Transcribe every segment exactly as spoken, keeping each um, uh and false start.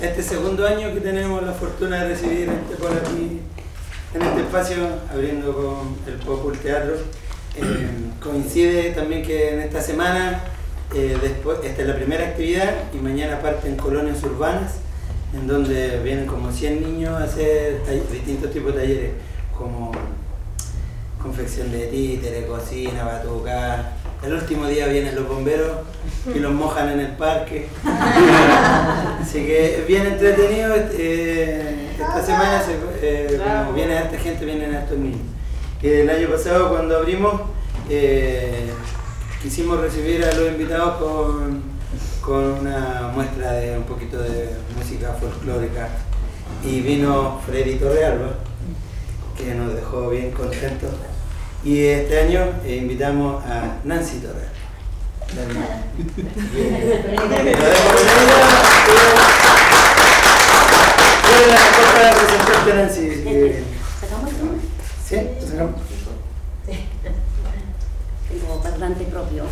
este segundo año que tenemos la fortuna de recibir este por aquí, en este espacio, abriendo con el Popul Teatro. Eh, coincide también que en esta semana, eh, después, esta es la primera actividad y mañana parten colonias urbanas, en donde vienen como cien niños a hacer distintos tipos de talleres, como confección de títeres, cocina, batucada. El último día vienen los bomberos y los mojan en el parque. Así que es bien entretenido. Eh, esta semana, se, eh, como viene harta gente, vienen hartos niños. El año pasado, cuando abrimos, eh, quisimos recibir a los invitados con, con una muestra de un poquito de música folclórica. Y vino Freddy Torrealba, que nos dejó bien contentos. Y este año eh, invitamos a Nancy Torrealba. La representante Nancy. ¿Sacamos el nombre? ¿Sí? ¿Sacamos? Tengo parlante propio.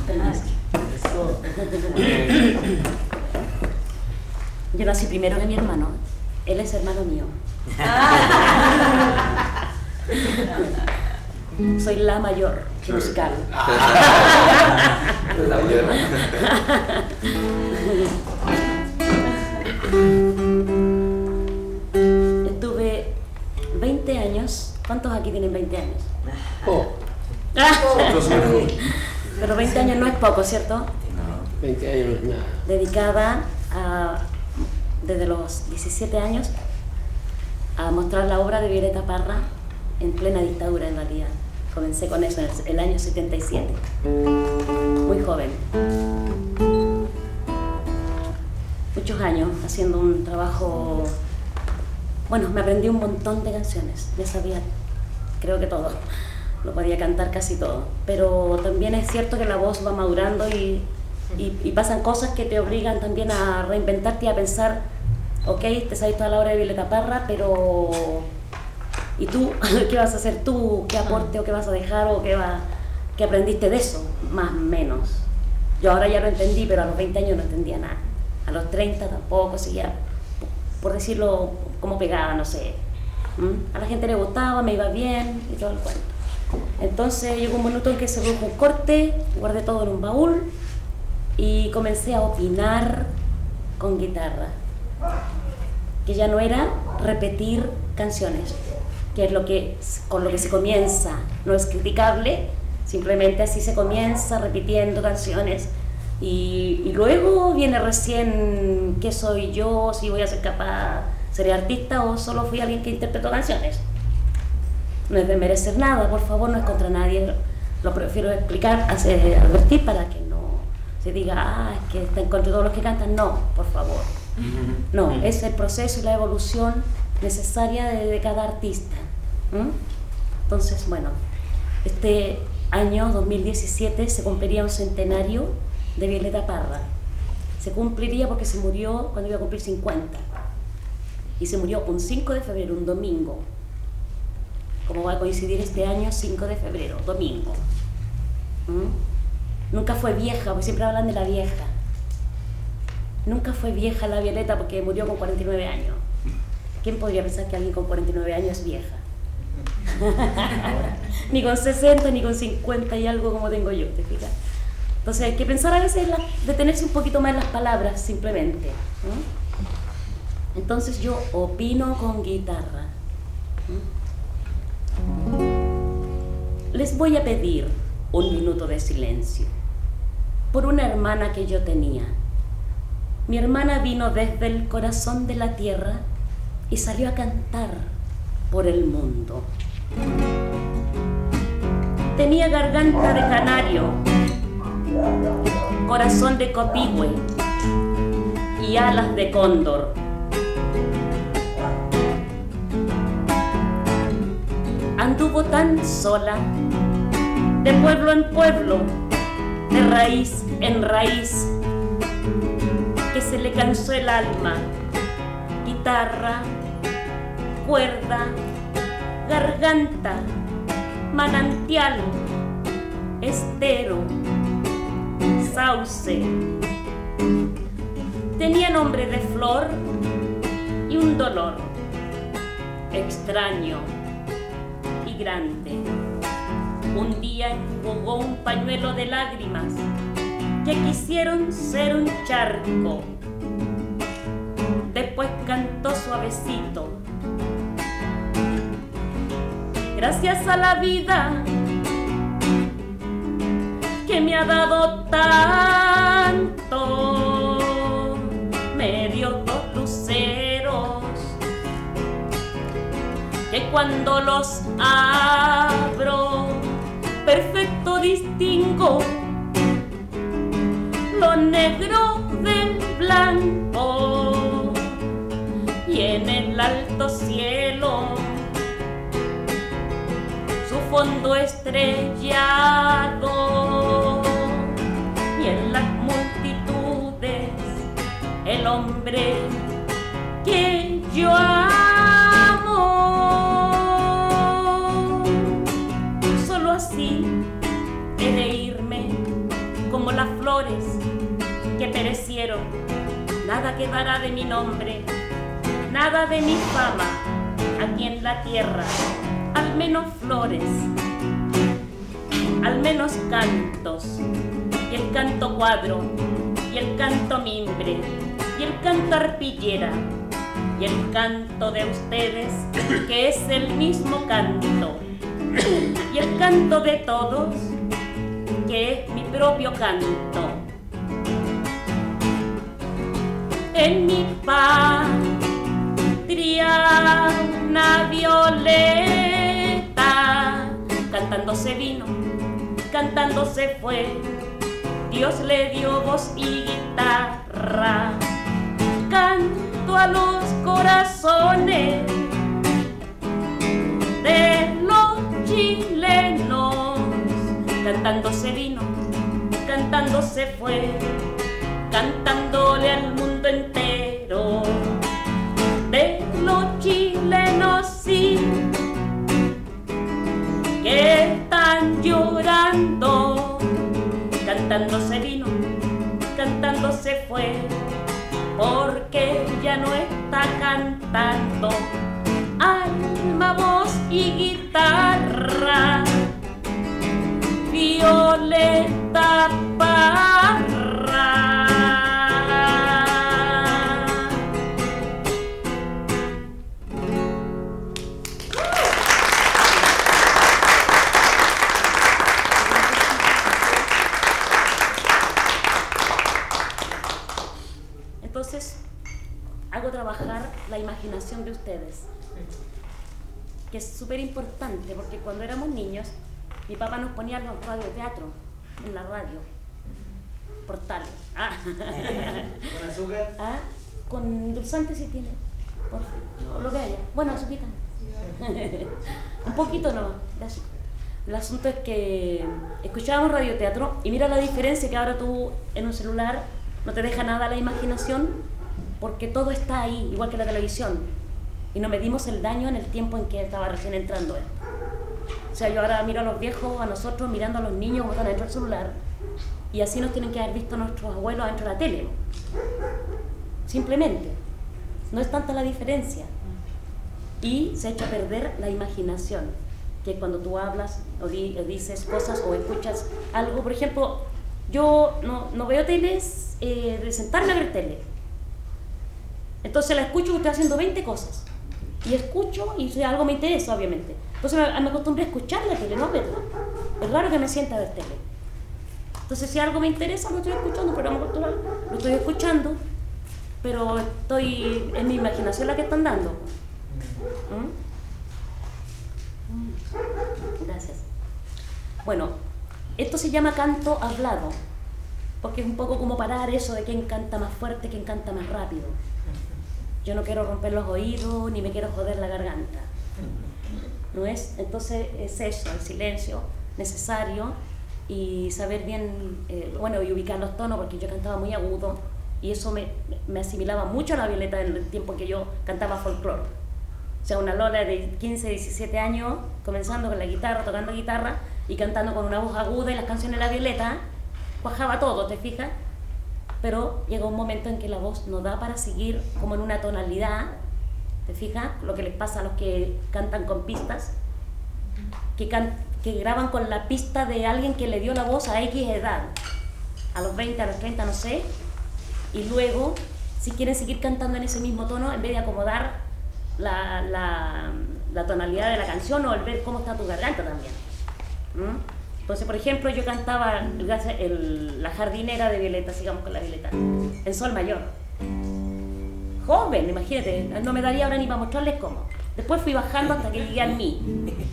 Yo nací primero que mi hermano. Él es hermano mío. Soy la mayor musical. La mayor. Estuve veinte años. ¿Cuántos aquí tienen veinte años? Oh. Pero veinte años no es poco, ¿cierto? No, veinte años no es nada. Dedicada a, desde los diecisiete años a mostrar la obra de Violeta Parra en plena dictadura, en realidad. Comencé con eso en el, el año setenta y siete, muy joven. Muchos años haciendo un trabajo. Bueno, me aprendí un montón de canciones, me sabía, creo que todo, lo podía cantar casi todo. Pero también es cierto que la voz va madurando y, y, y pasan cosas que te obligan también a reinventarte y a pensar, ok, te sabes toda la obra de Violeta Parra, pero ¿y tú? ¿Qué vas a hacer tú? ¿Qué aporte o qué vas a dejar o qué, va, qué aprendiste de eso? Más o menos. Yo ahora ya lo entendí, pero a los veinte años no entendía nada. A los treinta tampoco, seguía, por decirlo, como pegaba, no sé. ¿Mm? A la gente le gustaba, me iba bien y todo el cuento. Entonces llegó un minuto en que se produjo un corte, guardé todo en un baúl y comencé a opinar con guitarra. Que ya no era repetir canciones, que es lo que, con lo que se comienza, no es criticable, simplemente así se comienza repitiendo canciones y, y luego viene recién qué soy yo, si voy a ser capaz, seré artista o solo fui alguien que interpretó canciones. No es de merecer nada, por favor, no es contra nadie, lo prefiero explicar, hacer, advertir para que no se diga, ah, es que está en contra de todos los que cantan, no, por favor. No, es el proceso y la evolución necesaria de, de cada artista. ¿Mm? Entonces, bueno, este año dos mil diecisiete se cumpliría un centenario de Violeta Parra. Se cumpliría porque se murió cuando iba a cumplir cincuenta. Y se murió un cinco de febrero, un domingo. Como va a coincidir este año, cinco de febrero, domingo. ¿Mm? Nunca fue vieja, porque siempre hablan de la vieja. Nunca fue vieja la Violeta porque murió con cuarenta y nueve años. ¿Quién podría pensar que alguien con cuarenta y nueve años es vieja? Ni con sesenta, ni con cincuenta y algo como tengo yo, ¿te fijas? Entonces hay que pensar a veces, en la, detenerse un poquito más en las palabras, simplemente. ¿Mm? Entonces yo opino con guitarra. ¿Mm? Les voy a pedir un minuto de silencio por una hermana que yo tenía. Mi hermana vino desde el corazón de la tierra y salió a cantar por el mundo. Tenía garganta de canario, corazón de copihue y alas de cóndor. Anduvo tan sola, de pueblo en pueblo, de raíz en raíz, que se le cansó el alma. Guitarra, cuerda, garganta, manantial, estero, sauce. Tenía nombre de flor un dolor extraño y grande. Un día enjugó un pañuelo de lágrimas que quisieron ser un charco. Después cantó suavecito: gracias a la vida que me ha dado tanto, me dio dos luceros que cuando los abro perfecto distingo lo negro del blanco, y en el alto cielo su fondo estrellado, y en las multitudes el hombre que yo amo. Solo así he de irme como las flores que perecieron. Nada quedará de mi nombre, nada de mi fama aquí en la tierra. Al menos flores, al menos cantos, y el canto cuadro, y el canto mimbre, y el canto arpillera, y el canto de ustedes, que es el mismo canto, y el canto de todos, que es mi propio canto. En mi patria una violeta cantando se vino, cantando se fue. Dios le dio voz y guitarra. Canto a los corazones de los chilenos. Cantando se vino, cantando se fue, cantándole al mundo entero. De los chilenos, sí, que están llorando. Cantando se vino, cantando se fue, porque ya no está cantando. Alma, voz y guitarra, Violeta Parra. Entonces, hago trabajar la imaginación de ustedes, que es súper importante, porque cuando éramos niños, mi papá nos ponía los radioteatros en la radio, portales. Ah. ¿Con azúcar? Ah, con dulzante si tiene, por, por lo que haya. Bueno, azuquita. Un poquito nomás, de azúcar. El asunto es que escuchábamos radioteatro y mira la diferencia que ahora tú en un celular no te deja nada a la imaginación, porque todo está ahí, igual que la televisión. Y no medimos el daño en el tiempo en que estaba recién entrando esto. O sea, yo ahora miro a los viejos, a nosotros, mirando a los niños como están dentro del celular, y así nos tienen que haber visto nuestros abuelos dentro de la tele. Simplemente. No es tanta la diferencia. Y se ha hecho perder la imaginación, que cuando tú hablas o, di, o dices cosas o escuchas algo, por ejemplo, yo no, no veo teles eh, de sentarme a ver tele. Entonces la escucho que estoy haciendo veinte cosas. Y escucho y si algo me interesa, obviamente. Entonces me, me acostumbré a escuchar la tele, no verla. Es raro que me sienta a ver tele. Entonces si algo me interesa, lo estoy escuchando, pero lo estoy escuchando, pero estoy en mi imaginación la que están dando. ¿Mm? Mm. Gracias. Bueno, esto se llama canto hablado, porque es un poco como parar eso de quién canta más fuerte, quién canta más rápido. Yo no quiero romper los oídos, ni me quiero joder la garganta. ¿No es? Entonces es eso, el silencio necesario y saber bien, eh, bueno, y ubicar los tonos, porque yo cantaba muy agudo y eso me, me asimilaba mucho a la Violeta en el tiempo que yo cantaba folclore. O sea, una Lola de quince, diecisiete años, comenzando con la guitarra, tocando guitarra y cantando con una voz aguda, y las canciones de la Violeta cuajaba todo, ¿te fijas? Pero llega un momento en que la voz no da para seguir como en una tonalidad ¿Te fijas? Lo que les pasa a los que cantan con pistas, que, can que graban con la pista de alguien que le dio la voz a X edad, a los veinte, a los treinta, no sé, y luego, si quieren seguir cantando en ese mismo tono, en vez de acomodar la, la, la tonalidad de la canción o el ver cómo está tu garganta también. ¿Mm? Entonces, por ejemplo, yo cantaba el, el, La jardinera de Violeta, sigamos con la Violeta, en sol mayor. Joven, imagínate, no me daría ahora ni para mostrarles cómo. Después fui bajando hasta que llegué al mi.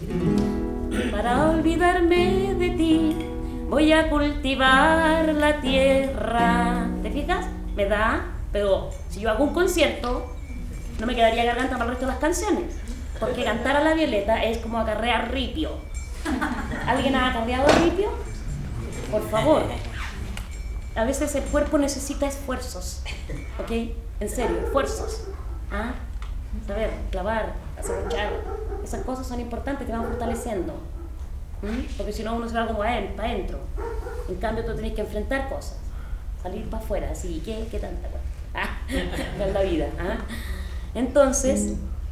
Para olvidarme de ti, voy a cultivar la tierra. ¿Te fijas? Me da, pero si yo hago un concierto, no me quedaría garganta para el resto de las canciones. Porque cantar a la Violeta es como acarrear ripio. ¿Alguien ha acarreado ripio? Por favor. A veces el cuerpo necesita esfuerzos, ¿ok? En serio, esfuerzos. ¿Ah? Saber, clavar, hacer luchar. Esas cosas son importantes, te van fortaleciendo. ¿Mm? Porque si no uno se va como para adentro. En cambio tú tenés que enfrentar cosas. Salir para afuera, así, ¿qué, qué tanta cosa? ¿Ah? Es la vida. ¿Ah? Entonces,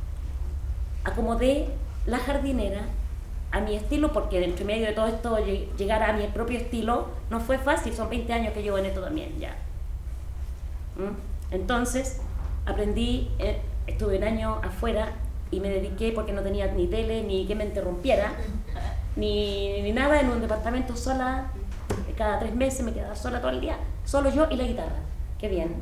acomodé La jardinera a mi estilo, porque entre medio de todo esto llegar a mi propio estilo no fue fácil, son veinte años que llevo en esto también ya. ¿Mm? Entonces aprendí, eh, estuve un año afuera y me dediqué, porque no tenía ni tele ni que me interrumpiera ni, ni nada, en un departamento sola, cada tres meses me quedaba sola todo el día, solo yo y la guitarra. Qué bien.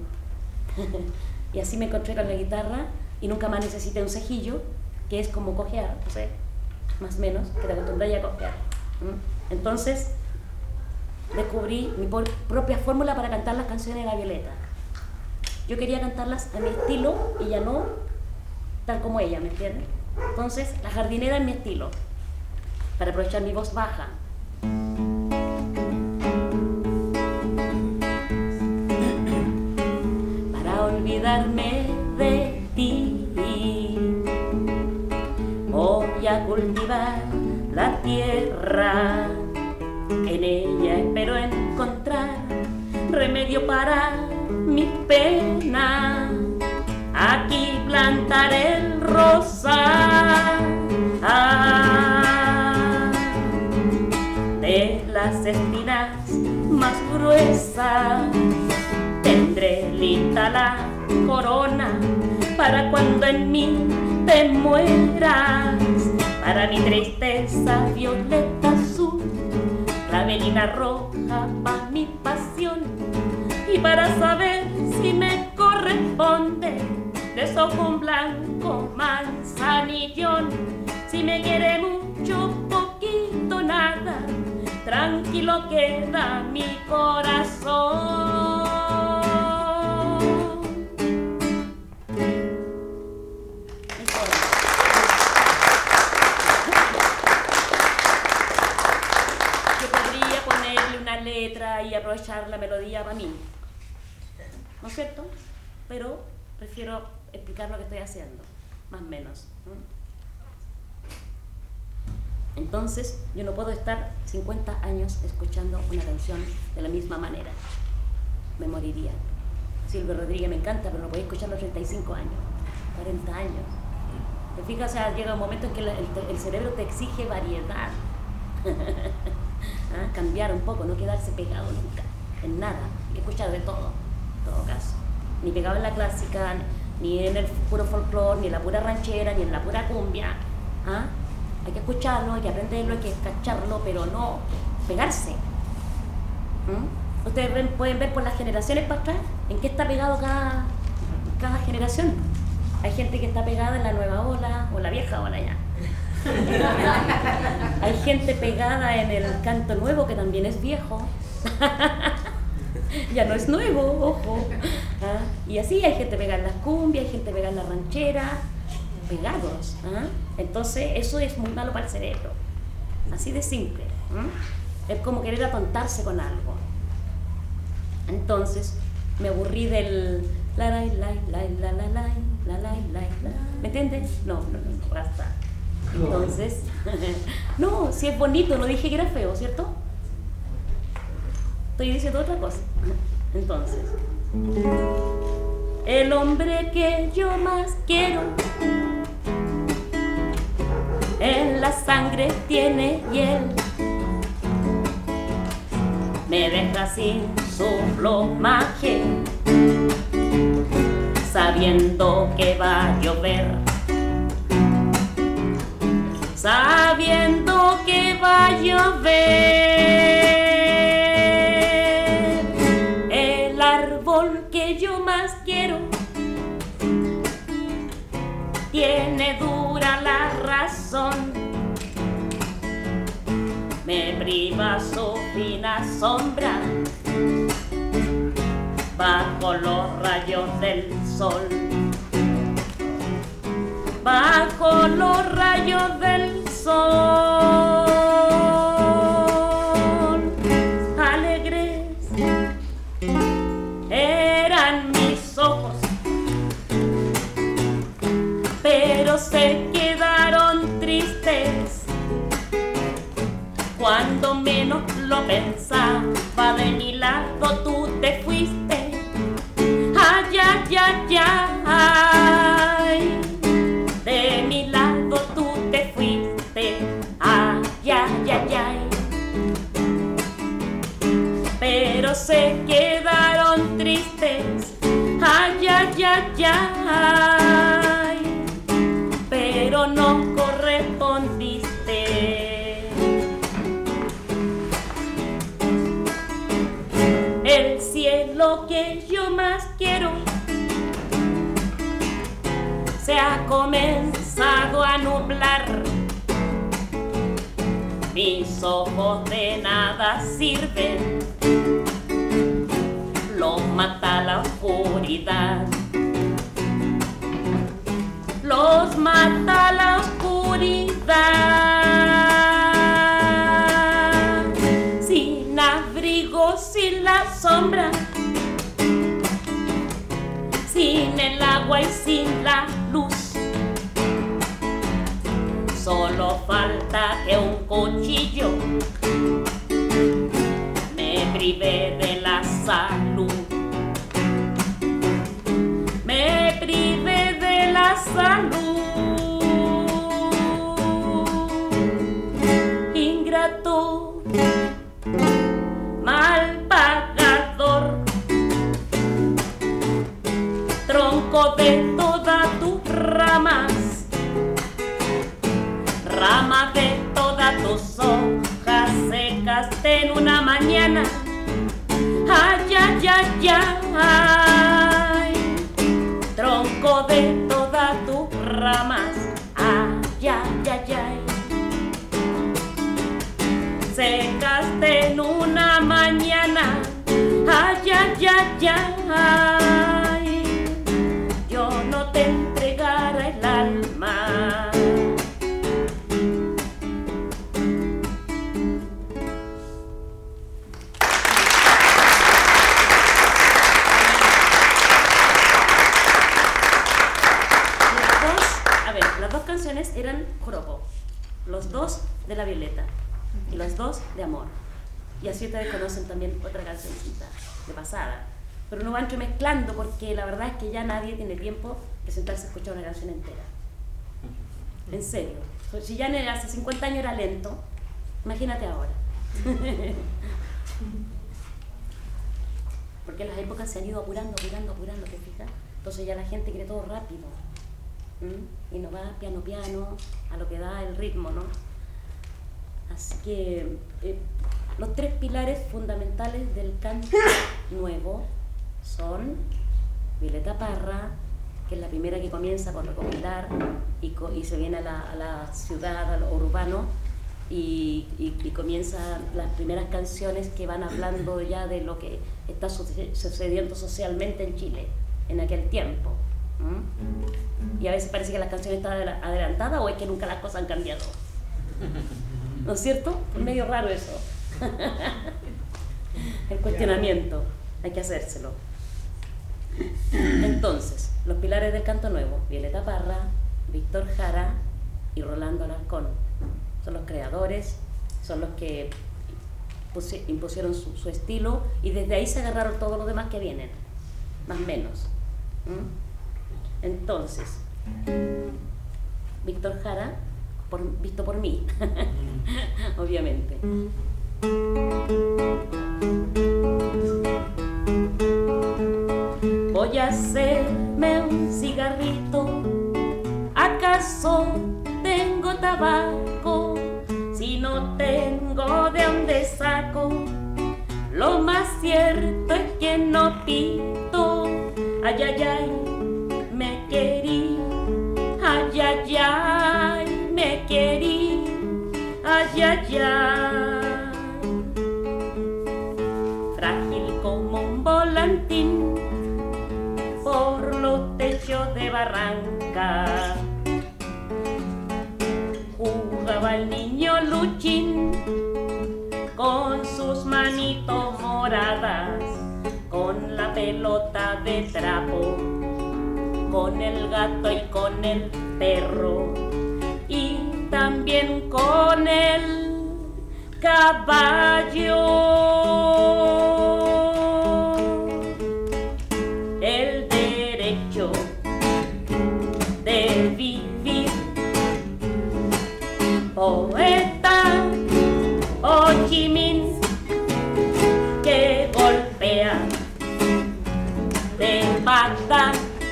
Y así me encontré con la guitarra y nunca más necesité un cejillo, que es como cojear, no sé, más o menos, que te acostumbras a cojear. ¿Mm? Entonces descubrí mi propia fórmula para cantar las canciones de la Violeta. Yo quería cantarlas a mi estilo y ya no tal como ella, ¿me entiendes? Entonces, La jardinera es mi estilo, para aprovechar mi voz baja. Para olvidarme de ti, voy a cultivar la tierra, en ella espero encontrar remedio para mi pena. Aquí plantaré el rosal ah, de las espinas más gruesas. Tendré lista la corona para cuando en mí te mueras. Para mi tristeza violeta azul, clavelina roja pa' mi pasión. Y para saber si me corresponde, desojo un blanco manzanillón. Si me quiere mucho, poquito, nada, tranquilo queda mi corazón. Yo podría ponerle una letra y aprovechar la melodía para mí, ¿no es cierto? Pero prefiero explicar lo que estoy haciendo, más o menos. Entonces, yo no puedo estar cincuenta años escuchando una canción de la misma manera. Me moriría. Silvio Rodríguez me encanta, pero no podía escuchar a los treinta y cinco años, cuarenta años. ¿Te fijas? O sea, llega un momento en que el, el, el cerebro te exige variedad. ¿Ah? Cambiar un poco, no quedarse pegado nunca, en nada. Hay que escuchar de todo, en todo caso. Ni pegado en la clásica, ni en el puro folclore, ni en la pura ranchera, ni en la pura cumbia. ¿Ah? Hay que escucharlo, hay que aprenderlo, hay que cacharlo, pero no pegarse. ¿Mm? Ustedes ven, pueden ver por las generaciones para atrás en qué está pegado cada, cada generación. Hay gente que está pegada en la nueva ola o la vieja ola ya. Hay gente pegada en el canto nuevo, que también es viejo. Ya no es nuevo, ojo. ¿Ah? Y así hay gente pegada en las cumbias, hay gente pegada en la ranchera, pegados. ¿Ah? Entonces eso es muy malo para el cerebro, así de simple. ¿Mm? Es como querer atontarse con algo. Entonces me aburrí del la la la la la la la la la la. ¿Me entiendes? No, no, no, basta. Entonces, no, si es bonito, no dije que era feo, ¿cierto? Estoy diciendo otra cosa. Entonces, el hombre que yo más quiero la sangre tiene hiel, me deja sin su plumaje, sabiendo que va a llover, sabiendo que va a llover. El árbol que yo más quiero tiene dura la razón, me priva su fina sombra bajo los rayos del sol, bajo los rayos del sol. Alegres eran mis ojos, pero se quedaron tristes cuando menos lo pensaba. De mi lado tú te fuiste, ay, ay, ay, ay. De mi lado tú te fuiste, ay, ay, ay, ay. Pero se quedaron tristes, ay, ay, ay, ay. Pero no correspondiste. El cielo que yo más quiero se ha comenzado a nublar, mis ojos de nada sirven, los mata la oscuridad, los mata la oscuridad. Sin abrigo, sin la sombra, sin el agua y sin la luz, solo falta que un cuchillo me prive de la salud, me prive de la salud. Ingrato, mal pagador, tronco de todas tus ramas, rama de todas tus hojas, secaste en una mañana, ay, ay, ay, ay. Tronco de todas tus ramas, ay, ay, ay, ay. Secaste en una mañana, ay, ay, ay, ay. Yo no te entregara el alma. Eran joropo, los dos de La Violeta y los dos de Amor, y así ustedes conocen también otra cancioncita de pasada, pero no van entremezclando porque la verdad es que ya nadie tiene tiempo de sentarse a escuchar una canción entera, en serio. Si ya hace cincuenta años era lento, imagínate ahora. Porque las épocas se han ido apurando, apurando, apurando, ¿te fijas? Entonces ya la gente quiere todo rápido. ¿Mm? Y no va piano piano a lo que da el ritmo, ¿no? Así que eh, los tres pilares fundamentales del canto nuevo son Violeta Parra, que es la primera que comienza por recopilar y, co y se viene a la, a la ciudad, a lo urbano, y, y, y comienza las primeras canciones que van hablando ya de lo que está sucediendo socialmente en Chile en aquel tiempo. ¿Mm? Y a veces parece que la canción está adelantada o es que nunca las cosas han cambiado, ¿no es cierto? Es medio raro eso. El cuestionamiento hay que hacérselo. Entonces, los pilares del canto nuevo: Violeta Parra, Víctor Jara y Rolando Alarcón. Son los creadores, son los que impusieron su, su estilo, y desde ahí se agarraron todos los demás que vienen, más o menos. ¿Mm? Entonces, Víctor Jara por, visto por mí, obviamente. Voy a hacerme un cigarrito, ¿acaso tengo tabaco? Si no tengo, ¿de dónde saco? Lo más cierto es que no pito. Ay, ay, ay, me querí. Ay, ay, ay, me querí. Ay, ay, ay. Frágil como un volantín por los techos de barranca. Jugaba el niño Luchín con sus manitos moradas, con la pelota de trapo, con el gato y con el perro, y también con el caballo. El derecho de vivir, poeta Ho Chi Minh, que golpea de pata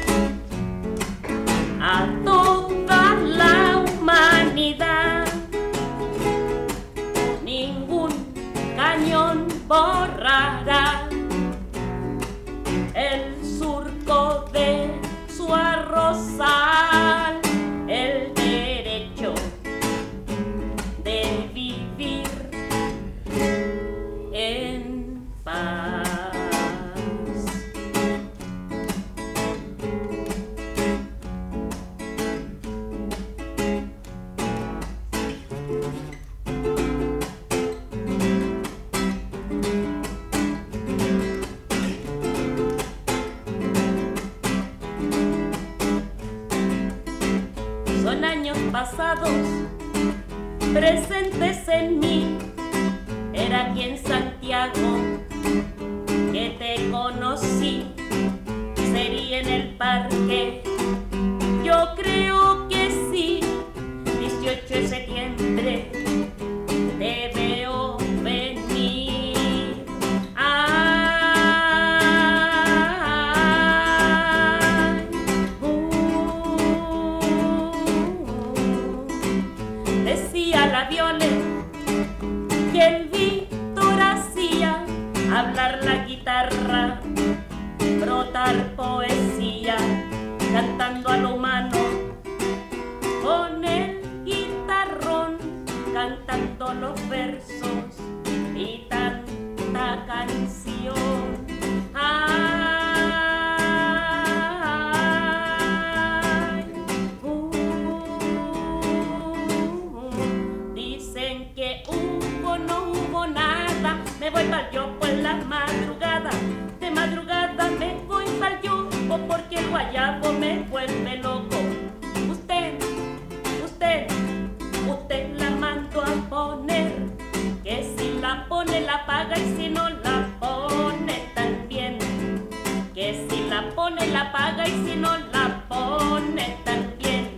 a toda la humanidad. Ningún cañón borrará el surco de su arrozal. El derecho de vivir en paz. Son años pasados, presentes en mí. Era aquí en Santiago que te conocí. Sería en el parque, yo creo que sí. dieciocho de septiembre te veo venir. Ay, uh, decía la Violet que el Víctor hacía hablar la guitarra, brotar poesía, cantando a lo humano con el guitarrón, cantando los versos y tanta canción. Ay, uh, dicen que hubo, no hubo nada. Me voy pa'l yo por la madrugada. De madrugada me voy pa'l yo, o porque el guayabo me vuelve loco. Usted, usted, usted la mando a poner, que si la pone la paga y si no la pone también. Que si la pone la paga y si no la pone también.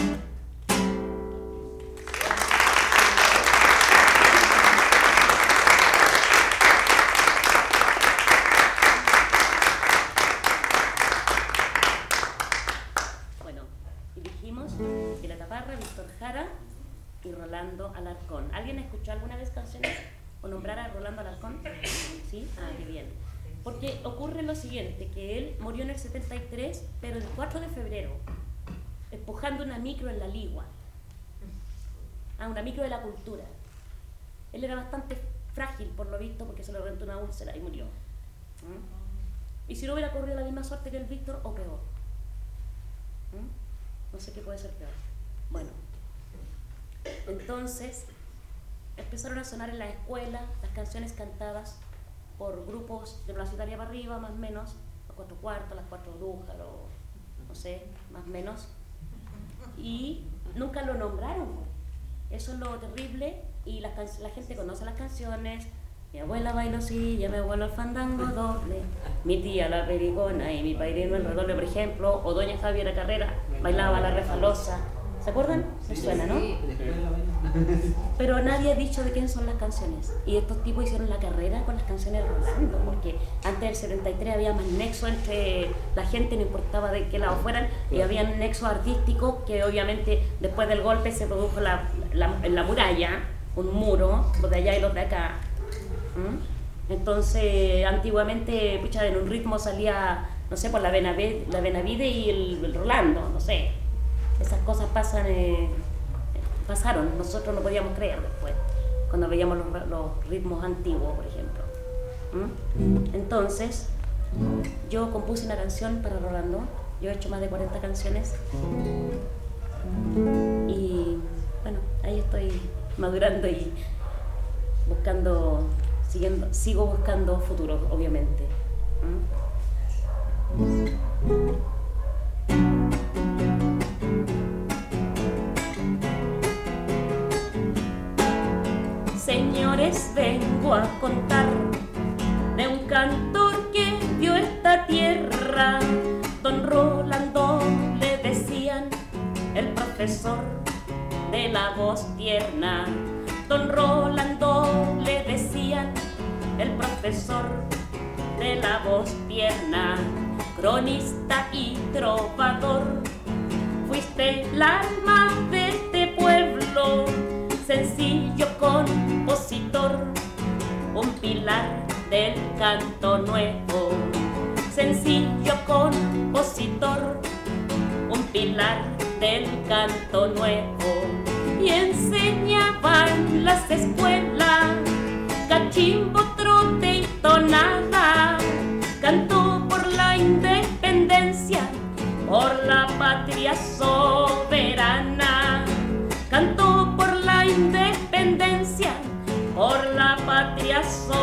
Bueno, y dijimos que la Taparra, Víctor Jara y Rolando Alarcón. ¿Alguien escuchó alguna vez canciones o nombrar a Rolando Alarcón? ¿Sí? Ah, qué bien. Porque ocurre lo siguiente, que él murió en el setenta y tres, pero el cuatro de febrero, empujando una micro en la Ligua. Ah, una micro de la cultura. Él era bastante frágil, por lo visto, porque se le reventó una úlcera y murió. ¿Mm? Y si no hubiera corrido la misma suerte que el Víctor, o peor. ¿Mm? No sé qué puede ser peor. Bueno. Entonces, empezaron a sonar en la escuela las canciones cantadas por grupos de Universitaria para arriba, más o menos, los cuatro cuartos, las cuatro brujas, o no sé, más o menos. Y nunca lo nombraron. Eso es lo terrible, y la, la gente conoce las canciones. Mi abuela bailó silla, mi abuelo el fandango doble, mi tía la pericona y mi padrino el redoble, por ejemplo, o doña Javiera Carrera bailaba la refalosa. ¿Se acuerdan? Me suena, ¿no? Pero nadie ha dicho de quién son las canciones. Y estos tipos hicieron la carrera con las canciones de Rolando, porque antes del setenta y tres había más nexo entre la gente, no importaba de qué lado fueran, y había un nexo artístico que obviamente después del golpe se produjo la, la, la muralla, un muro, los de allá y los de acá. ¿Mm? Entonces, antiguamente, pucha, en un ritmo salía, no sé, por la Benavide, la Benavide y el, el Rolando, no sé. Esas cosas pasan, eh, pasaron, nosotros no podíamos creer después, cuando veíamos los, los ritmos antiguos, por ejemplo. ¿Mm? Entonces, yo compuse una canción para Rolando, yo he hecho más de cuarenta canciones, y bueno, ahí estoy madurando y buscando, siguiendo, sigo buscando futuros, obviamente. ¿Mm? Señores, vengo a contar de un cantor que vio esta tierra. Don Rolando le decían, el profesor de la voz tierna. Don Rolando le decían, el profesor de la voz tierna. Cronista y trovador, fuiste el alma de este pueblo. Sencillo compositor, un pilar del canto nuevo. Sencillo compositor, un pilar del canto nuevo. Y enseñaba en las escuelas cachimbo, trote y tonada. Cantó por la independencia, por la patria soberana. Cantó por la independencia, por la patria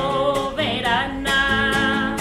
soberana.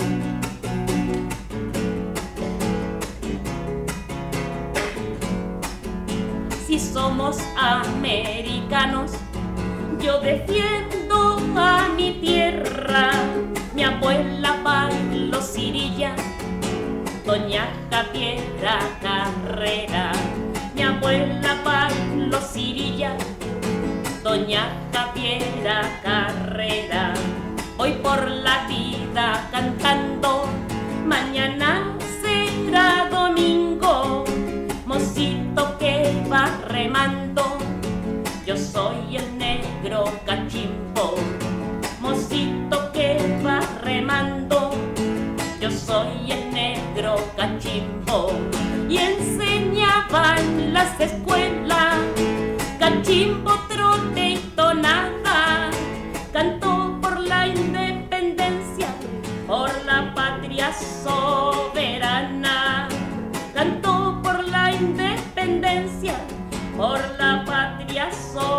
Si somos americanos, yo defiendo a mi tierra. Mi abuela bailó cirilla, doña Javiera Carrera. Mi abuela bailó cirilla, doña Javiera Carrera. Hoy por la vida cantando, mañana será domingo. Mocito que va remando, yo soy el negro cachimbo. Mocito que va remando, yo soy el negro cachimbo. Y enseñaba en las escuelas cachimbo, trote y tonada. Cantó por la independencia, por la patria soberana. Cantó por la independencia, por la patria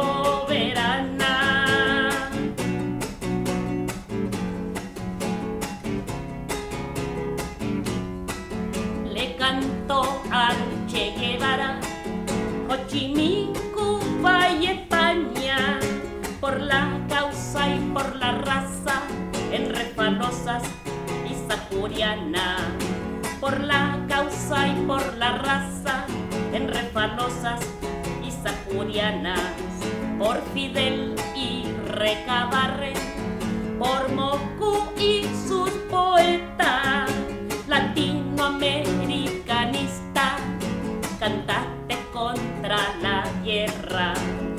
soberana. Le cantó al Che Guevara, Ho Chi Minh, Cuba y España, por la causa y por la raza, en Refalosas y Sacuriana. Por la causa y por la raza, en Refalosas y Sacurianas. Por Fidel y Recabarren, por Moku y sus poetas. Latinoamericanista, cantaste contra la guerra.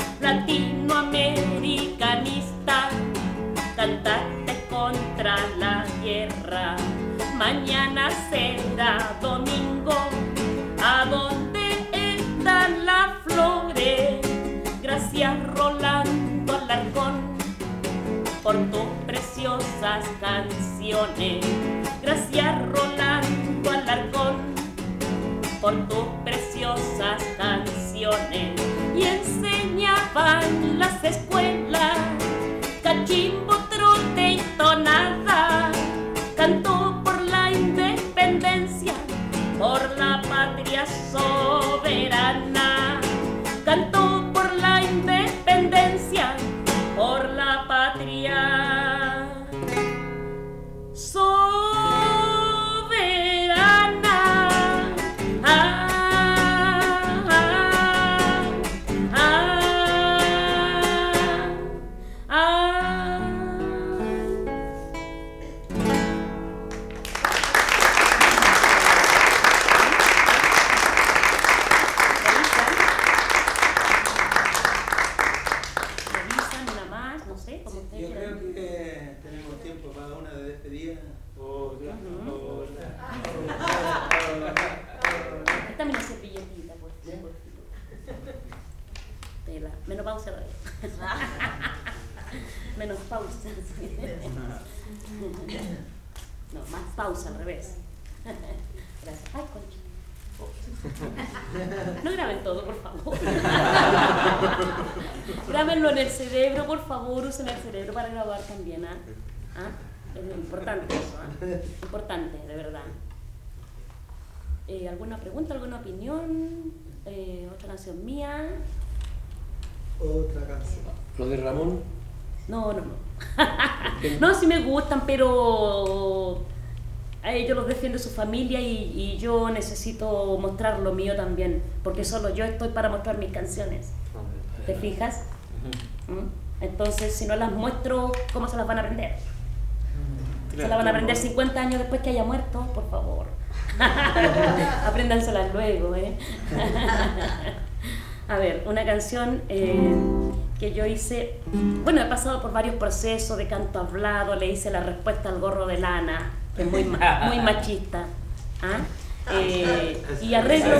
Latinoamericanista, cantaste contra la guerra. Mañana será domingo, ¿a dónde están las flores? Gracias Rolando Alarcón por tus preciosas canciones. Gracias Rolando Alarcón por tus preciosas canciones. Y enseñaba en las escuelas cachimbo, trote y tonada. Cantó por la independencia, por la patria soberana. Cantó por la independencia, por la patria soberana. Ah, ah, galletita, por favor. Tela. Menopausia todavía. Menos pausa. No, más pausa al revés. Gracias. Ay, concha. No graben todo, por favor. Grábenlo en el cerebro, por favor. Usen el cerebro para grabar también. ¿Ah? ¿Ah? Es importante eso. ¿Ah? Importante, de verdad. Eh, ¿Alguna pregunta, alguna opinión? Eh, ¿Otra canción mía? Otra canción. ¿Lo de Ramón? No, no, no. No, sí me gustan, pero a ellos los defiende su familia y, y yo necesito mostrar lo mío también, porque solo yo estoy para mostrar mis canciones. ¿Te fijas? ¿Mm? Entonces, si no las muestro, ¿cómo se las van a aprender? Se las van a aprender cincuenta años después que haya muerto, por favor. Apréndanselas luego, ¿eh? A ver, una canción eh, que yo hice, bueno, he pasado por varios procesos de canto hablado, le hice la respuesta al gorro de lana, que es muy, muy machista. ¿Ah? Eh, y arreglo...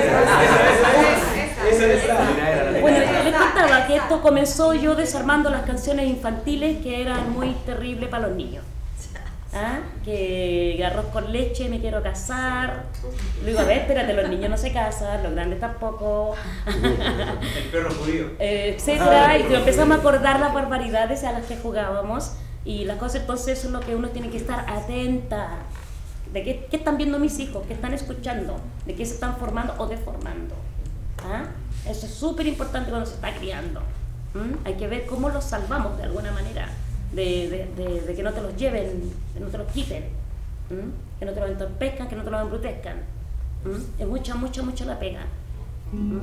Bueno, les contaba que esto comenzó yo desarmando las canciones infantiles que eran muy terribles para los niños. ¿Ah? Que arroz con leche, me quiero casar. Le digo, a ver, espérate, los niños no se casan, los grandes tampoco. El perro judío. Eh, etcétera, y empezamos a acordar las barbaridades a las que jugábamos y las cosas. Entonces eso es lo que uno tiene que estar atenta. ¿De qué, qué están viendo mis hijos? ¿Qué están escuchando? ¿De qué se están formando o deformando? ¿Ah? Eso es súper importante cuando se está criando. ¿Mm? Hay que ver cómo los salvamos de alguna manera. De, de, de, de que no te los lleven, que no te los quiten, ¿m? Que no te los entorpezcan, que no te los embrutezcan. ¿M? Es mucha, mucha, mucha la pega. ¿M?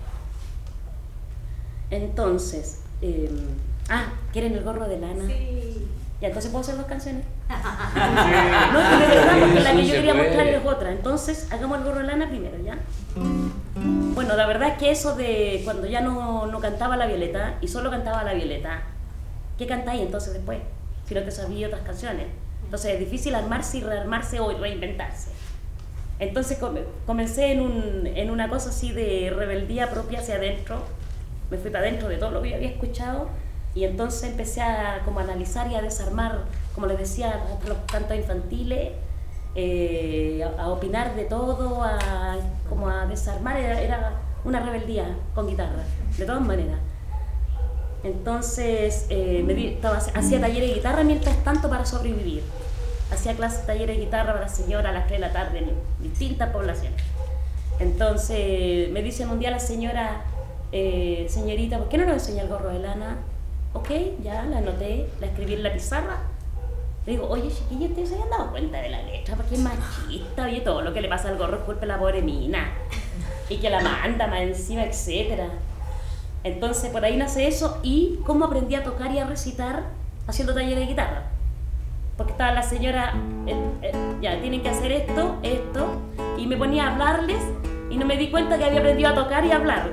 Entonces, eh, ah, ¿quieren el gorro de lana? Sí. Ya, entonces puedo hacer dos canciones. No, es que de verdad, porque la que yo quería mostrar es otra. Entonces, hagamos el gorro de lana primero, ¿ya? Bueno, la verdad es que eso de cuando ya no, no cantaba la Violeta y solo cantaba la Violeta, ¿qué cantáis entonces después? Si no te sabía otras canciones. Entonces es difícil armarse y rearmarse o reinventarse. Entonces comencé en, un, en una cosa así de rebeldía propia hacia adentro. Me fui para adentro de todo lo que yo había escuchado y entonces empecé a como a analizar y a desarmar, como les decía, los cantos infantiles, eh, a, a opinar de todo, a, como a desarmar. Era, era una rebeldía con guitarra, de todas maneras. Entonces eh, me di, estaba, hacía talleres de guitarra mientras tanto para sobrevivir. Hacía clases, talleres de guitarra para señoras a las tres de la tarde en distintas poblaciones. Entonces me dicen un día la señora, eh, señorita, ¿por qué no nos enseña el gorro de lana? Ok, ya la anoté, la escribí en la pizarra. Le digo, oye chiquilla, ¿ustedes se han dado cuenta de la letra? Porque es machista, oye, todo lo que le pasa al gorro es culpa de la pobre mina. Y que la manda más encima, etcétera. Entonces por ahí nace eso y cómo aprendí a tocar y a recitar haciendo talleres de guitarra. Porque estaba la señora, eh, eh, ya tienen que hacer esto, esto, y me ponía a hablarles y no me di cuenta que había aprendido a tocar y a hablar.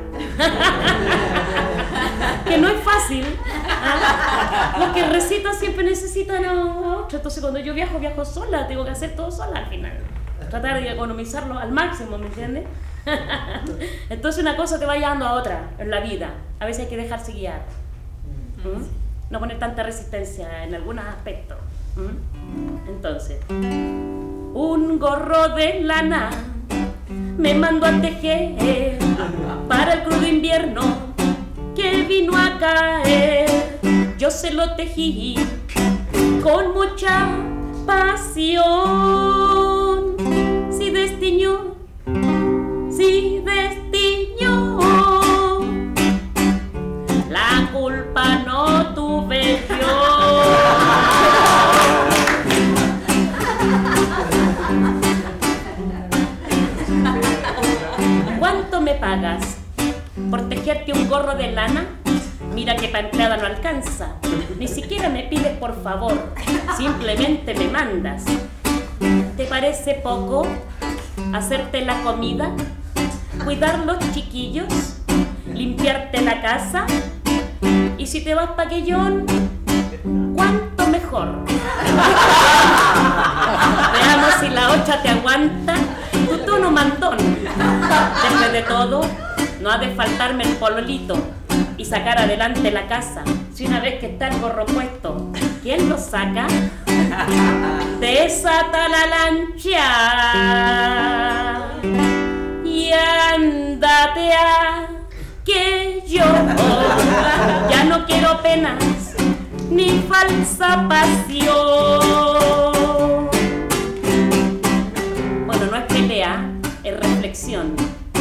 Que no es fácil. ¿Ah? Los que recitan siempre necesitan a otro. Entonces cuando yo viajo, viajo sola, tengo que hacer todo sola al final. Tratar de economizarlo al máximo, ¿me entiendes? Entonces una cosa te va llevando a otra en la vida. A veces hay que dejarse guiar. ¿Mm? No poner tanta resistencia en algunos aspectos. ¿Mm? Entonces, un gorro de lana me mandó a tejer para el crudo invierno que vino a caer. Yo se lo tejí con mucha pasión. Si destiñó, si destiñó, la culpa no tuve yo. ¿Cuánto me pagas por tejerte un gorro de lana? Mira que para empleada no alcanza. Ni siquiera me pides por favor, simplemente me mandas. ¿Te parece poco hacerte la comida, cuidar los chiquillos, limpiarte la casa? Y si te vas pa' Quellón, ¿cuánto mejor? Veamos si la ocha te aguanta. Tú mandón o mandón. Después de todo, no ha de faltarme el pololito y sacar adelante la casa. Si una vez que está el gorro puesto, ¿quién lo saca? Desata la lancha y ándate a que yo ya no quiero penas ni falsa pasión. Bueno, no es pelea, es reflexión.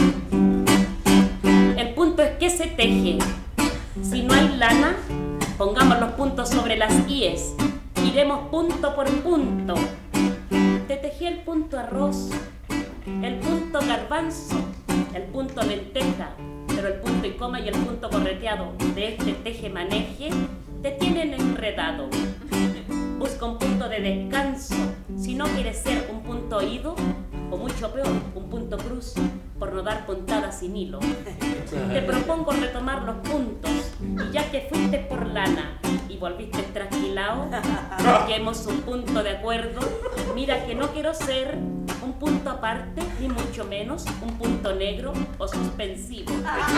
El punto es que se teje. Si no hay lana, pongamos los puntos sobre las íes. Iremos punto por punto. Te tejí el punto arroz, el punto garbanzo, el punto lenteja, pero el punto y coma y el punto correteado de este teje-maneje te tienen enredado. Busca un punto de descanso si no quieres ser un punto oído, o mucho peor, un punto cruz, por no dar puntadas sin hilo. Te propongo retomar los puntos, y ya que fuiste por lana y volviste trasquilao, busquemos un punto de acuerdo. Mira que no quiero ser un punto aparte, ni mucho menos un punto negro o suspensivo.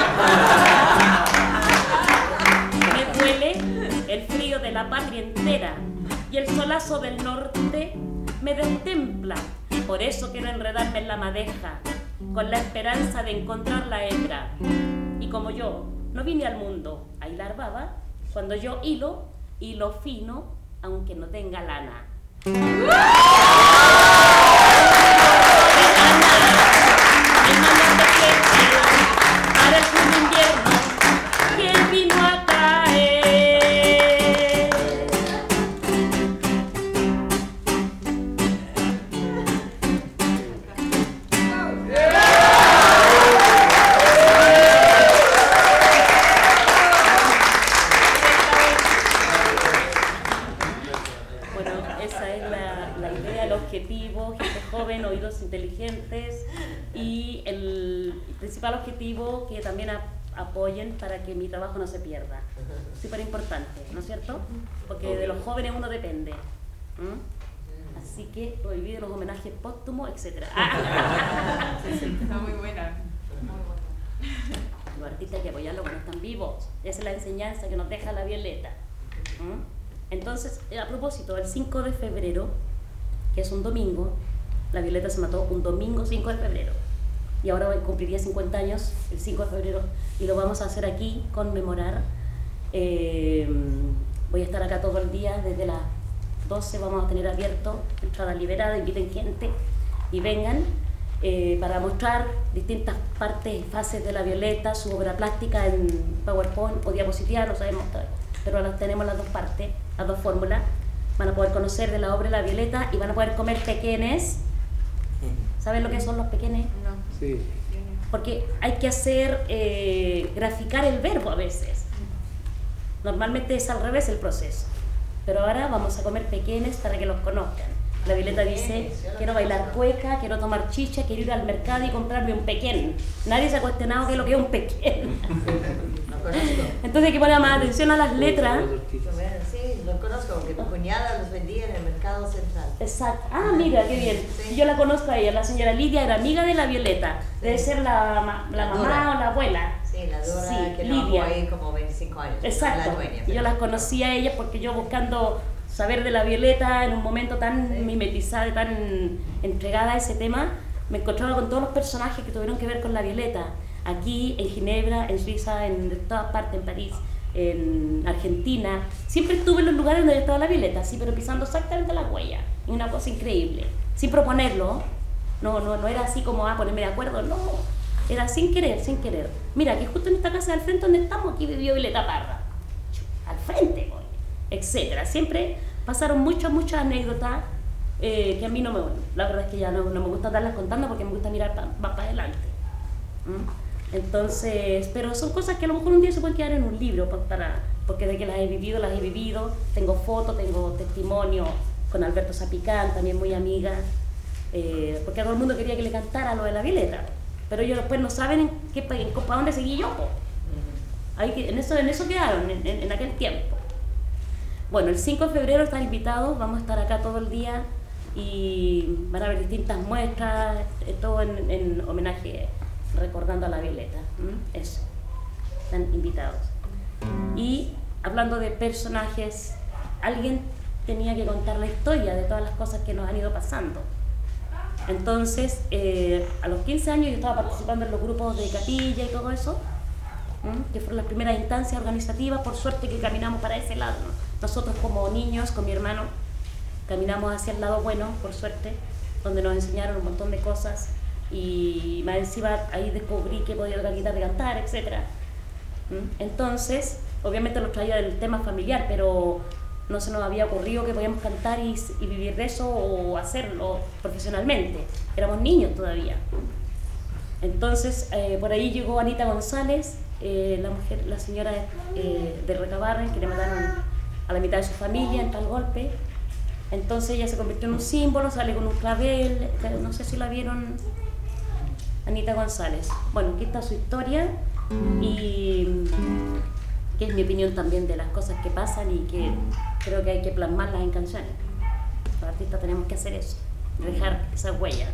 Me duele el frío de la patria entera y el solazo del norte me destempla. Por eso quiero enredarme en la madeja con la esperanza de encontrar la hembra. Y como yo no vine al mundo a hilar baba, cuando yo hilo, hilo fino, aunque no tenga lana. Para el fin de invierno, ¿quién vino a traer? Bueno, esa es la, la idea, el objetivo, gente joven, oídos inteligentes, y el principal objetivo que también a, apoyen para que mi trabajo no se pierda. Súper importante, ¿no es cierto? Porque de los jóvenes uno depende. ¿Mm? Así que prohibir los homenajes póstumos, etcétera. Está muy buena. Los artistas hay que apoyarlos cuando están vivos. Esa es la enseñanza que nos deja la Violeta. ¿Mm? Entonces, a propósito, el cinco de febrero, que es un domingo, la Violeta se mató un domingo cinco de febrero. Y ahora cumpliría cincuenta años el cinco de febrero. Y lo vamos a hacer aquí, conmemorar. Eh, voy a estar acá todo el día, desde las doce vamos a tener abierto, entrada liberada, inviten gente y vengan eh, para mostrar distintas partes y fases de la Violeta, su obra plástica en PowerPoint o diapositiva, no sabemos todavía, pero las tenemos las dos partes, las dos fórmulas. Van a poder conocer de la obra de la Violeta y van a poder comer pequeñes. ¿Saben lo que son los pequeñes? No. Sí. Porque hay que hacer, eh, graficar el verbo a veces. Normalmente es al revés el proceso. Pero ahora vamos a comer pequeñes para que los conozcan. La Violeta dice, quiero bailar cueca, quiero tomar chicha, quiero ir al mercado y comprarme un pequén. Nadie se ha cuestionado qué es lo que es un pequén. Entonces hay que poner más atención a las letras. Sí, lo conozco, porque mi cuñada los vendía en el mercado central. Exacto. Ah, mira, qué bien. Sí. Yo la conozco a ella, la señora Lidia era amiga de la Violeta. Debe ser la, ma- la La mamá Dora. o la abuela. Sí, la Dora, Sí, que trabajó Lidia. ahí como veinticinco años. Exacto. La dueña. Y yo las conocí a ellas porque yo buscando saber de la Violeta en un momento tan Sí. mimetizada y tan entregada a ese tema, me encontraba con todos los personajes que tuvieron que ver con la Violeta. Aquí, en Ginebra, en Suiza, en todas partes, en París, en Argentina. Siempre estuve en los lugares donde estaba la Violeta, sí, pero pisando exactamente la huella. Y una cosa increíble. Sin proponerlo, no, no, no era así como, ah, ponerme de acuerdo, no. Era sin querer, sin querer. Mira, que justo en esta casa del frente donde estamos, aquí vivió Violeta Parra. Al frente, pues, etcétera. Siempre pasaron muchas, muchas anécdotas eh, que a mí no me... La verdad es que ya no, no me gusta darlas contando porque me gusta mirar pa, más para adelante. ¿Mm? Entonces, pero son cosas que a lo mejor un día se pueden quedar en un libro, pa- para, porque de que las he vivido, las he vivido. Tengo fotos, tengo testimonio con Alberto Zapicán, también muy amiga, eh, porque a todo el mundo quería que le cantara lo de la Violeta, pero ellos después no saben en qué, en, para dónde seguí yo, po. Ahí que, en, eso, en eso quedaron, en, en, en aquel tiempo. Bueno, el cinco de febrero están invitados, vamos a estar acá todo el día y van a haber distintas muestras, todo en, en homenaje, recordando a la Violeta. ¿Mm? Eso, están invitados. Y hablando de personajes, alguien tenía que contar la historia de todas las cosas que nos han ido pasando. Entonces, eh, a los quince años yo estaba participando en los grupos de capilla y todo eso, ¿Mm? que fueron las primeras instancias organizativas. Por suerte que caminamos para ese lado, ¿no? Nosotros como niños, con mi hermano, caminamos hacia el lado bueno, por suerte, donde nos enseñaron un montón de cosas, y más encima ahí descubrí que podía tocar guitarra y cantar, etcétera. ¿Mm? Entonces, obviamente lo traía del tema familiar, pero no se nos había ocurrido que podíamos cantar y, y vivir de eso o hacerlo profesionalmente. Éramos niños todavía. Entonces, eh, por ahí llegó Anita González, eh, la mujer, la señora eh, de Recabarren, que le mataron a la mitad de su familia en tal golpe. Entonces ella se convirtió en un símbolo, sale con un clavel, no sé si la vieron, Anita González. Bueno, aquí está su historia y que es mi opinión también de las cosas que pasan y que creo que hay que plasmarlas en canciones. Los artistas tenemos que hacer eso, dejar esa huella.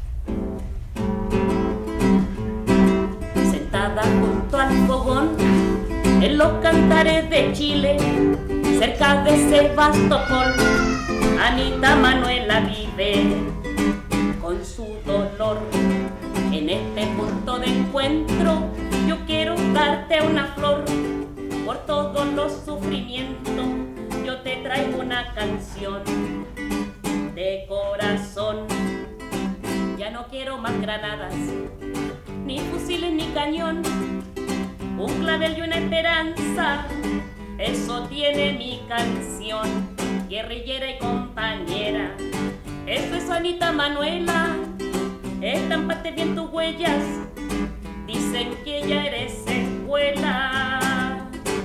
Sentada junto al fogón, en los cantares de Chile, cerca de Sebastopol, Anita Manuela vive con su dolor. En este punto de encuentro yo quiero darte una flor. Por todos los sufrimientos yo te traigo una canción de corazón. Ya no quiero más granadas, ni fusiles ni cañón, un clavel y una esperanza, eso tiene mi canción. Guerrillera y compañera, eso es Anita Manuela. Estámpate bien tus huellas, dicen que ya eres escuela.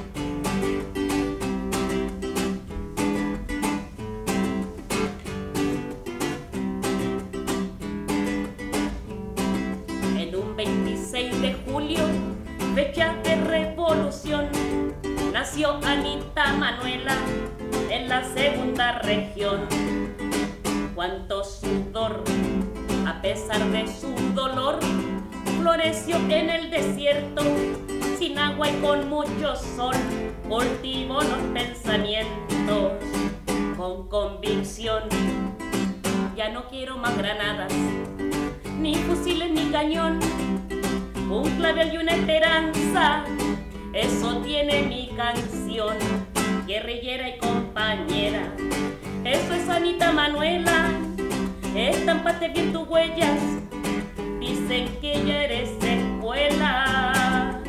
En un veintiséis de julio, fecha de revolución, nació Anita Manuela en la segunda región. Cuánto sudor, a pesar de su dolor, floreció en el desierto, sin agua y con mucho sol, cultivó los pensamientos con convicción. Ya no quiero más granadas, ni fusiles ni cañón, un clavel y una esperanza, eso tiene mi canción. Guerrillera y compañera, eso es Anita Manuela. Estámpate bien tus huellas, dicen que ya eres escuela.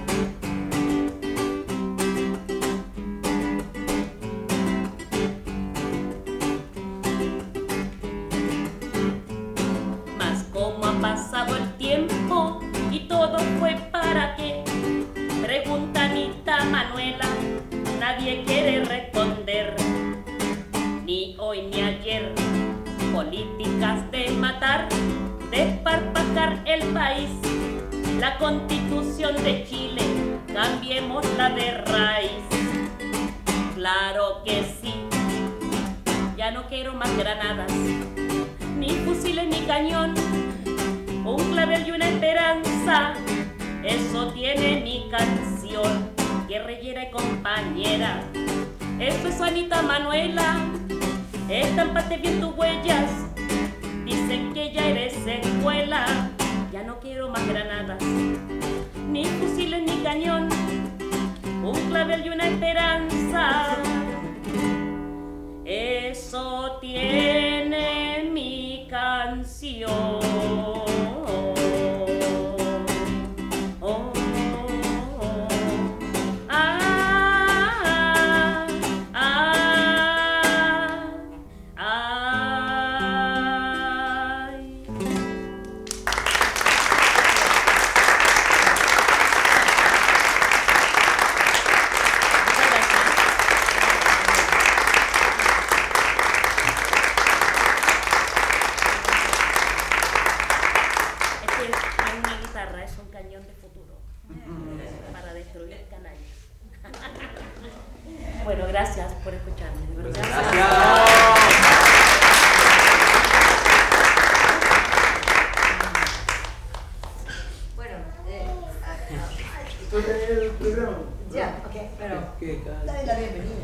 Mas como ha pasado el tiempo y todo fue para qué, pregunta Anita Manuela, nadie quiere responder, ni hoy ni ayer. Políticas de matar, desparpajar el país, la Constitución de Chile, cambiémosla de raíz. Claro que sí, ya no quiero más granadas, ni fusiles ni cañón, un clavel y una esperanza, eso tiene mi canción. Guerrillera y compañera, eso es Anita Manuela. Estámpate bien tus huellas, dicen que ya eres escuela. Ya no quiero más granadas, ni fusiles ni cañón, un clavel y una esperanza, eso tiene mi canción. Bueno, gracias por escucharme. Gracias. Gracias. ¿Tú tenés el programa? Ya, ok, pero dale la bienvenida.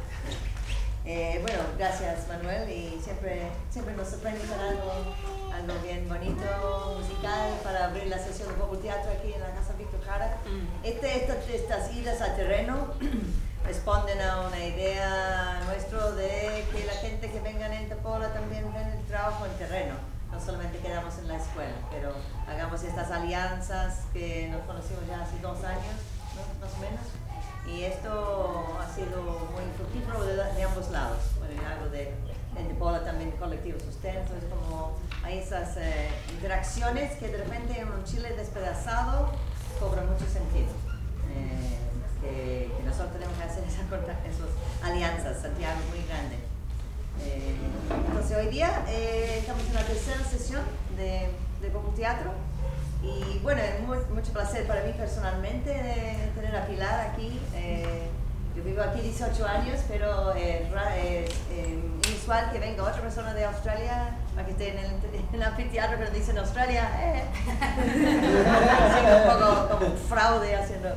Eh, bueno, gracias Manuel, y siempre, siempre nos sorprende con algo, algo bien bonito, musical, para abrir la sesión de Popul Teatro aquí en la Casa Víctor Jara. Este, esta, estas idas a terreno responden a una idea nuestra de que la gente que venga en Tepola también ven el trabajo en terreno. No solamente quedamos en la escuela, pero hagamos estas alianzas que nos conocimos ya hace dos años, ¿no? Más o menos. Y esto ha sido muy fructífero de, de ambos lados. Bueno, y algo de en Tepola también colectivo sustento, es como hay esas eh, interacciones que de repente en un Chile despedazado cobran mucho sentido. Eh, que, que nosotros tenemos que hacer esas, esas alianzas. Santiago es muy grande. Eh, entonces hoy día eh, estamos en la tercera sesión de, de Popul Teatro, y bueno, es muy, mucho placer para mí personalmente de tener a Pilar aquí. Eh, yo vivo aquí dieciocho años, pero es eh, eh, inusual que venga otra persona de Australia para que esté en el, en el anfiteatro, pero dicen Australia, eh. Siento un poco como un fraude haciendo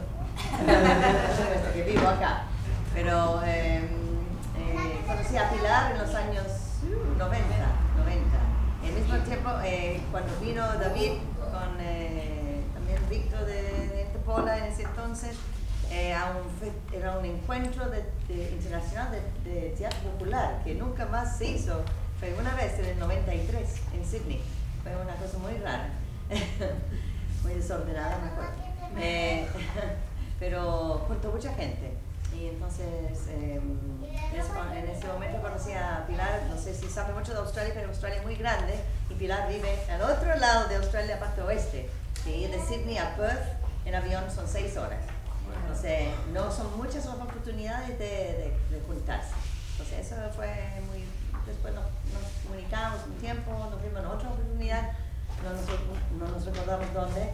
que vivo acá, pero eh, Eh, conocí a Pilar en los años noventa. Al mismo tiempo, eh, cuando vino David con eh, también Víctor de, de Tepola en ese entonces, eh, a un, era un encuentro de, de, internacional de, de teatro popular que nunca más se hizo. Fue una vez en el noventa y tres en Sydney. Fue una cosa muy rara, muy desordenada, me acuerdo. Eh, pero juntó mucha gente. Y entonces, eh, en, ese, en ese momento conocí a Pilar. No sé si sabe mucho de Australia, pero Australia es muy grande y Pilar vive al otro lado de Australia, parte oeste. Que ir de Sydney a Perth en avión son seis horas. Entonces, no son muchas las oportunidades de, de, de juntarse. Entonces, eso fue muy... Después nos, nos comunicamos un tiempo, nos vimos en otra oportunidad, no nos, no nos recordamos dónde.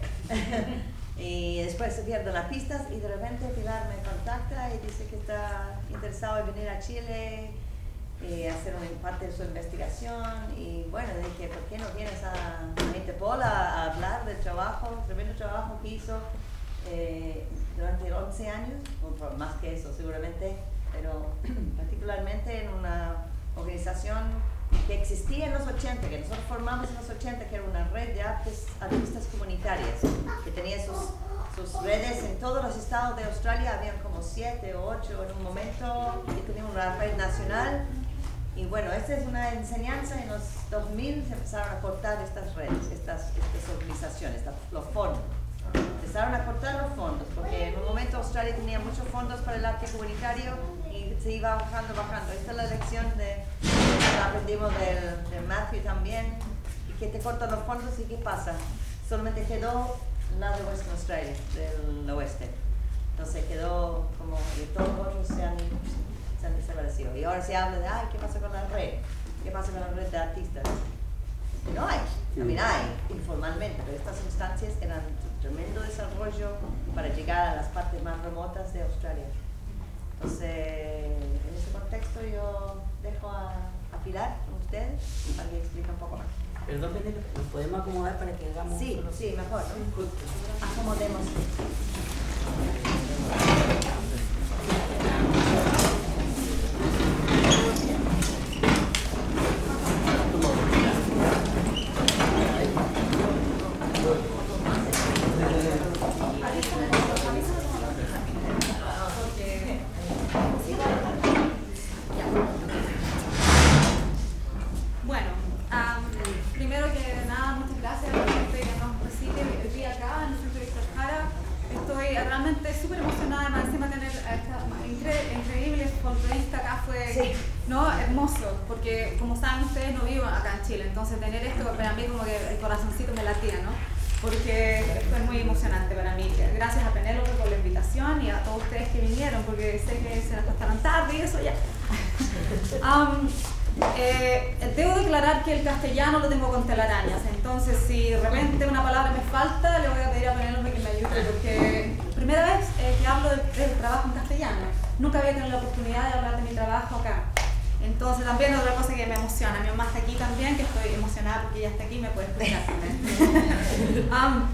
Y después se pierden las pistas y de repente Pilar me contacta y dice que está interesado en venir a Chile y hacer una parte de su investigación. Y bueno, dije, ¿por qué no vienes a, a Tepola a hablar del trabajo, tremendo trabajo que hizo eh, durante once años, o más que eso seguramente, pero particularmente en una organización que existía en los ochenta, que nosotros formamos en los ochenta, que era una red de artes, artistas comunitarias, que tenía sus, sus redes en todos los estados de Australia. Habían como siete o ocho en un momento, que tenía una red nacional. Y bueno, esta es una enseñanza. En los dos mil se empezaron a cortar estas redes, estas, estas organizaciones, los fondos. Empezaron a cortar los fondos, porque en un momento Australia tenía muchos fondos para el arte comunitario y se iba bajando, bajando. Esta es la lección de, que aprendimos del, de Matthew también, y que te cortan los fondos y ¿qué pasa? Solamente quedó el lado de Western Australia, del oeste. Entonces quedó como que todos los otros se han, se han desaparecido. Y ahora se habla de, ay, ¿qué pasa con la red? ¿Qué pasa con la red de artistas? No hay, también hay, informalmente, pero estas instancias eran un tremendo desarrollo para llegar a las partes más remotas de Australia. Entonces, en ese contexto yo dejo a, a Pilar con ustedes para que explique un poco más. Perdón, ¿nos podemos acomodar para que hagamos? Sí, sí, mejor, ¿no? Acomodemos. Bueno, um, primero que nada, muchas gracias a la gente que nos recibe hoy día acá en el Centro Víctor Jara. Estoy realmente súper emocionada, más encima tener a esta incre increíble folclorista acá fue Sí. ¿no? hermoso, porque como saben ustedes no vivo acá en Chile, entonces tener esto para mí como que el corazoncito me latía, ¿no? Porque esto es muy emocionante para mí. Gracias a Penélope por la invitación y a todos ustedes que vinieron, porque sé que se acostaron tarde y eso ya. um, eh, debo declarar que el castellano lo tengo con telarañas, entonces si de repente una palabra me falta, le voy a pedir a Penélope que me ayude, porque primera vez eh, que hablo del, del trabajo en castellano. Nunca había tenido la oportunidad de hablar de mi trabajo acá. Entonces también otra cosa que me emociona, mi mamá está aquí también, que estoy emocionada porque ella está aquí y me puede explicar también. um,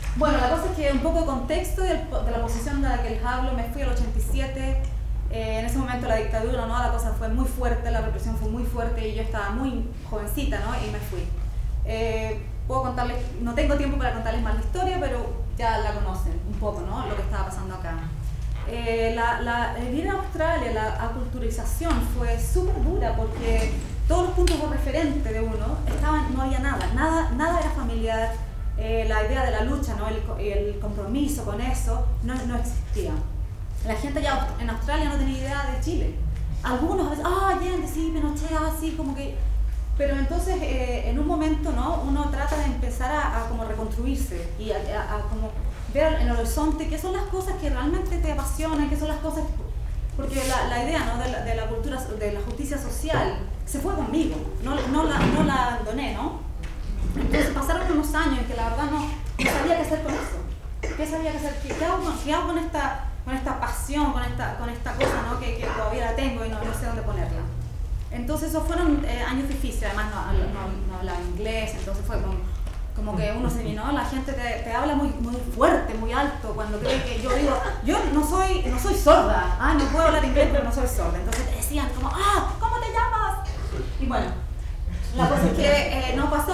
Bueno, la cosa es que un poco de contexto de, de la posición de la que les hablo, me fui al ochenta y siete, eh, en ese momento la dictadura, ¿no? La cosa fue muy fuerte, la represión fue muy fuerte y yo estaba muy jovencita, ¿no? Y me fui. Eh, puedo contarles, no tengo tiempo para contarles más la historia, pero ya la conocen un poco, ¿no? Lo que estaba pasando acá. Eh, la, la, el ir a Australia, la aculturización fue súper dura porque todos los puntos de referente de uno estaban, no había nada, nada, nada era familiar. Eh, la idea de la lucha, ¿no? el, el compromiso con eso, no, no existía. La gente ya en Australia no tenía idea de Chile. Algunos a veces, ah, Allende, sí, Pinochet, así, como que... Pero entonces, eh, en un momento, ¿no? Uno trata de empezar a, a como reconstruirse y a, a, a como ver en el horizonte qué son las cosas que realmente te apasionan, qué son las cosas... Porque la, la idea, ¿no? de, la, de la cultura, de la justicia social, se fue conmigo, no, no, la, no la abandoné, ¿no? Entonces pasaron unos años en que la verdad no, no sabía qué hacer con eso. ¿Qué sabía qué hacer? ¿Qué, qué, hago, qué hago con esta, con esta pasión, con esta, con esta cosa, ¿no? que, que todavía la tengo y no, no sé dónde ponerla? Entonces esos fueron eh, años difíciles, además no, no, no hablaba inglés, entonces fue como, como que uno se vino, la gente te, te habla muy, muy fuerte, muy alto, cuando cree que yo digo, yo no soy, no soy sorda, ah, no puedo hablar inglés pero no soy sorda, entonces te decían como, ah, ¿cómo te llamas? Y bueno, la cosa es que eh, no pasó,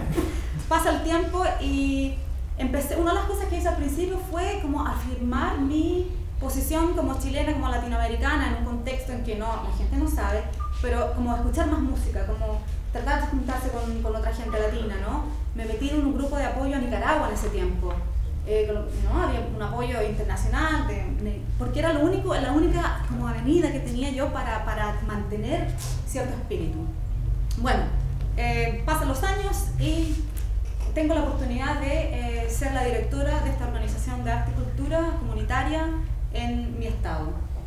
pasa el tiempo y empecé, una de las cosas que hice al principio fue como afirmar mi posición como chilena, como latinoamericana, en un contexto en que no, la gente no sabe, pero como escuchar más música, como tratar de juntarse con, con otra gente latina, ¿no? Me metí en un grupo de apoyo a Nicaragua en ese tiempo, eh, ¿no? Había un apoyo internacional, de, de, porque era lo único, la única como avenida que tenía yo para, para mantener cierto espíritu. Bueno, eh, pasan los años y tengo la oportunidad de eh, ser la directora de esta organización de arte y cultura comunitaria en mi estado.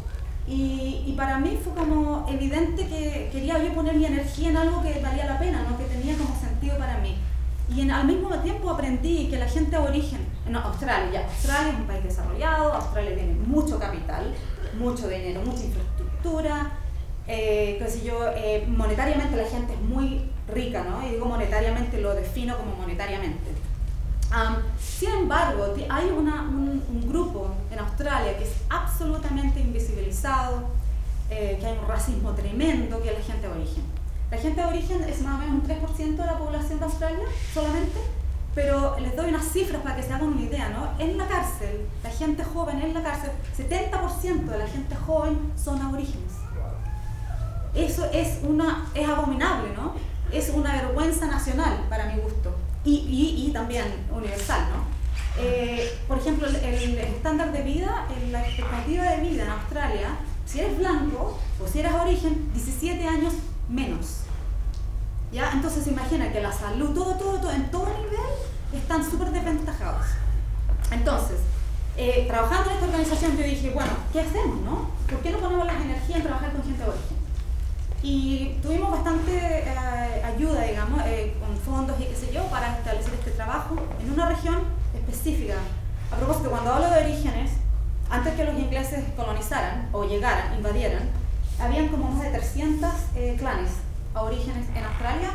Y, y para mí fue como evidente que quería yo poner mi energía en algo que valía la pena, ¿no? Que tenía como sentido para mí. Y en, al mismo tiempo aprendí que la gente aborigen, no, Australia, ya, Australia es un país desarrollado, Australia tiene mucho capital, mucho dinero, mucha infraestructura, eh, qué sé yo, eh, monetariamente la gente es muy rica, ¿no? Y digo monetariamente, lo defino como monetariamente. Um, sin embargo, hay una, un, un grupo en Australia que es absolutamente invisibilizado, eh, que hay un racismo tremendo, que es la gente de origen. La gente de origen es más o menos un tres por ciento de la población de Australia solamente, pero les doy unas cifras para que se hagan una idea, ¿no? En la cárcel, la gente joven en la cárcel, setenta por ciento de la gente joven son aborígenes. Eso es, una, es abominable, ¿no? Es una vergüenza nacional para mi gusto y, y, y también universal, ¿no? Eh, por ejemplo, el, el estándar de vida, la expectativa de vida en Australia, si eres blanco o si eres aborigen, diecisiete años menos. ¿Ya? Entonces imagina que la salud, todo, todo, todo, en todo nivel están súper desventajados. Entonces, eh, trabajando en esta organización yo dije, bueno, ¿qué hacemos, no? ¿Por qué no ponemos las energías en trabajar con gente de origen? Y tuvimos bastante eh, ayuda, digamos, eh, con fondos y qué sé yo, para establecer este trabajo en una región específica. A propósito, cuando hablo de orígenes, antes que los ingleses colonizaran o llegaran, invadieran, habían como más de trescientos eh, clanes aborígenes en Australia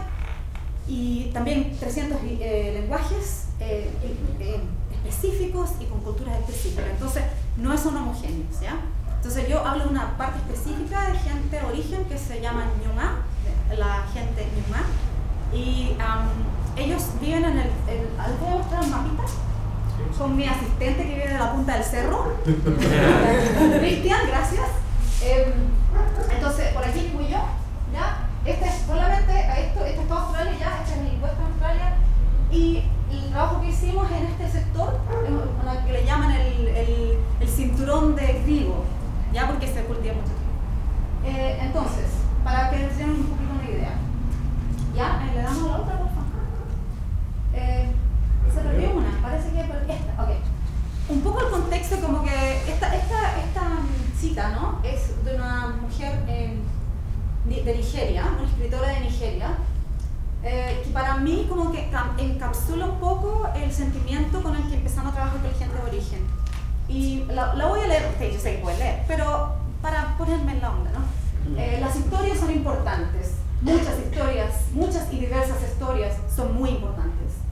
y también trescientos eh, lenguajes eh, eh, específicos y con culturas específicas. Entonces, no son homogéneos, ¿ya? Entonces yo hablo de una parte específica de gente de origen que se llama Ñunga, la gente Ñunga, y um, ellos viven en el, el ¿les voy a mostrar un mapita? Con mi asistente que vive en la punta del cerro, Cristian, gracias. Eh, entonces, por aquí fui yo, ¿ya? Este es solamente, esto, esto es toda Australia, ya, este es el puesto de Australia, y el trabajo que hicimos en este sector, en la que le llaman el, el, el cinturón de trigo, ya, porque se cultiva mucho trigo. Eh, entonces, para que se den un poquito una idea, ya, eh, le damos a la otra, por favor. Eh, se perdió una, parece que esta, ok. Un poco el contexto, como que esta, esta, esta cita, ¿no? Es de una mujer eh, de Nigeria, una escritora de Nigeria, eh, que para mí como que encapsula un poco el sentimiento con el que empezamos a trabajar con la gente de origen. Y la, la voy a leer, ok, yo sé que puede leer, pero para ponerme en la onda, ¿no? Eh, las historias son importantes, muchas historias, muchas y diversas historias son muy importantes.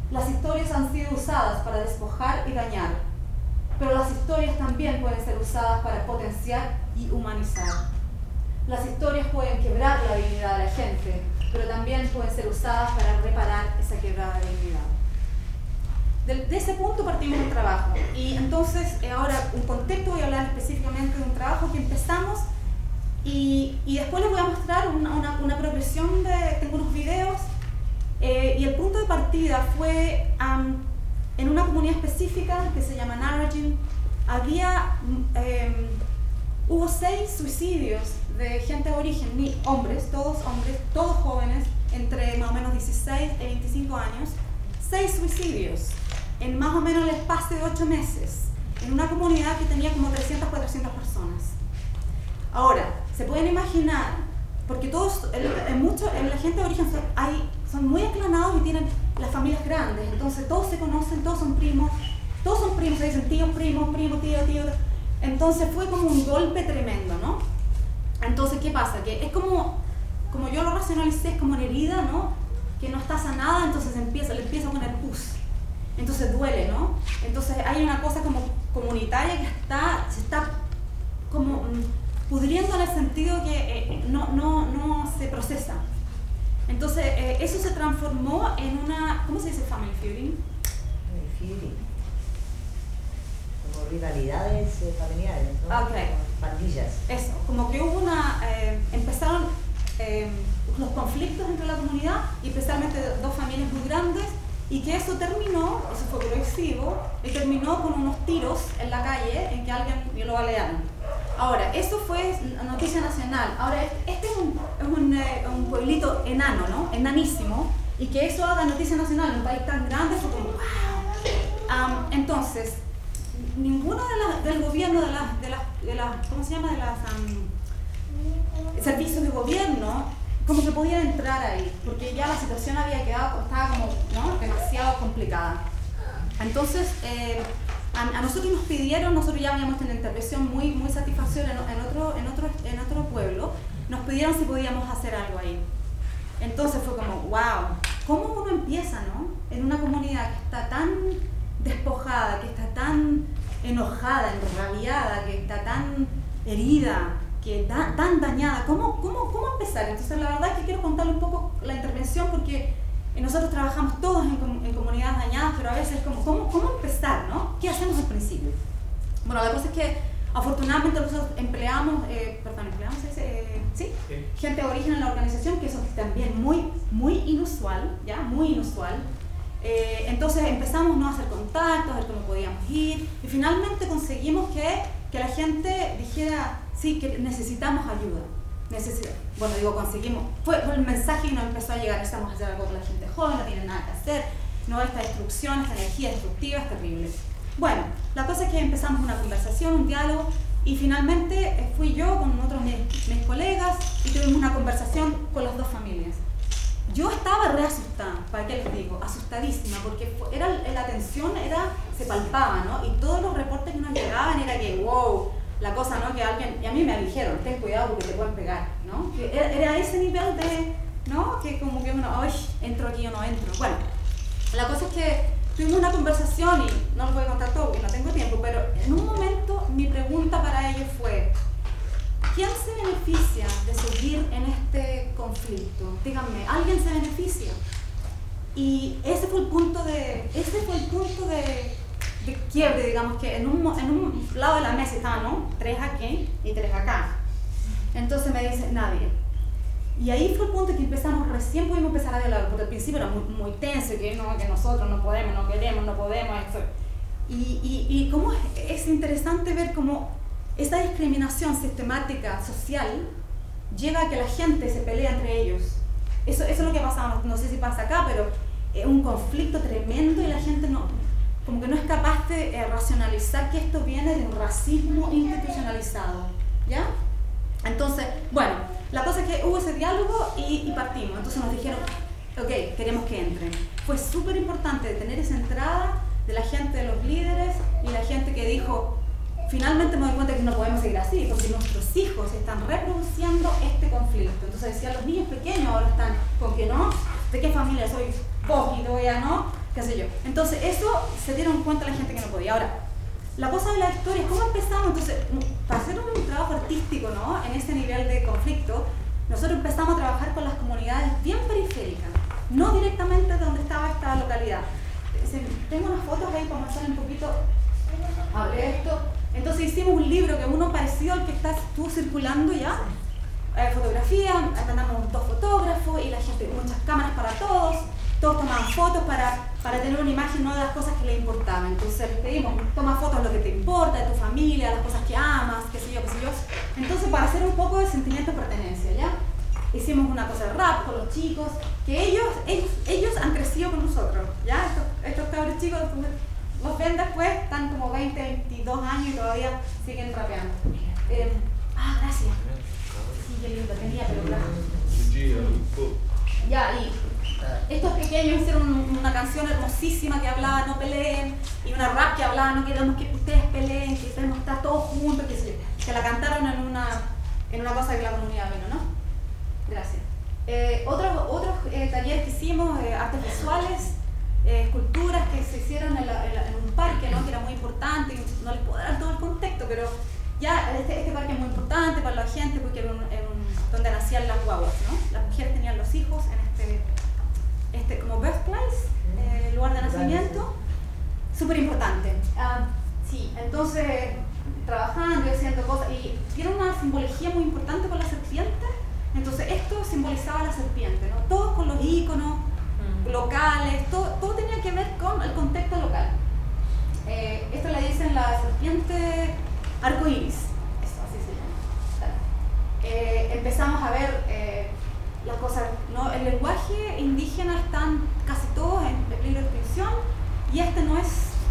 Las historias han sido usadas para despojar y dañar, pero las historias también pueden ser usadas para potenciar y humanizar. Las historias pueden quebrar la dignidad de la gente, pero también pueden ser usadas para reparar esa quebrada dignidad. De, de ese punto partimos el trabajo. Y entonces, eh, ahora, un contexto, voy a hablar específicamente de un trabajo que empezamos y, y después les voy a mostrar una, una, una progresión de, tengo unos videos, eh, y el punto de partida fue um, en una comunidad específica que se llama Narragin. Había, eh, hubo seis suicidios de gente de origen, ni hombres, todos hombres, todos jóvenes, entre más o menos dieciséis y veinticinco años, seis suicidios en más o menos el espacio de ocho meses, en una comunidad que tenía como trescientas, cuatrocientas personas. Ahora, se pueden imaginar, porque todos, en, en mucho, en la gente de origen son, hay, son muy aclanados y tienen las familias grandes, entonces todos se conocen, todos son primos, todos son primos, se dicen tío, primo, primo, tío, tío, entonces fue como un golpe tremendo, ¿no? Entonces, ¿qué pasa? Que es como, como yo lo racionalicé, es como una herida, ¿no? Que no está sanada, entonces empieza, le empieza a poner pus. Entonces duele, ¿no? Entonces hay una cosa como comunitaria que está, se está como mm, pudriendo en el sentido que eh, no, no, no se procesa. Entonces eh, eso se transformó en una, ¿cómo se dice family feuding? Family feuding. Como rivalidades eh, familiares, ¿no? Okay. Pandillas. Eso, como que hubo una, eh, empezaron eh, los conflictos entre la comunidad, y especialmente dos familias muy grandes, y que eso terminó, eso fue progresivo, y terminó con unos tiros en la calle en que alguien lo balearon. Ahora, eso fue noticia nacional. Ahora, este es un, es un, eh, un pueblito enano, ¿no? Enanísimo, y que eso haga noticia nacional en un país tan grande fue como wow. Um, entonces, ninguno de la, del gobierno, de las, de las, de las, ¿cómo se llama? De las um, servicios de gobierno, como que podía entrar ahí, porque ya la situación había quedado, estaba como, ¿no? demasiado complicada. Entonces, eh, a, a nosotros nos pidieron, nosotros ya habíamos tenido una intervención muy, muy satisfactoria en, en, otro, en, otro, en otro pueblo, nos pidieron si podíamos hacer algo ahí. Entonces fue como, wow, ¿cómo uno empieza, no? En una comunidad que está tan despojada, que está tan enojada, enrabiada, que está tan herida, que está tan dañada, ¿cómo, cómo, cómo empezar? Entonces la verdad es que quiero contarle un poco la intervención, porque nosotros trabajamos todos en, com en comunidades dañadas, pero a veces es como, ¿cómo, cómo empezar, no? ¿Qué hacemos al principio? Bueno, la cosa es que afortunadamente nosotros empleamos, eh, perdón, empleamos ese, eh, ¿sí? Sí, gente de origen en la organización, que eso es también muy, muy inusual, ¿ya? Muy inusual. Eh, entonces empezamos, ¿no? a hacer contactos, a ver cómo podíamos ir, y finalmente conseguimos que, que la gente dijera, sí, que necesitamos ayuda. Necesita, bueno, digo, conseguimos, fue, fue el mensaje que nos empezó a llegar, necesitamos hacer algo con la gente joven, no tienen nada que hacer, no, esta destrucción, esta energía destructiva es terrible. Bueno, la cosa es que empezamos una conversación, un diálogo, y finalmente eh, fui yo con otros mis, mis colegas y tuvimos una conversación con las dos familias. Yo estaba re asustada, ¿para qué les digo? Asustadísima, porque fue, era, la tensión era, se palpaba, ¿no? Y todos los reportes que nos llegaban era que, wow, la cosa, ¿no? Que alguien, y a mí me dijeron, ten cuidado porque te pueden pegar, ¿no? Que era, era ese nivel de, ¿no? Que como que uno, ay, entro aquí o no entro. Bueno, la cosa es que tuvimos una conversación y no les voy a contar todo porque no tengo tiempo, pero en un momento mi pregunta para ellos fue, ¿quién se beneficia de seguir en este conflicto? Díganme, ¿alguien se beneficia? Y ese fue el punto de, ese fue el punto de, de quiebre, digamos, que en un, en un lado de la mesa estaban, ¿no? Tres aquí y tres acá. Entonces me dice, nadie. Y ahí fue el punto que empezamos, recién pudimos empezar a dialogar, porque al principio era muy, muy tenso, que, no, que nosotros no podemos, no queremos, no podemos, eso. Y, y, y cómo es, es interesante ver cómo esta discriminación sistemática social llega a que la gente se pelea entre ellos. Eso, eso es lo que pasa, no, no sé si pasa acá, pero es un conflicto tremendo y la gente no, como que no es capaz de eh, racionalizar que esto viene de un racismo institucionalizado, ¿ya? Entonces, bueno, la cosa es que hubo ese diálogo y, y partimos. Entonces nos dijeron, ok, queremos que entren. Fue súper importante tener esa entrada de la gente, de los líderes y la gente que dijo, finalmente me doy cuenta que no podemos seguir así, porque nuestros hijos están reproduciendo este conflicto. Entonces decían, los niños pequeños ahora están con que no, ¿de qué familia soy vos y todavía no? qué sé yo. Entonces eso se dieron cuenta la gente que no podía. Ahora, la cosa de la historia, ¿cómo empezamos? Entonces, para hacer un trabajo artístico, ¿no? En ese nivel de conflicto, nosotros empezamos a trabajar con las comunidades bien periféricas, no directamente de donde estaba esta localidad. Tengo unas fotos ahí para mostrar un poquito, hablé esto. Entonces hicimos un libro que uno parecido al que está, estuvo circulando ya, eh, fotografía, mandamos dos fotógrafos y la gente, muchas cámaras para todos, todos tomaban fotos para, para tener una imagen, ¿no?, de las cosas que les importaban. Entonces les pedimos, toma fotos de lo que te importa, de tu familia, las cosas que amas, qué sé yo, qué sé yo. Entonces, para hacer un poco de sentimiento de pertenencia, ¿ya? Hicimos una cosa de rap con los chicos, que ellos, ellos, ellos han crecido con nosotros, ¿ya? Estos, estos cabros chicos los ven después, están como veinte, veintidós años y todavía siguen rapeando. Eh, ah, gracias. Sí, qué lindo, tenía pelo blanco. Ya, y estos pequeños hicieron una canción hermosísima que hablaba no peleen, y una rap que hablaba no queremos que ustedes peleen, que queremos estar todos juntos, que se, se la cantaron en una, en una cosa que la comunidad vino, ¿no? Gracias. Eh, otros otros eh, talleres que hicimos, eh, artes visuales, eh, esculturas que se hicieron en, la, en, la, en un parque, ¿no?, que era muy importante, no les puedo dar todo el contexto, pero ya este, este parque es muy importante para la gente porque era un, era un, donde nacían las guaguas, ¿no? Las mujeres tenían los hijos en este, este como birthplace, eh, lugar de nacimiento, súper importante. Uh, sí, entonces trabajando y haciendo cosas, y tiene una simbología muy importante con la serpiente. Entonces esto simbolizaba la serpiente, ¿no? Todos con los íconos mm. locales, todo, todo tenía que ver con el contexto local. Eh, esto le dicen la serpiente arcoíris, eso así se llama. Eh, empezamos a ver eh, las cosas, ¿no? El lenguaje indígena están casi todos en peligro de extinción y este no es,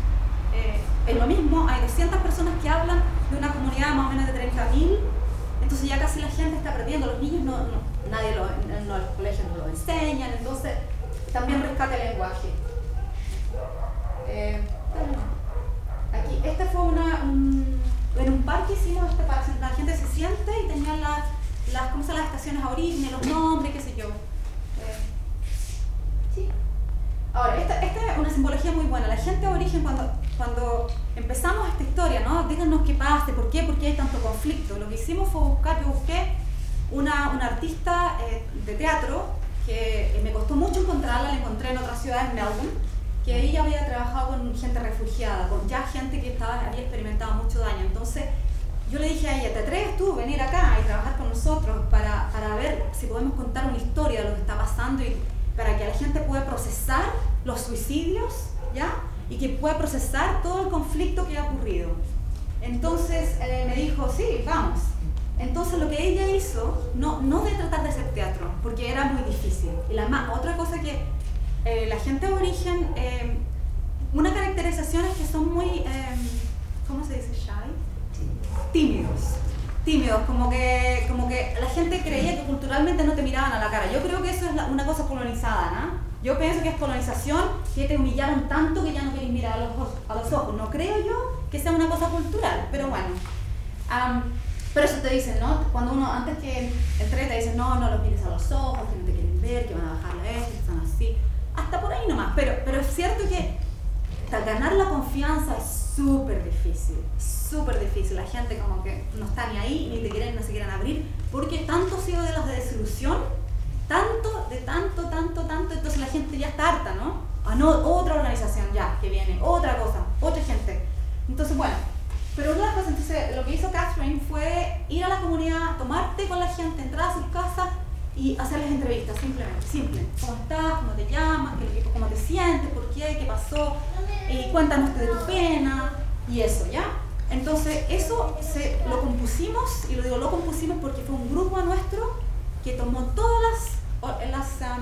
eh, es lo mismo. Hay doscientas personas que hablan de una comunidad más o menos de treinta mil. Entonces ya casi la gente está perdiendo, los niños no, no nadie lo, en los colegios no lo enseñan, entonces también rescata el lenguaje. Eh, aquí, este fue una, un, en un parque hicimos este para que la gente se siente y tenían las, las, ¿cómo se llaman? Las estaciones aborígenes, los nombres, qué sé yo. Eh, sí. Ahora, esta, esta es una simbología muy buena. La gente de origen, cuando, cuando empezamos esta historia, ¿no? Díganos qué pasa, por qué, por qué hay tanto conflicto. Lo que hicimos fue buscar, yo busqué una, una artista eh, de teatro que eh, me costó mucho encontrarla, la encontré en otra ciudad, en Melbourne, que ella había trabajado con gente refugiada, con ya gente que estaba, había experimentado mucho daño. Entonces, yo le dije a ella, ¿te atreves tú a venir acá y trabajar con nosotros para, para ver si podemos contar una historia de lo que está pasando y para que la gente pueda procesar los suicidios, ¿ya? Y que pueda procesar todo el conflicto que ha ocurrido? Entonces eh, me dijo, sí, vamos. Entonces lo que ella hizo, no, no de tratar de hacer teatro, porque era muy difícil. Y la más, otra cosa que eh, la gente de origen, eh, una caracterización es que son muy, eh, ¿cómo se dice? Shy. Tímidos. Tímidos, como que, como que la gente creía que culturalmente no te miraban a la cara. Yo creo que eso es la, una cosa colonizada, ¿no? Yo pienso que es colonización, que te humillaron tanto que ya no quieres mirar a los, a los ojos. No creo yo que sea una cosa cultural, pero bueno. Um, pero eso te dicen, ¿no? Cuando uno, antes que entré, te dicen, no, no los mires a los ojos, que no te quieren ver, que van a bajar la S, que están así. Hasta por ahí nomás. Pero, pero es cierto que ganar la confianza es súper difícil, súper difícil. La gente como que no está ni ahí, ni te quieren, no se quieren abrir, porque tanto ha sido de los de desilusión, tanto, de tanto, tanto, tanto, entonces la gente ya está harta, ¿no? Ah, no, otra organización ya, que viene, otra cosa, otra gente. Entonces, bueno, pero una de las cosas, entonces, lo que hizo Catherine fue ir a la comunidad, tomar té con la gente, entrar a sus casas y hacerles entrevistas, simplemente, simple. ¿Cómo estás? ¿Cómo te llamas? ¿Cómo te sientes? ¿Por qué? ¿Qué pasó? Eh, cuéntanos de tu pena y eso, ¿ya? Entonces, eso se, lo compusimos, y lo digo lo compusimos porque fue un grupo nuestro que tomó todas las, las um,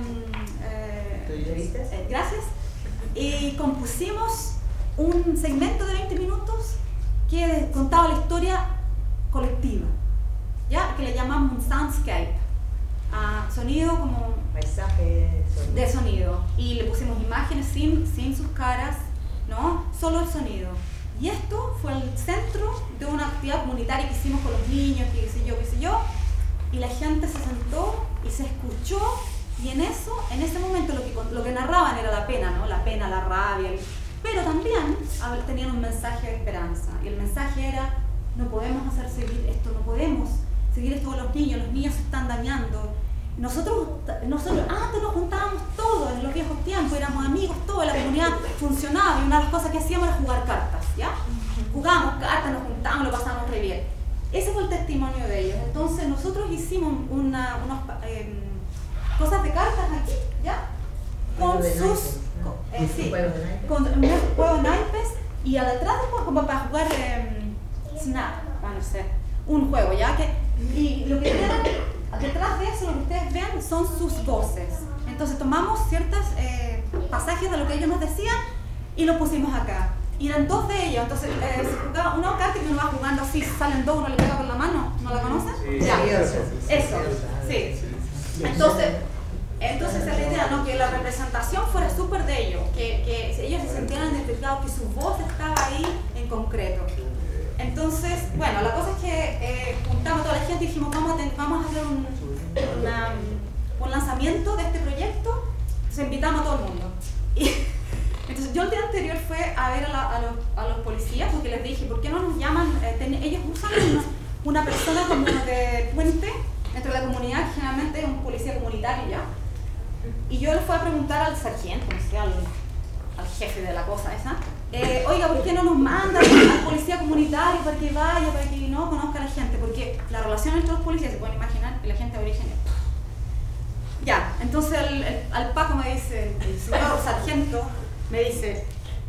eh, eh, gracias, y compusimos un segmento de veinte minutos que contaba la historia colectiva, ¿ya? Que le llamamos un soundscape, uh, sonido como paisaje sonido. de sonido, y le pusimos imágenes sin, sin sus caras, ¿no? Solo el sonido. Y esto fue el centro de una actividad comunitaria que hicimos con los niños, que qué sé yo, qué sé yo, y la gente se sentó y se escuchó Y en eso, en ese momento, lo que, lo que narraban era la pena, ¿no? La pena, la rabia, el, pero también tenían un mensaje de esperanza. Y el mensaje era, no podemos hacer seguir esto, no podemos seguir esto con los niños, los niños se están dañando. Nosotros, nosotros antes nos juntábamos todos en los viejos tiempos, éramos amigos, toda la comunidad funcionaba, y una de las cosas que hacíamos era jugar cartas, ¿ya? Jugábamos cartas, nos juntábamos, lo pasábamos re bien. Ese fue el testimonio de ellos. Entonces nosotros hicimos una, unas eh, cosas de cartas aquí, ¿ya? Con sus... Con, eh, sí, con un juego de naipes, y al atrás como para jugar eh, Snap, no sé, un juego, ¿ya? Que, y lo que queda detrás de eso, lo que ustedes ven, son sus voces. Entonces tomamos ciertos eh, pasajes de lo que ellos nos decían y lo pusimos acá. Y eran dos de ellos, entonces eh, se jugaba una carta que uno va jugando así, salen dos, uno le pega con la mano, ¿no la conocen? Sí. Ya, Eso, eso, sí. Entonces, entonces esa es la idea, ¿no? Que la representación fuera súper de ellos, que, que ellos se sintieran identificados, que su voz estaba ahí en concreto. Entonces, bueno, la cosa es que eh, juntamos a toda la gente y dijimos, vamos a, ten, vamos a hacer un, una, un lanzamiento de este proyecto, entonces invitamos a todo el mundo. Y, entonces yo el día anterior fue a ver a, la, a, los, a los policías porque les dije, ¿por qué no nos llaman? Eh, ten, ellos usan una, una persona como de puente entre la comunidad, generalmente es un policía comunitario ya. Y yo les fui a preguntar al sargento, no sé, al, al jefe de la cosa esa, eh, oiga, ¿por qué no nos mandan al policía comunitario para que vaya, para que no conozca a la gente? Porque la relación entre los policías, se pueden imaginar, que la gente de origen es... Ya, entonces el, el, al Paco me dice, el señor sargento, me dice,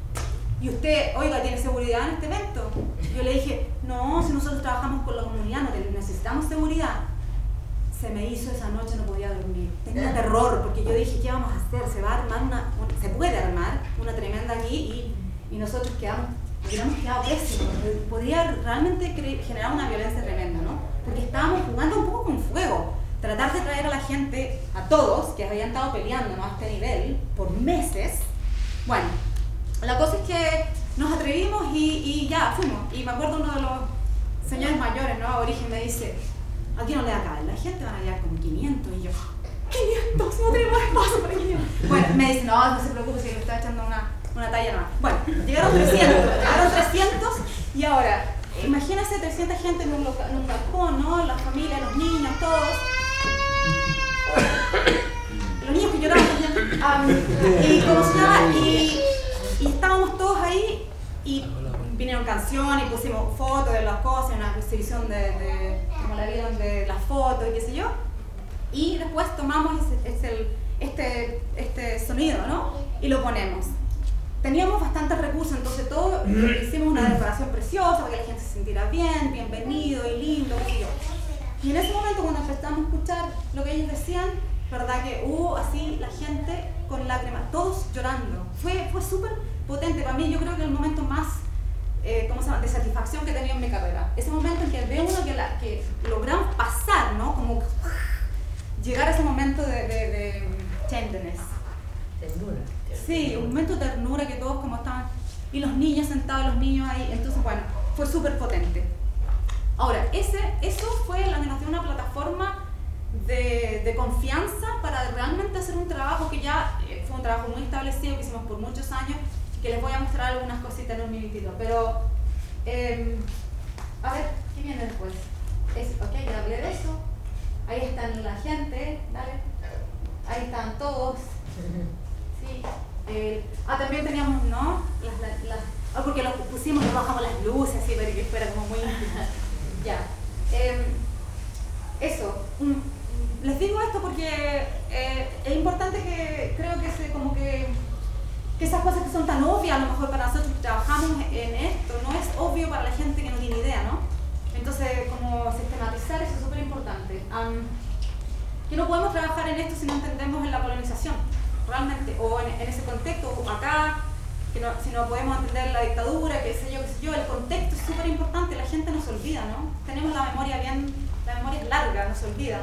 ¿y usted, oiga, tiene seguridad en este evento? Yo le dije, no, si nosotros trabajamos con la comunidad, no necesitamos seguridad. Se me hizo esa noche, no podía dormir. Tenía terror, porque yo dije, ¿qué vamos a hacer? Se va a armar una, se puede armar una tremenda aquí y, y nosotros quedamos, hubiéramos quedado pésimos. Podría realmente generar una violencia tremenda, ¿no? Porque estábamos jugando un poco con fuego. Tratar de traer a la gente, a todos, que habían estado peleando, ¿no? A este nivel, por meses. Bueno, la cosa es que nos atrevimos y, y ya, fuimos. Y me acuerdo uno de los señores mayores, ¿no? Origen me dice, aquí no le da caer, la gente van a llegar como quinientos. Y yo, quinientos, no tenemos espacio para quinientos. Bueno, me dice, no, no se preocupe, si le está echando una, una talla nada. Bueno, llegaron trescientos, llegaron trescientos y ahora, imagínense trescientas gente en un, loca, en un balcón, ¿no? La familia, los niños, todos. Los niños que lloraban también. Um, y, ¿cómo se llama? Y, y estábamos todos ahí y vinieron canciones y pusimos fotos de las cosas, una exhibición de, de como la vieron de las fotos y qué sé yo. Y después tomamos ese, ese, este, este sonido, ¿no? Y lo ponemos. Teníamos bastantes recursos, entonces todo, hicimos una decoración preciosa para que la gente se sintiera bien, bienvenido y lindo, qué sé yo. Y en ese momento cuando empezamos a escuchar lo que ellos decían, verdad que hubo así la gente con lágrimas, todos llorando. Fue, fue súper potente para mí, yo creo que el momento más eh, ¿cómo se llama? de satisfacción que he tenido en mi carrera. Ese momento en que veo uno que, la, que logramos pasar, ¿no? Como llegar a ese momento de, de, de tenderness. Ternura. Sí, un momento de ternura que todos como estaban, y los niños sentados, los niños ahí, entonces bueno, fue súper potente. Ahora, ese, eso fue la que nos dio una plataforma de, de confianza para realmente hacer un trabajo que ya eh, fue un trabajo muy establecido que hicimos por muchos años, que les voy a mostrar algunas cositas en un minutito, pero eh, a ver, ¿qué viene después? Es, ok, ya hablé de eso, ahí están la gente, dale, ahí están todos, sí, eh, ah, también teníamos, ¿no? Las, las, las, ah, porque lo pusimos, nos bajamos las luces así para que fuera como muy íntimo. Ya, eh, eso, um, les digo esto porque eh, es importante que creo que, se, como que, que esas cosas que son tan obvias a lo mejor para nosotros que trabajamos en esto, no es obvio para la gente que no tiene idea, ¿no? Entonces, como sistematizar eso es súper importante. Um, que no podemos trabajar en esto si no entendemos en la colonización, realmente, o en, en ese contexto, o acá, que no, si no podemos entender la dictadura, qué sé yo, qué sé yo, el contexto es súper importante, la gente nos olvida, ¿no? Tenemos la memoria bien, la memoria es larga, nos olvida.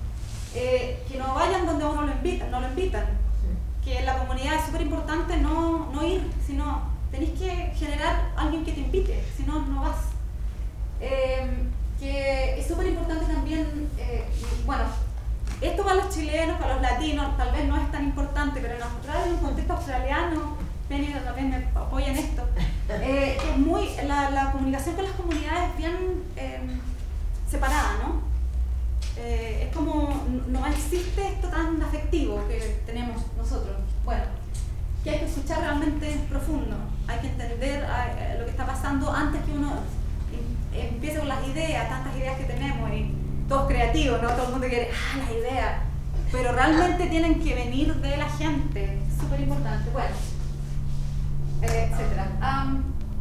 Eh, que no vayan donde uno lo invitan, no lo invitan. Que en la comunidad es súper importante no, no ir, sino tenéis que generar alguien que te invite, si no, no vas. Eh, que es súper importante también, eh, y, bueno, esto va para los chilenos, para los latinos, tal vez no es tan importante, pero en Australia, en un contexto australiano, Penny también me apoya en esto, eh, es muy, la, la comunicación con las comunidades es bien eh, separada, ¿no? Eh, es como, no existe esto tan afectivo que tenemos nosotros. Bueno, que hay que escuchar realmente profundo, hay que entender eh, lo que está pasando antes que uno empiece con las ideas, tantas ideas que tenemos y todos creativos, ¿no? Todo el mundo quiere, ah, las ideas, pero realmente tienen que venir de la gente, es súper importante, bueno, eh, etcétera. Um,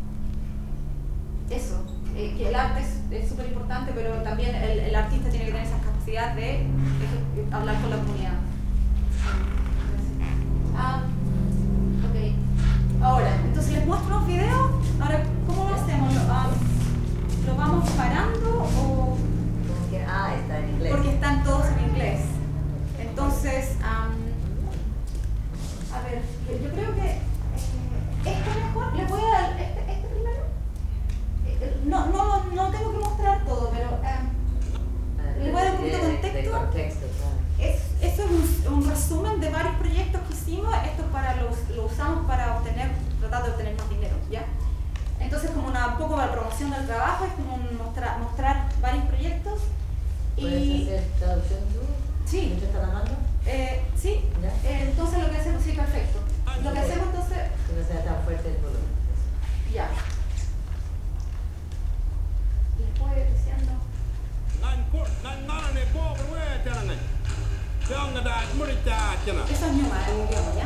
eso, eh, que el arte es súper importante, pero también el, el artista tiene que tener esa capacidad de, de, de hablar con la comunidad. Um, ok, ahora, entonces les muestro un video, ahora, ¿cómo lo hacemos? ¿Lo, um, ¿lo vamos parando o...? Ah, está en inglés. Porque están todos en inglés. Entonces, um, a ver, yo creo que eh, este mejor, les voy a dar este, este primero. Eh, no, no, no tengo que mostrar todo, pero um, les voy a dar un poquito de contexto. De contexto, claro. Es, esto es un, un resumen de varios proyectos que hicimos. Esto para los, lo usamos para obtener, tratar de obtener más dinero, ¿ya? Entonces, como una un poco la promoción del trabajo, es como un mostrar, mostrar varios proyectos. ¿Puedes Y, hacer traducción tú? sí. ¿Mucho está la mano? Eh, sí, eh, entonces lo que hacemos, sí, perfecto. Lo que hacemos entonces, Que no sea tan fuerte el volumen. ya. Y después diciendo, eso es Nyuma, el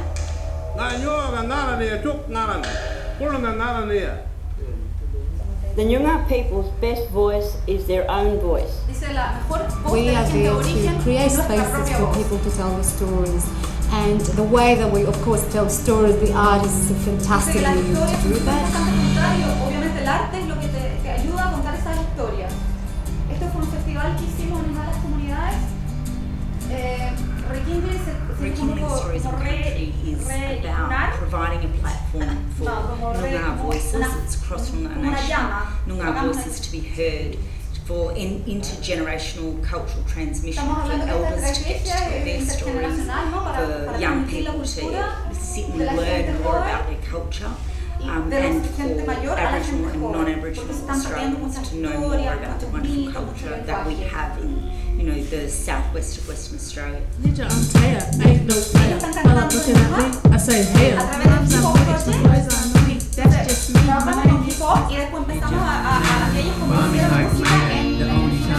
idioma, ¿ya? The Noongar people's best voice is their own voice. Dice la mejor voz We de la are gente de there origen to create es nuestra spaces propia for voz. people to tell their stories. And the way that we, of course, tell stories, the artists are Dice que fantastically las able historias to do son that. bastante contrario. Obviamente el arte es lo que te, te ayuda a contar esas historias. Esto fue un festival que hicimos en una de las comunidades. Eh, Rekindle se, se Rekindling como, Stories como in re, Country is re, about unar. providing a platform for No, como re, Noongar como voices. una- It's cross como una nation llama. Noongar Hagamos voices to be heard for in, intergenerational cultural transmission Estamos for hablando de esta elders to get estrategia to their stories, intergeneracional, ¿no? Para, for para young transmitir la people to cultura sit and de la gente learn more joven about their culture. y Um, de and la gente for mayor a la Aboriginal gente and joven, porque non-Aboriginal se están perdiendo Australians muchas to know more historias, about the muchos wonderful mitos, mucho culture that we lenguaje. have in, you know, the southwest of Western Australia. Ninja, I'm tired. Ain't no fire. Están While I'm cantando looking en at Nyuma me, I say, hell. a través del hip hop project. That's just me. My Trabajamos name con hip hop y después empezamos a, a, a que ellos compusieran música en, en su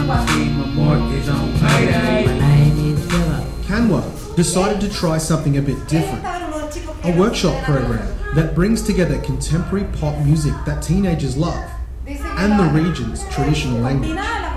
lenguaje. Canwa decided to try something a bit different, a workshop program that brings together contemporary pop music that teenagers love and the region's traditional language.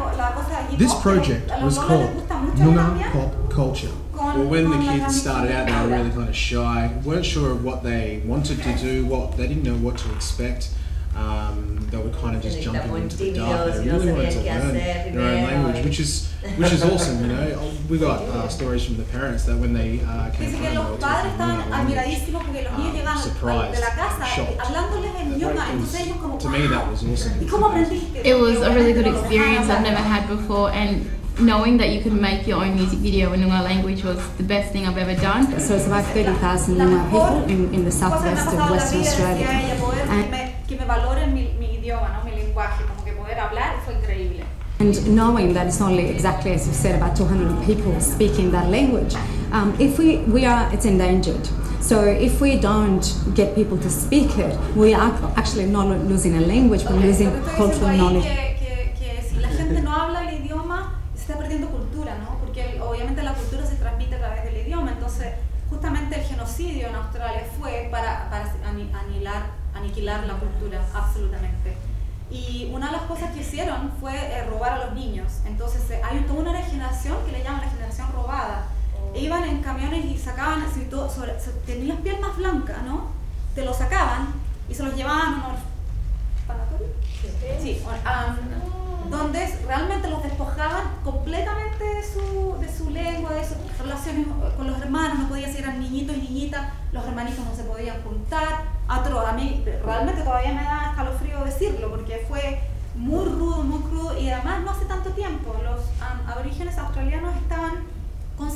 This project was called Noongar Pop Culture. Well, when the kids started out, they were really kind of shy, weren't sure of what they wanted to do, what they didn't know what to expect. Um, they were kind of just jumping into the dark. They really wanted to learn their own language, which is which is awesome. You know, we got uh, stories from the parents that when they uh, came Dice home, que they los were padres talking estaban Noongar language. admiradísimos porque los niños llegaban surprised, de la casa shocked. hablándoles en Nyuma, entonces ellos como, To me, that was awesome. ¿y cómo aprendiste? It was a really good Porque experience I've never obviamente had before, and knowing that you could make your own music video in Noongar language was the best thing I've ever done. So it's about thirty thousand Noongar people in, in the southwest of Western Australia. Ella poder que And, me, que me valoren mi, mi idioma, ¿no? Mi lenguaje, como que poder hablar fue increíble. and knowing that it's only exactly as you said, about two hundred people speaking that language, um, if we, we are, it's endangered. So if we don't get people to speak it, we are actually not losing a language, we're losing Lo que estoy cultural diciendo ahí knowledge. que, que, que si la gente no habla el idioma, se está perdiendo cultura, ¿no? Porque obviamente la cultura se transmite a través del idioma, entonces justamente el genocidio en Australia fue para, para aniquilar, aniquilar la cultura, absolutamente. Y una de las cosas que hicieron fue eh, robar a los niños. Entonces eh, hay toda una generación que le llaman la generación robada. E iban en camiones y sacaban, si todo, sobre, tenías piernas blancas, ¿no? Te lo sacaban y se los llevaban a un orfanatorio. Sí, um, donde realmente los despojaban completamente de su, de su lengua, de sus relaciones con los hermanos. No podían ser, eran niñitos y niñitas, los hermanitos no se podían juntar. Atroz, a mí realmente todavía me da escalofrío decirlo porque fue muy rudo, muy crudo y además no hace tanto tiempo los um, aborígenes australianos estaban considerados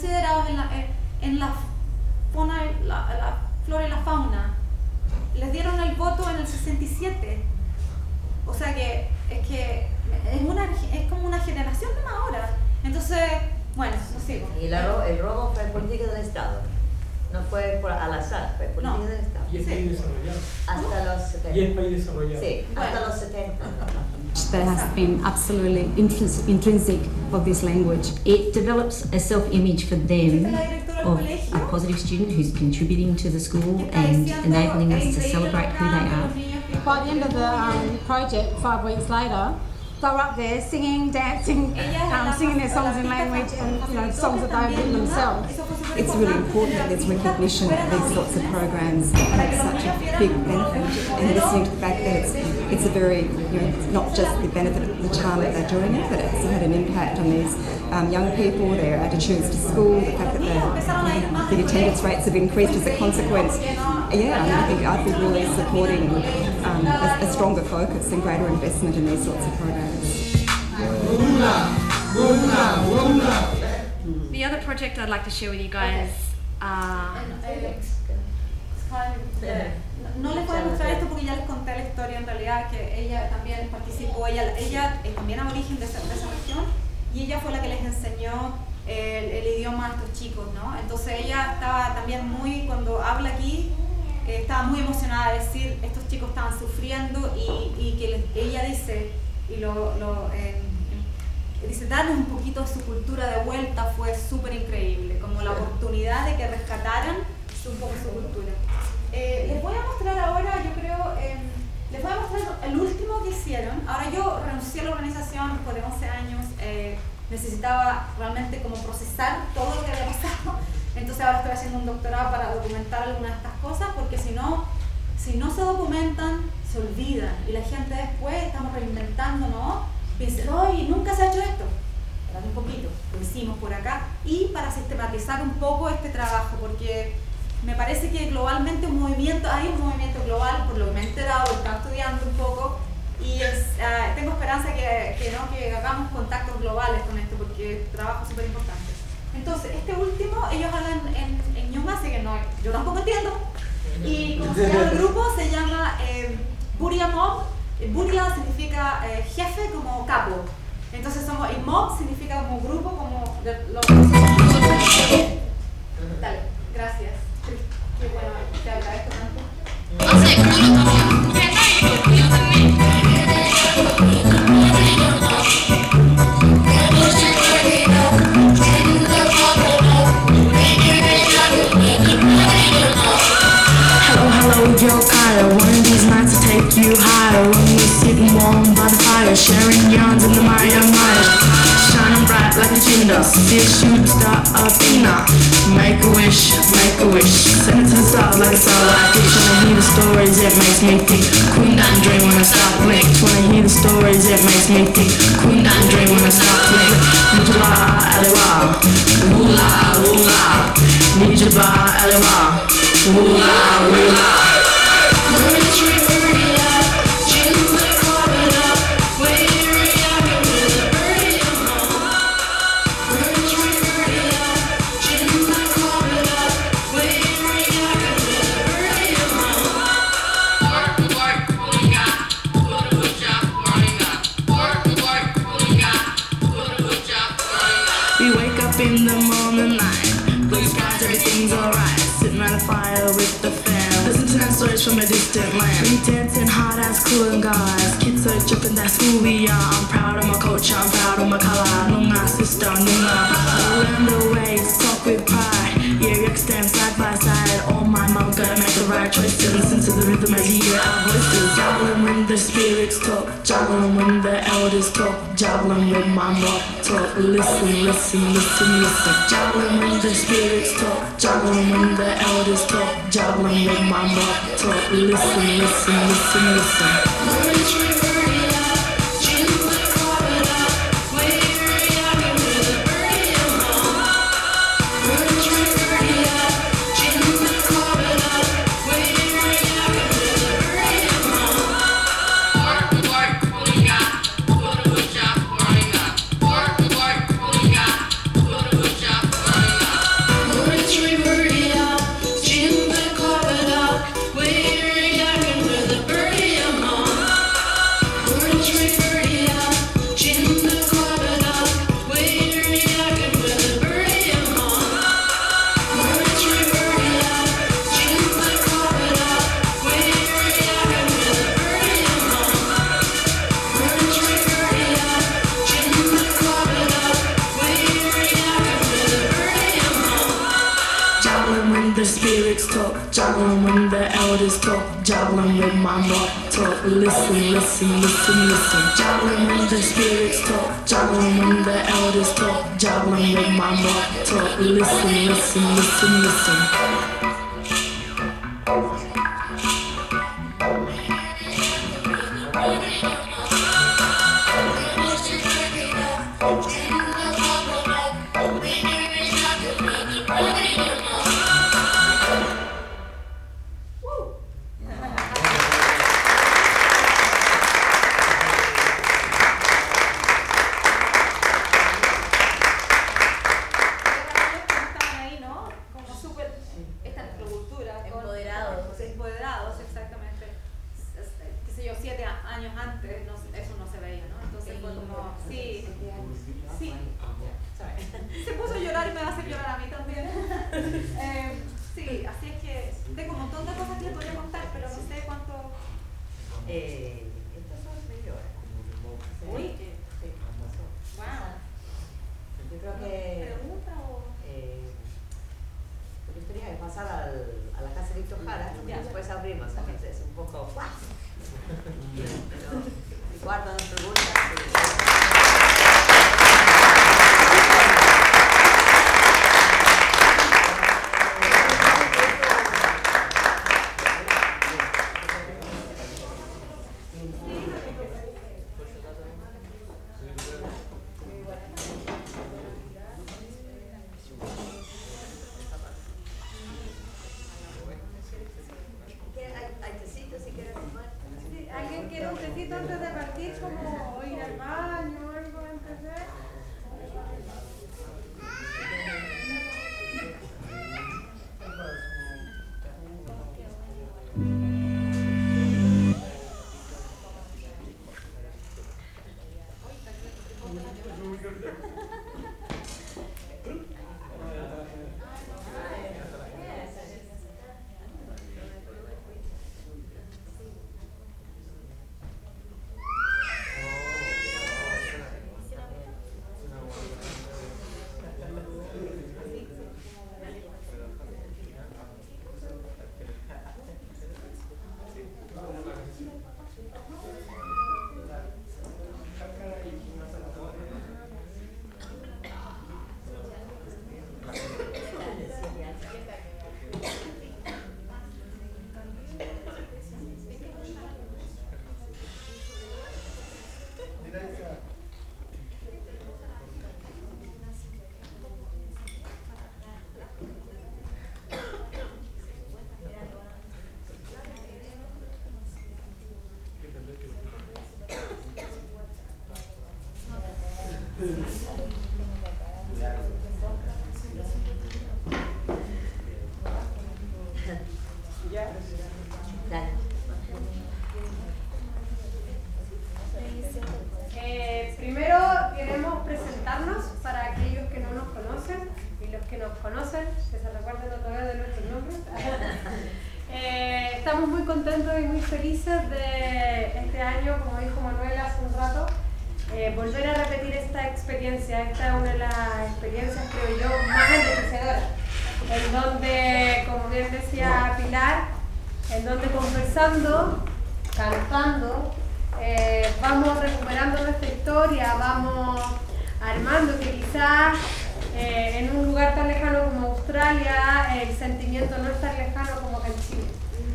involucrados en la, en la fauna, la, la flora y la fauna. Les dieron el voto en el sesenta y siete. O sea que es que es, una, es como una generación de más ahora. Entonces, bueno, no sigo. Y la, el robo fue política del Estado. No fue por al azar, fue política no. del Estado. Y es país desarrollado. Hasta los setenta. Y es país desarrollado. Sí, hasta bueno. los setenta. That has been absolutely intris- intrinsic of this language. It develops a self-image for them of a positive student who's contributing to the school and enabling us to celebrate who they are. By the end of the um, project, five weeks later, they were up there singing, dancing, um, singing their songs in language and you know songs that they've written themselves. It's really important that there's recognition of these sorts of programs have such a big benefit, and listening to the fact that it's, it's a very, you know, it's not just the benefit of the time that they're doing it, but it's had an impact on these um, young people, their attitudes to school, the fact that the, the attendance rates have increased as a consequence. Yeah, I, mean, I think I'd be really supporting um, a, a stronger focus and greater investment in these sorts of programs. The other project I'd like to share with you guys uh, no les voy a mostrar esto porque ya les conté la historia en realidad, que ella también participó, ella, ella es también aborigen de esa, de esa región, y ella fue la que les enseñó el, el idioma a estos chicos, ¿no? Entonces ella estaba también muy, cuando habla aquí, eh, estaba muy emocionada de decir, estos chicos estaban sufriendo y, y que les, ella dice, y lo, lo eh, dice, darles un poquito de su cultura de vuelta fue súper increíble, como la oportunidad de que rescataran un poco su cultura. Eh, les voy a mostrar ahora, yo creo, eh, les voy a mostrar el último que hicieron. Ahora yo renuncié a la organización después de once años, eh, necesitaba realmente como procesar todo lo que había pasado, entonces ahora estoy haciendo un doctorado para documentar algunas de estas cosas, porque si no, si no se documentan, se olvidan, y la gente después estamos reinventando, ¿no? Dice, ¡ay, nunca se ha hecho esto! Espérate un poquito, lo hicimos por acá, y para sistematizar un poco este trabajo, porque me parece que globalmente un movimiento, hay un movimiento global, por lo que me he enterado, estaba estudiando un poco, y es, uh, tengo esperanza que, que, ¿no? que hagamos contactos globales con esto, porque es un trabajo súper importante. Entonces, este último, ellos hablan en, en Ñuñoa, así que no, yo tampoco entiendo, y como se llama el grupo, se llama eh, Buria Mob. Buria significa eh, jefe, como capo. Entonces somos, y mob significa como grupo, como de, los... Dale, gracias. Qué bueno, te agradezco tanto. Hello, hello, yo, Kyle. One of these nights to take you higher. When we're sitting warm by the fire, sharing yarns in the Maya Maya. Shining bright like a gender, see a shooting star up in now. Make a wish, make a wish. Send it to the south like a satellite dish. Wanna hear the stories, it makes me think. Queen down dream when I start blink. Wanna hear the stories, it makes me think. Queen down dream when I start blink. Nijaba, Aliwa, Wula, Wula. Nijaba, Aliwa, Wula, Wula. We wake up in the morning light, blue skies, everything's alright. Sitting around a fire with the fam, listen to them stories from a distant land. We dancing hard as cool and guys, kids are jumping, that's who we are. I'm proud of my culture, I'm proud of my colour. Nunga sister, Nunga. Around the waves, talk with pride. Yeah, we stand side by side. All my mom gotta make the right choice to listen to the rhythm as you hear our voices. Jabbling when the spirits talk, jabbling when the elders talk, jabbling when my mom talk. Listen, listen, listen, listen. Jabbling when the spirits talk, jabbling when the elders talk, jabbling when my mom talk. Listen, listen, listen, listen. spirits talk, juggling when the elders talk, juggling with my mop talk. Listen, listen, listen, listen. Juggling when the spirits talk, juggling when the elders talk, juggling with my mop talk. Listen, listen, listen, listen. Eh, primero queremos presentarnos para aquellos que no nos conocen y los que nos conocen, que se recuerden otra vez de nuestros nombres. eh, estamos muy contentos y muy felices de este año, como dijo Manuela hace un rato, eh, volver a repetir esta experiencia. Esta es una de las experiencias, creo yo, más enriquecedoras, en donde, como bien decía Pilar, en donde conversando, cantando, eh, vamos recuperando nuestra historia, vamos armando que quizás eh, en un lugar tan lejano como Australia el sentimiento no es tan lejano como acá en Chile.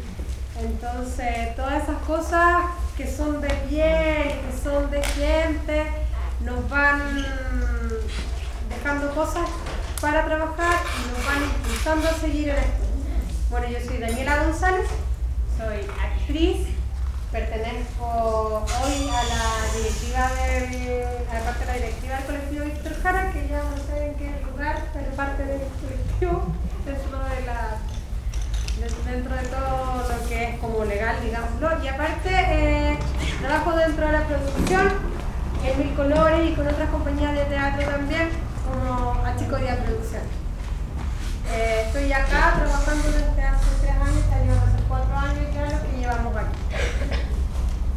Entonces todas esas cosas que son de piel, que son de gente, nos van dejando cosas para trabajar y nos van impulsando a seguir en esto. Bueno, yo soy Daniela González, soy actriz, pertenezco hoy a la directiva del, a la parte de la directiva del colectivo Víctor Jara, que ya no sé en qué lugar, pero parte del colectivo, dentro de la dentro de todo lo que es como legal, digámoslo, y aparte eh, trabajo dentro de la producción en Mil Colores y con otras compañías de teatro también, como Achicoria Producción. Eh, estoy acá trabajando desde hace tres años, este año van a ser cuatro años ya lo que llevamos aquí.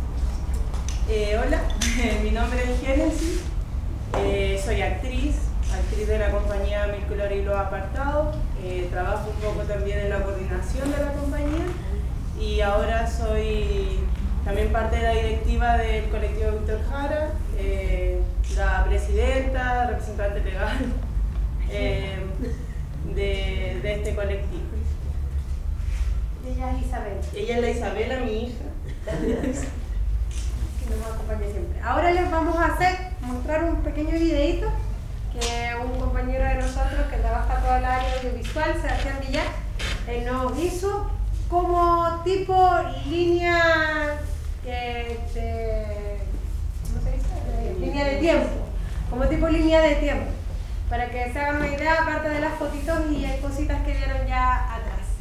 Eh, hola, mi nombre es Génesis, eh, soy actriz, actriz de la compañía Mil Colores y Los Apartados. Eh, trabajo un poco también en la coordinación de la compañía y ahora soy también parte de la directiva del colectivo Víctor Jara, eh, la presidenta, representante legal eh, de, de este colectivo. Ella es Isabel. Ella es la Isabela, mi hija. Que nos acompaña siempre. Ahora les vamos a hacer, mostrar un pequeño videito que un compañero de nosotros que trabaja toda el área audiovisual, Sebastián Villar, él nos hizo como tipo línea eh, de, ¿cómo se dice? De, línea de tiempo, como tipo línea de tiempo, para que se hagan una idea aparte de las fotitos y hay cositas que vieron ya atrás.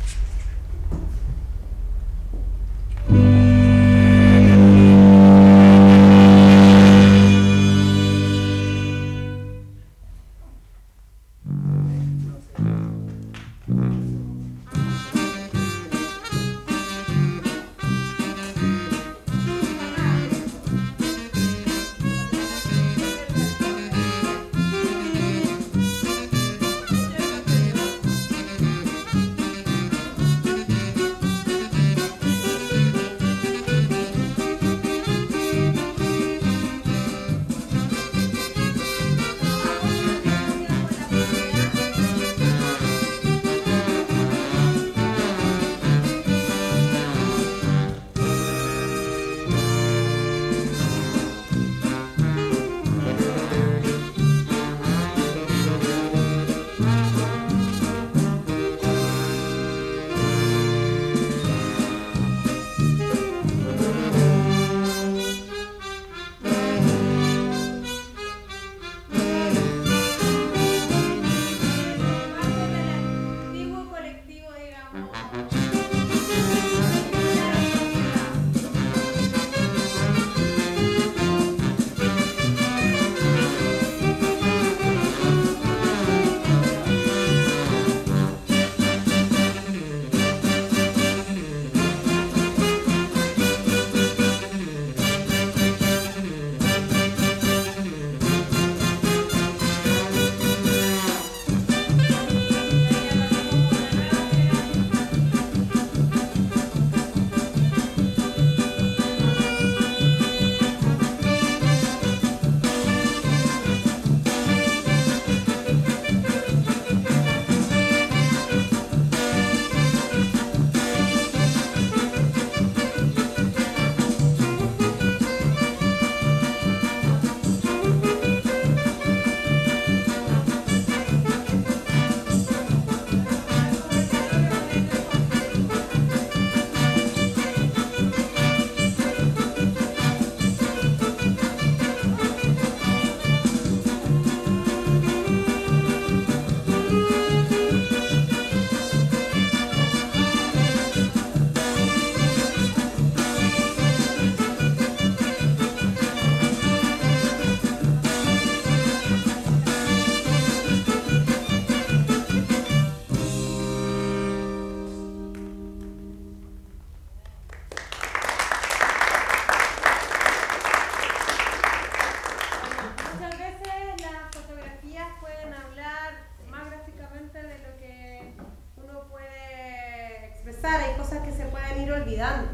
Hay cosas que se pueden ir olvidando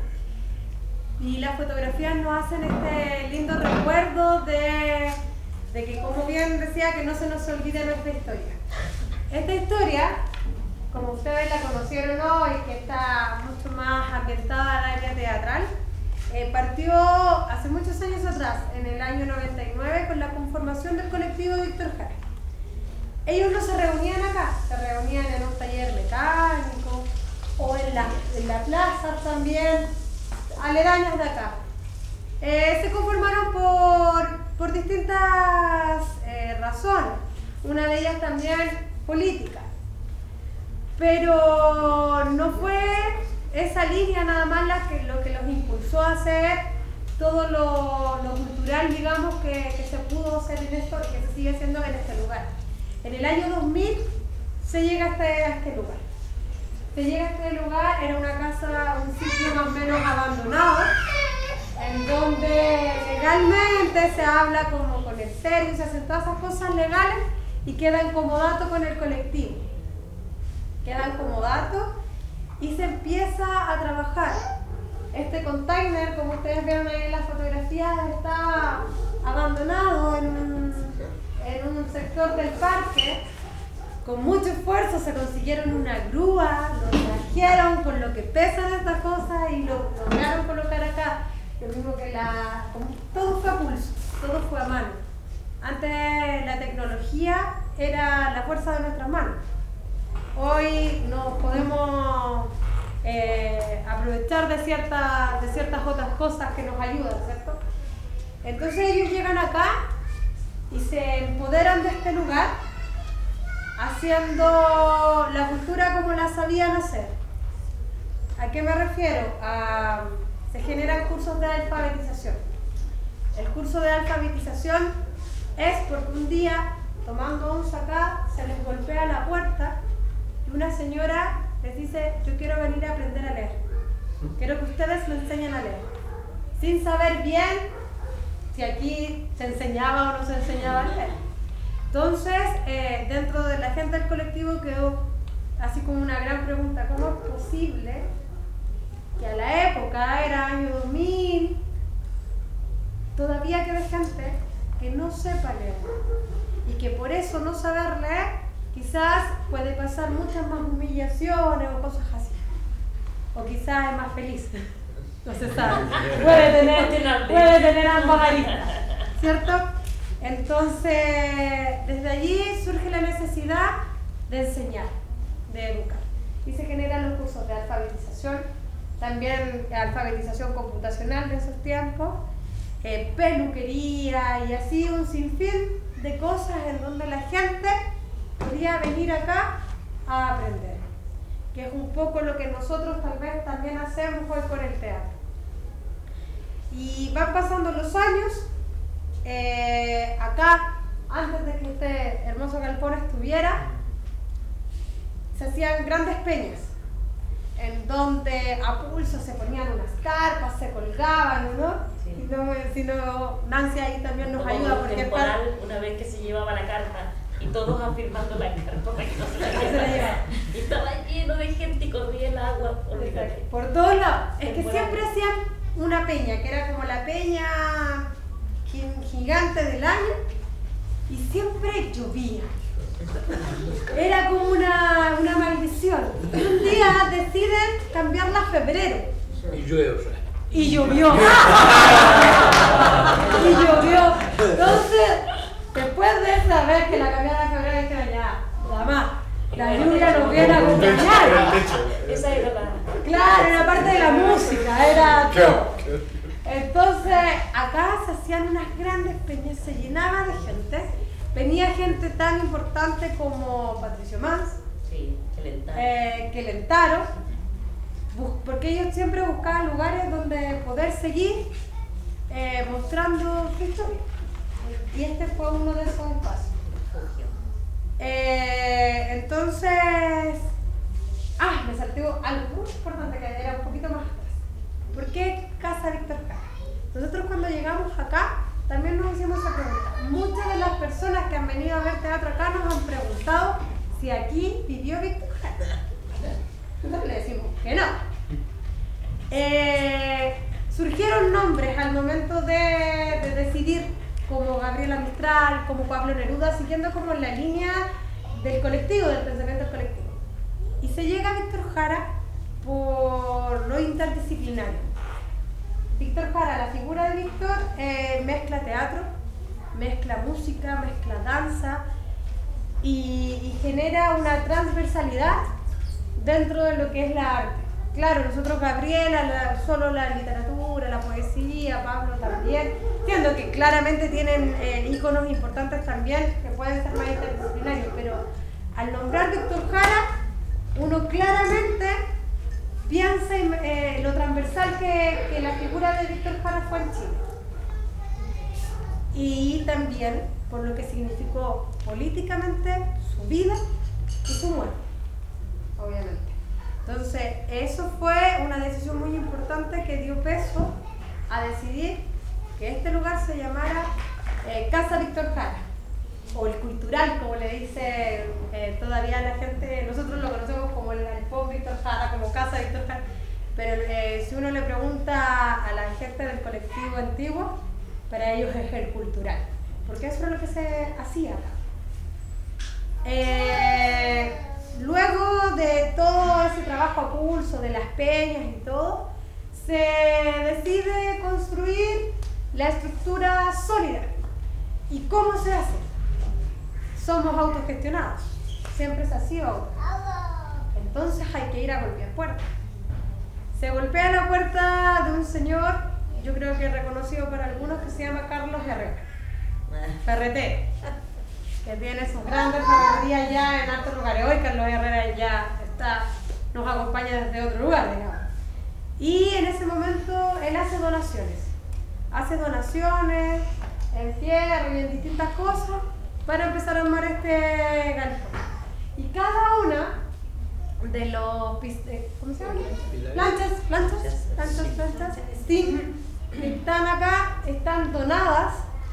y las fotografías nos hacen este lindo recuerdo de, de que, como bien decía, que no se nos olvide nuestra historia. Esta historia, como ustedes la conocieron hoy, que está mucho más ambientada al área teatral, eh, partió hace muchos años atrás, en el año noventa y nueve, con la conformación del colectivo Víctor Jara. Ellos no se reunían acá, se reunían en un taller mecánico o en la, en la plaza también, aledañas de acá. Eh, se conformaron por, por distintas eh, razones, una de ellas también política. Pero no fue esa línea nada más la que, lo que los impulsó a hacer todo lo, lo cultural, digamos, que, que se pudo hacer en esto y que se sigue haciendo en este lugar. En el año dos mil se llega a este, a este lugar. Se llega a este lugar, era una casa, un sitio más o menos abandonado, en donde legalmente se habla como con el serio, se hacen todas esas cosas legales, y quedan como dato con el colectivo. Quedan como dato y se empieza a trabajar. Este container, como ustedes ven ahí en las fotografías, está abandonado en un, en un sector del parque. Con mucho esfuerzo se consiguieron una grúa, lo trajeron con lo que pesan estas cosas y lo lograron colocar acá. Lo mismo que la... todo fue a pulso, todo fue a mano. Antes la tecnología era la fuerza de nuestras manos. Hoy nos podemos eh, aprovechar de, cierta, de ciertas otras cosas que nos ayudan, ¿cierto? Entonces ellos llegan acá y se empoderan de este lugar haciendo la cultura como la sabían hacer. ¿A qué me refiero? A, se generan cursos de alfabetización. El curso de alfabetización es porque un día, tomando once acá, se les golpea la puerta y una señora les dice: yo quiero venir a aprender a leer. Quiero que ustedes me enseñen a leer. Sin saber bien si aquí se enseñaba o no se enseñaba a leer. Entonces, eh, dentro de la gente del colectivo quedó así como una gran pregunta: ¿cómo es posible que a la época, era año dos mil, todavía quede gente que no sepa leer? Y que por eso no saber leer quizás puede pasar muchas más humillaciones o cosas así. O quizás es más feliz. No se sabe. Puede tener, puede tener ambas aristas, ¿cierto? Entonces, desde allí surge la necesidad de enseñar, de educar. Y se generan los cursos de alfabetización, también alfabetización computacional de esos tiempos, eh, peluquería y así un sinfín de cosas en donde la gente podía venir acá a aprender. Que es un poco lo que nosotros tal vez también hacemos hoy con el teatro. Y van pasando los años. Eh, acá, antes de que este hermoso galpón estuviera, se hacían grandes peñas en donde a pulso se ponían unas carpas, se colgaban, ¿no? Sí. Si no, si no, Nancy ahí también nos como ayuda porque temporal, para... una vez que se llevaba la carpa y todos afirmando la carpa para que no se la llevara. Y estaba lleno de gente y corría el agua por, por todos lados. Es que siempre hacían una peña, que era como la peña gigante del año, y siempre llovía. Era como una, una maldición. Y un día deciden cambiarla a febrero. Y llueve. Y llovió. Y llovió. Entonces, después de esa vez que la cambiaron a febrero, dijeron: ya, nada más, la lluvia nos viene a acompañar. Esa era la... Claro, era parte de la música, era todo. Entonces, acá se hacían unas grandes peñas, se llenaba de gente. Venía gente tan importante como Patricio Mans, sí, Kelentaro, eh, Kelentaro, porque ellos siempre buscaban lugares donde poder seguir eh, mostrando su historia. Y este fue uno de esos espacios. Eh, entonces, ah, me salté algo muy importante que era un poquito más atrás. ¿Por qué Casa Víctor Jara? Nosotros cuando llegamos acá también nos hicimos esa pregunta. Muchas de las personas que han venido a ver teatro acá nos han preguntado si aquí vivió Víctor Jara. Nosotros le decimos que no. Eh, surgieron nombres al momento de, de decidir, como Gabriela Mistral, como Pablo Neruda, siguiendo como la línea del colectivo, del pensamiento del colectivo. Y se llega a Víctor Jara por lo interdisciplinario. Víctor Jara, la figura de Víctor, eh, mezcla teatro, mezcla música, mezcla danza y, y genera una transversalidad dentro de lo que es la arte. Claro, nosotros Gabriela, la, solo la literatura, la poesía, Pablo también, siendo que claramente tienen eh, íconos importantes también que pueden ser más interdisciplinarios, pero al nombrar Víctor Jara, uno claramente piensa en eh, lo transversal que, que la figura de Víctor Jara fue en Chile. Y también por lo que significó políticamente su vida y su muerte, obviamente. Entonces, eso fue una decisión muy importante que dio peso a decidir que este lugar se llamara eh, Casa Víctor Jara, o el cultural, como le dice eh, todavía la gente, nosotros lo conocemos como el galpón Víctor Jara, como casa Víctor Jara, pero eh, si uno le pregunta a la gente del colectivo antiguo, para ellos es el cultural, porque eso es lo que se hacía acá. Eh, luego de todo ese trabajo a pulso, de las peñas y todo, se decide construir la estructura sólida. ¿Y cómo se hace? Somos autogestionados, siempre se ha sido. Entonces hay que ir a golpear puertas. Se golpea la puerta de un señor, yo creo que reconocido para algunos, que se llama Carlos Herrera, ferretero, que tiene sus grandes ferreterías ya en altos lugares. Hoy Carlos Herrera ya está, nos acompaña desde otro lugar, digamos. Y en ese momento él hace donaciones, hace donaciones en fierro y en distintas cosas para empezar a armar este galpón. Y cada una de los, ¿cómo se llama? Planchas, planchas, planchas, planchas, sí, que están acá, están donadas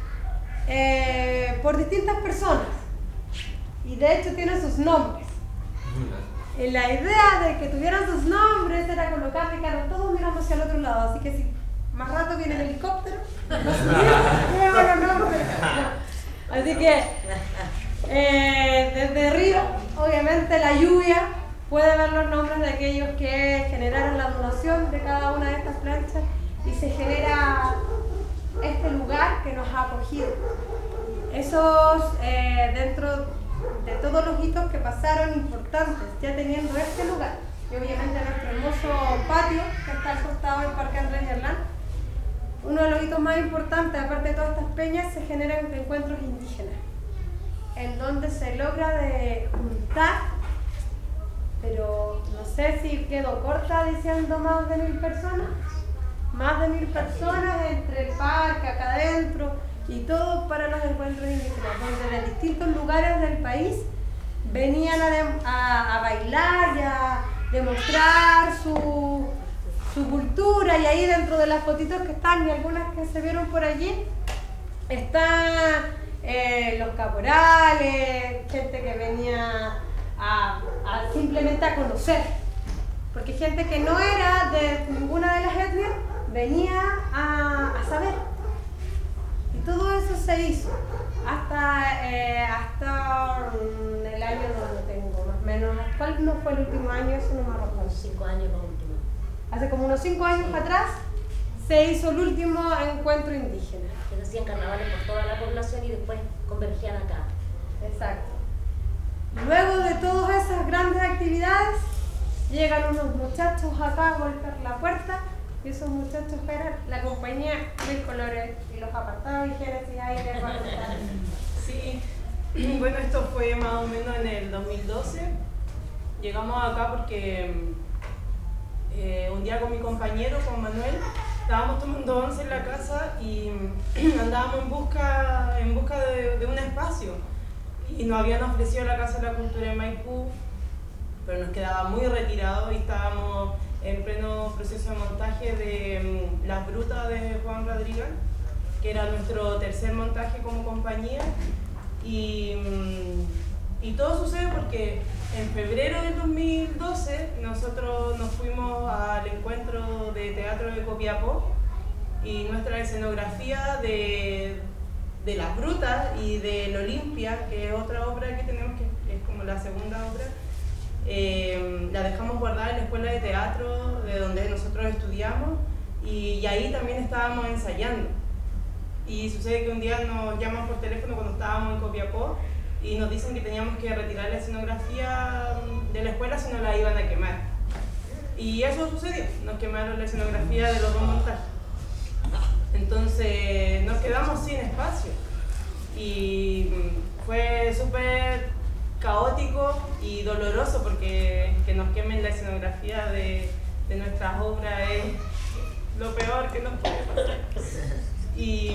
eh, por distintas personas y de hecho tienen sus nombres. Y la idea de que tuvieran sus nombres era colocarle, claro, todos mirando hacia el otro lado, así que si más rato viene el helicóptero, no, no, no, así que eh, desde arriba, obviamente la lluvia puede ver los nombres de aquellos que generaron la donación de cada una de estas planchas y se genera este lugar que nos ha acogido. Esos, eh, dentro de todos los hitos que pasaron importantes, ya teniendo este lugar, y obviamente nuestro hermoso patio que está al costado del Parque Andrés Herlán, uno de los hitos más importantes, aparte de todas estas peñas, se generan encuentros indígenas, en donde se logra de juntar, pero no sé si quedó corta diciendo más de mil personas, más de mil personas entre el parque, acá adentro, y todo para los encuentros indígenas, donde de distintos lugares del país venían a, de, a, a bailar y a demostrar su, su cultura, y ahí dentro de las fotitos que están y algunas que se vieron por allí, están eh, los caporales, gente que venía a, a simplemente a conocer, porque gente que no era de ninguna de las etnias venía a, a saber. Y todo eso se hizo hasta, eh, hasta um, el año, no lo tengo más o menos. ¿Cuál no fue el último año? Eso no me acuerdo. Cinco años como último. Hace como unos cinco años sí. atrás se hizo el último encuentro indígena. Que se hacían carnavales por toda la población y después convergían acá. Exacto. Luego de todas esas grandes actividades, llegan unos muchachos acá a golpear la puerta. Y esos muchachos eran la compañía Mil Colores y los apartados y Génesis ahí les va a contar. Sí, bueno, esto fue más o menos en el dos mil doce. Llegamos acá porque eh, un día con mi compañero, con Manuel, estábamos tomando once en la casa y andábamos en busca, en busca de, de un espacio. Y nos habían ofrecido la Casa de la Cultura en Maipú, pero nos quedaba muy retirado y estábamos en pleno proceso de montaje de um, Las Brutas de Juan Rodríguez, que era nuestro tercer montaje como compañía. Y, um, y todo sucede porque en febrero del dos mil doce nosotros nos fuimos al encuentro de teatro de Copiapó y nuestra escenografía de, de Las Brutas y del Olimpia, que es otra obra que tenemos, que es como la segunda obra, Eh, la dejamos guardada en la escuela de teatro de donde nosotros estudiamos y, y ahí también estábamos ensayando. Y sucede que un día nos llaman por teléfono cuando estábamos en Copiapó y nos dicen que teníamos que retirar la escenografía de la escuela si no la iban a quemar. Y eso sucedió, nos quemaron la escenografía de los dos montajes. Entonces nos quedamos sin espacio y fue súper caótico y doloroso porque que nos quemen la escenografía de, de nuestras obras es lo peor que nos puede pasar. Y,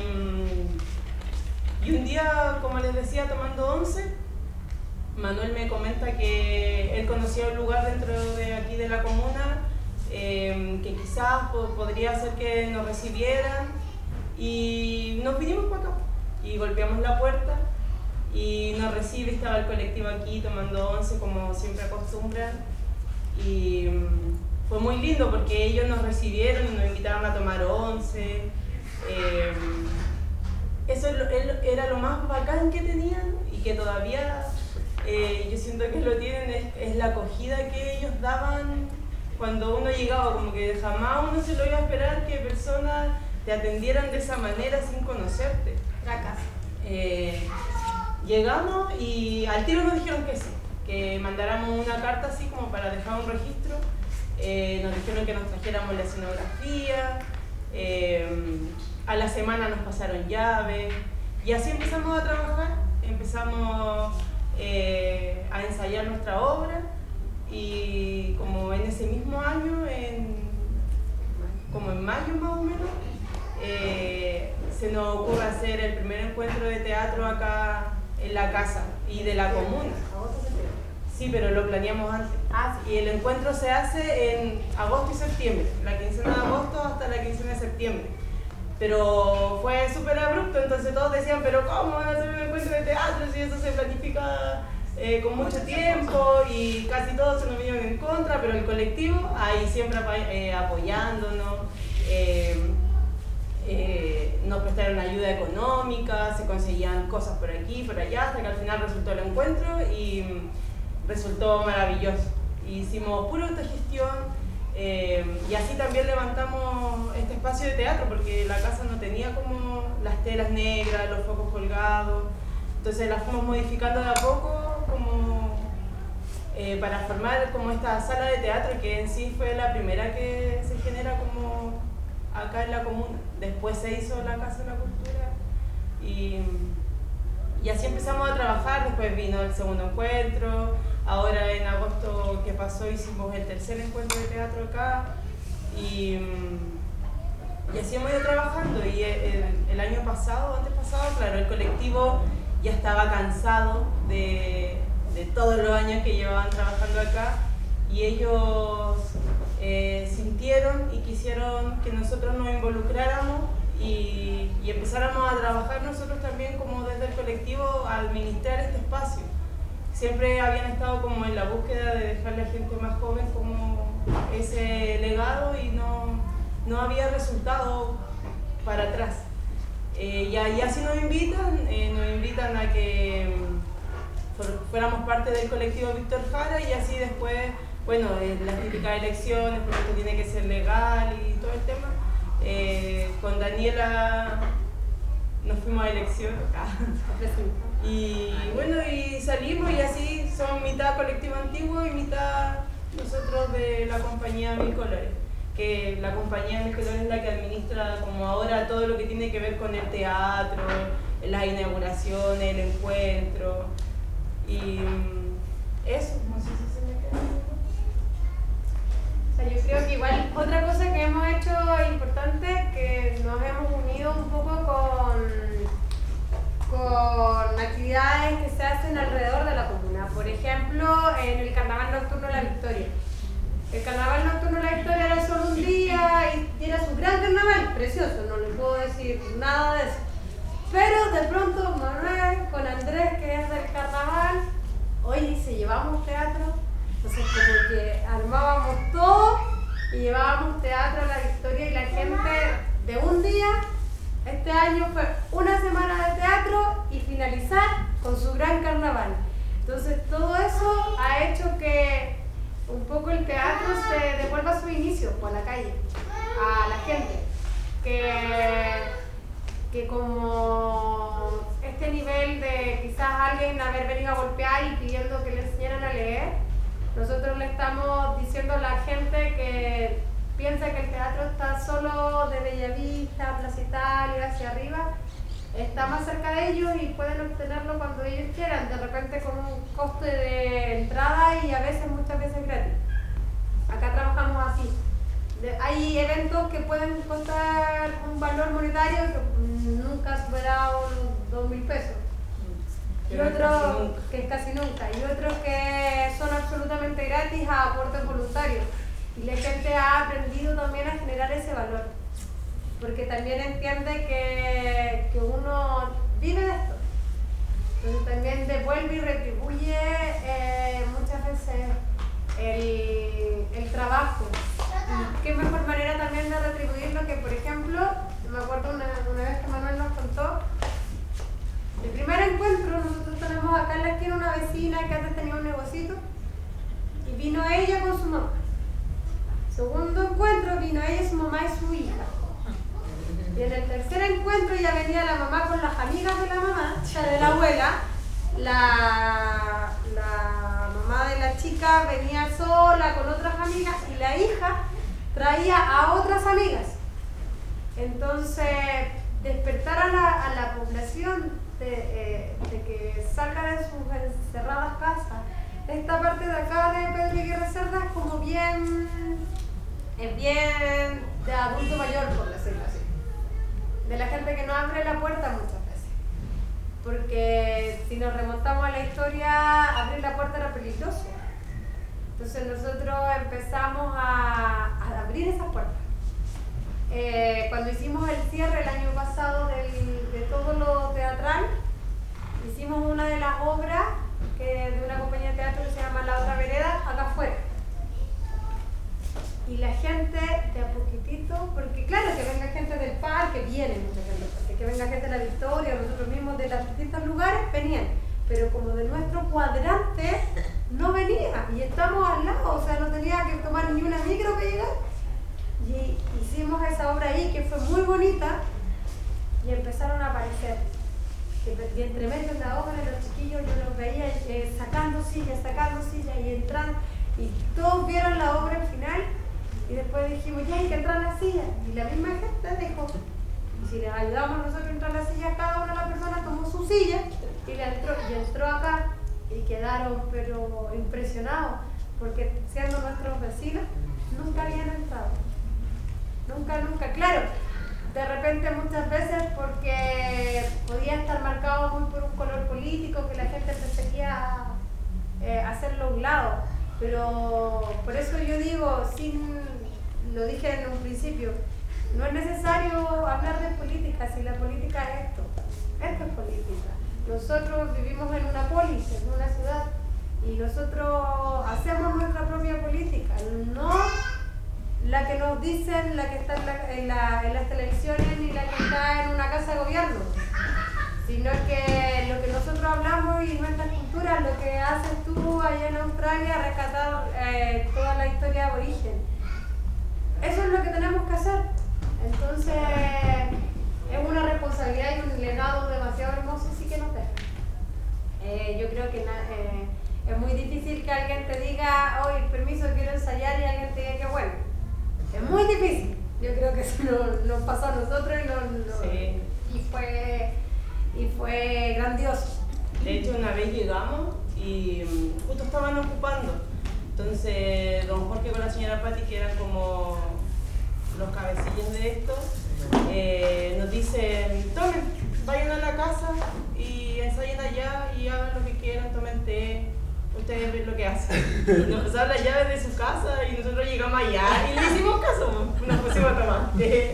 y un día, como les decía, tomando once, Manuel me comenta que él conocía un lugar dentro de aquí de la comuna eh, que quizás po podría hacer que nos recibieran y nos vinimos para acá y golpeamos la puerta y nos recibe, estaba el colectivo aquí tomando once como siempre acostumbran, y um, fue muy lindo porque ellos nos recibieron y nos invitaron a tomar once. Eh, eso era lo más bacán que tenían y que todavía eh, yo siento que lo tienen, es, es la acogida que ellos daban cuando uno llegaba, como que jamás uno se lo iba a esperar que personas te atendieran de esa manera sin conocerte. Eh, llegamos y al tiro nos dijeron que sí, que mandáramos una carta así como para dejar un registro. Eh, nos dijeron que nos trajéramos la escenografía, eh, a la semana nos pasaron llaves y así empezamos a trabajar, empezamos eh, a ensayar nuestra obra y como en ese mismo año, en, como en mayo más o menos, eh, se nos ocurre hacer el primer encuentro de teatro acá en la casa y de la comuna. Sí, pero lo planeamos antes. Ah, sí. Y el encuentro se hace en agosto y septiembre, la quincena de agosto hasta la quincena de septiembre. Pero fue súper abrupto, entonces todos decían, pero ¿cómo van a hacer un encuentro de teatro si eso se planifica eh, con mucho tiempo? Y casi todos se nos vinieron en contra, pero el colectivo ahí siempre eh, apoyándonos, eh, eh, nos prestaron ayuda económica, se conseguían cosas por aquí, por allá, hasta que al final resultó el encuentro y resultó maravilloso. Hicimos pura autogestión eh, y así también levantamos este espacio de teatro porque la casa no tenía como las telas negras, los focos colgados, entonces las fuimos modificando de a poco como eh, para formar como esta sala de teatro que en sí fue la primera que se genera como acá en la comuna. Después se hizo la Casa de la Cultura y, y así empezamos a trabajar. Después vino el segundo encuentro. Ahora en agosto que pasó hicimos el tercer encuentro de teatro acá y, y así hemos ido trabajando. Y el, el año pasado, antes pasado, claro, el colectivo ya estaba cansado de, de todos los años que llevaban trabajando acá y ellos eh, sintieron y quisieron que nosotros nos involucráramos y, y empezáramos a trabajar nosotros también como desde el colectivo a administrar este espacio. Siempre habían estado como en la búsqueda de dejarle a gente más joven como ese legado y no, no había resultado para atrás. Eh, y, y así nos invitan, eh, nos invitan a que fuéramos parte del colectivo Víctor Jara y así después, bueno, eh, las típicas elecciones, porque esto tiene que ser legal y todo el tema. Eh, con Daniela nos fuimos a elección acá. Y bueno, y salimos y así son mitad colectivo antiguo y mitad nosotros de la compañía Mil Colores. Que la compañía Mil Colores es la que administra como ahora todo lo que tiene que ver con el teatro, las inauguraciones, el encuentro. Y eso, no sé si se me queda. O sea, yo creo que igual otra cosa que hemos hecho importante, que nos hemos unido un poco con con actividades que se hacen alrededor de la comuna. Por ejemplo, en el Carnaval Nocturno de la Victoria. El Carnaval Nocturno de la Victoria era solo un día y era su gran carnaval, precioso, no les puedo decir nada de eso. Pero de pronto Manuel con Andrés, que es del carnaval, oye, si llevamos teatro, entonces como que armábamos todo y llevábamos teatro a la Victoria y la gente de un día. Este año fue una semana de teatro y finalizar con su gran carnaval. Entonces todo eso ha hecho que un poco el teatro se devuelva a su inicio, a la calle, a la gente. Que, que como este nivel de quizás alguien haber venido a golpear y pidiendo que le enseñaran a leer, nosotros le estamos diciendo a la gente que piensa que el teatro está solo de Bellavista, Plaza Italia, hacia arriba, está más cerca de ellos y pueden obtenerlo cuando ellos quieran, de repente con un coste de entrada y a veces, muchas veces gratis. Acá trabajamos así. De, hay eventos que pueden costar un valor monetario que nunca ha superado los dos mil pesos. Y otros que es casi nunca. Y otros que son absolutamente gratis a aportes voluntarios. Y la gente ha aprendido también a generar ese valor, porque también entiende que, que uno vive de esto. Entonces también devuelve y retribuye eh, muchas veces el, el trabajo. Y qué mejor manera también de retribuirlo que, por ejemplo, me acuerdo una, una vez que Manuel nos contó, el primer encuentro, nosotros tenemos acá en la esquina una vecina que antes tenía un negocito y vino ella con su mamá. Segundo encuentro, vino ella, su mamá y su hija. Y en el tercer encuentro ya venía la mamá con las amigas de la mamá, o sea, de la abuela. La, la mamá de la chica venía sola con otras amigas y la hija traía a otras amigas. Entonces, despertar a la, a la población de, eh, de que salga de sus encerradas casas. Esta parte de acá de Pedro Higuera Cerda es como bien, es bien de adulto mayor, por decirlo así. De la gente que no abre la puerta muchas veces. Porque si nos remontamos a la historia, abrir la puerta era peligroso. Entonces nosotros empezamos a, a abrir esas puertas. Eh, cuando hicimos el cierre el año pasado del, de todo lo teatral, hicimos una de las obras que, de una compañía de teatro que se llama La Otra Vereda, acá afuera. Y la gente de a poquitito, porque claro, que venga gente del parque, viene mucha gente del parque, que venga gente de la Victoria, nosotros mismos de los distintos lugares, venían. Pero como de nuestro cuadrante no venía, y estamos al lado, o sea, no tenía que tomar ni una micro que llegar. Y hicimos esa obra ahí que fue muy bonita y empezaron a aparecer. Y entre medio de la obra los chiquillos yo los veía eh, sacando sillas, sacando sillas y entrando. Y todos vieron la obra al final y después dijimos, ya hay que entrar a la silla. Y la misma gente dijo, si les ayudamos nosotros a entrar a la silla, cada una de las personas tomó su silla y, la entró, y entró acá y quedaron pero impresionados porque siendo nuestros vecinos nunca habían entrado. Nunca, nunca, claro, de repente muchas veces porque podía estar marcado muy por un color político que la gente prefería eh, hacerlo a un lado, pero por eso yo digo, sin, lo dije en un principio, no es necesario hablar de política, si la política es esto, esto es política. Nosotros vivimos en una polis, en una ciudad, y nosotros hacemos nuestra propia política, no la que nos dicen, la que está en, la, en, la, en las televisiones ni la que está en una casa de gobierno, sino que lo que nosotros hablamos y nuestra cultura, lo que haces tú allá en Australia, rescatar eh, toda la historia de origen. Eso es lo que tenemos que hacer. Entonces, es una responsabilidad y un legado demasiado hermoso, sí que nos deja. Eh, yo creo que eh, es muy difícil que alguien te diga, hoy permiso, quiero ensayar, y alguien te diga que bueno. Es muy difícil. Yo creo que eso nos, nos pasó a nosotros y, nos, nos, sí. y, fue, y fue grandioso. De hecho, una vez llegamos y um, justo estaban ocupando. Entonces, don Jorge con la señora Patti, que eran como los cabecillos de esto, eh, nos dicen, tomen, vayan a la casa y ensayen allá y hagan lo que quieran, tomen té. Ustedes ven lo que hacen. Nos pasaron las llaves de su casa y nosotros llegamos allá y le hicimos caso, nos pusimos a tomar té.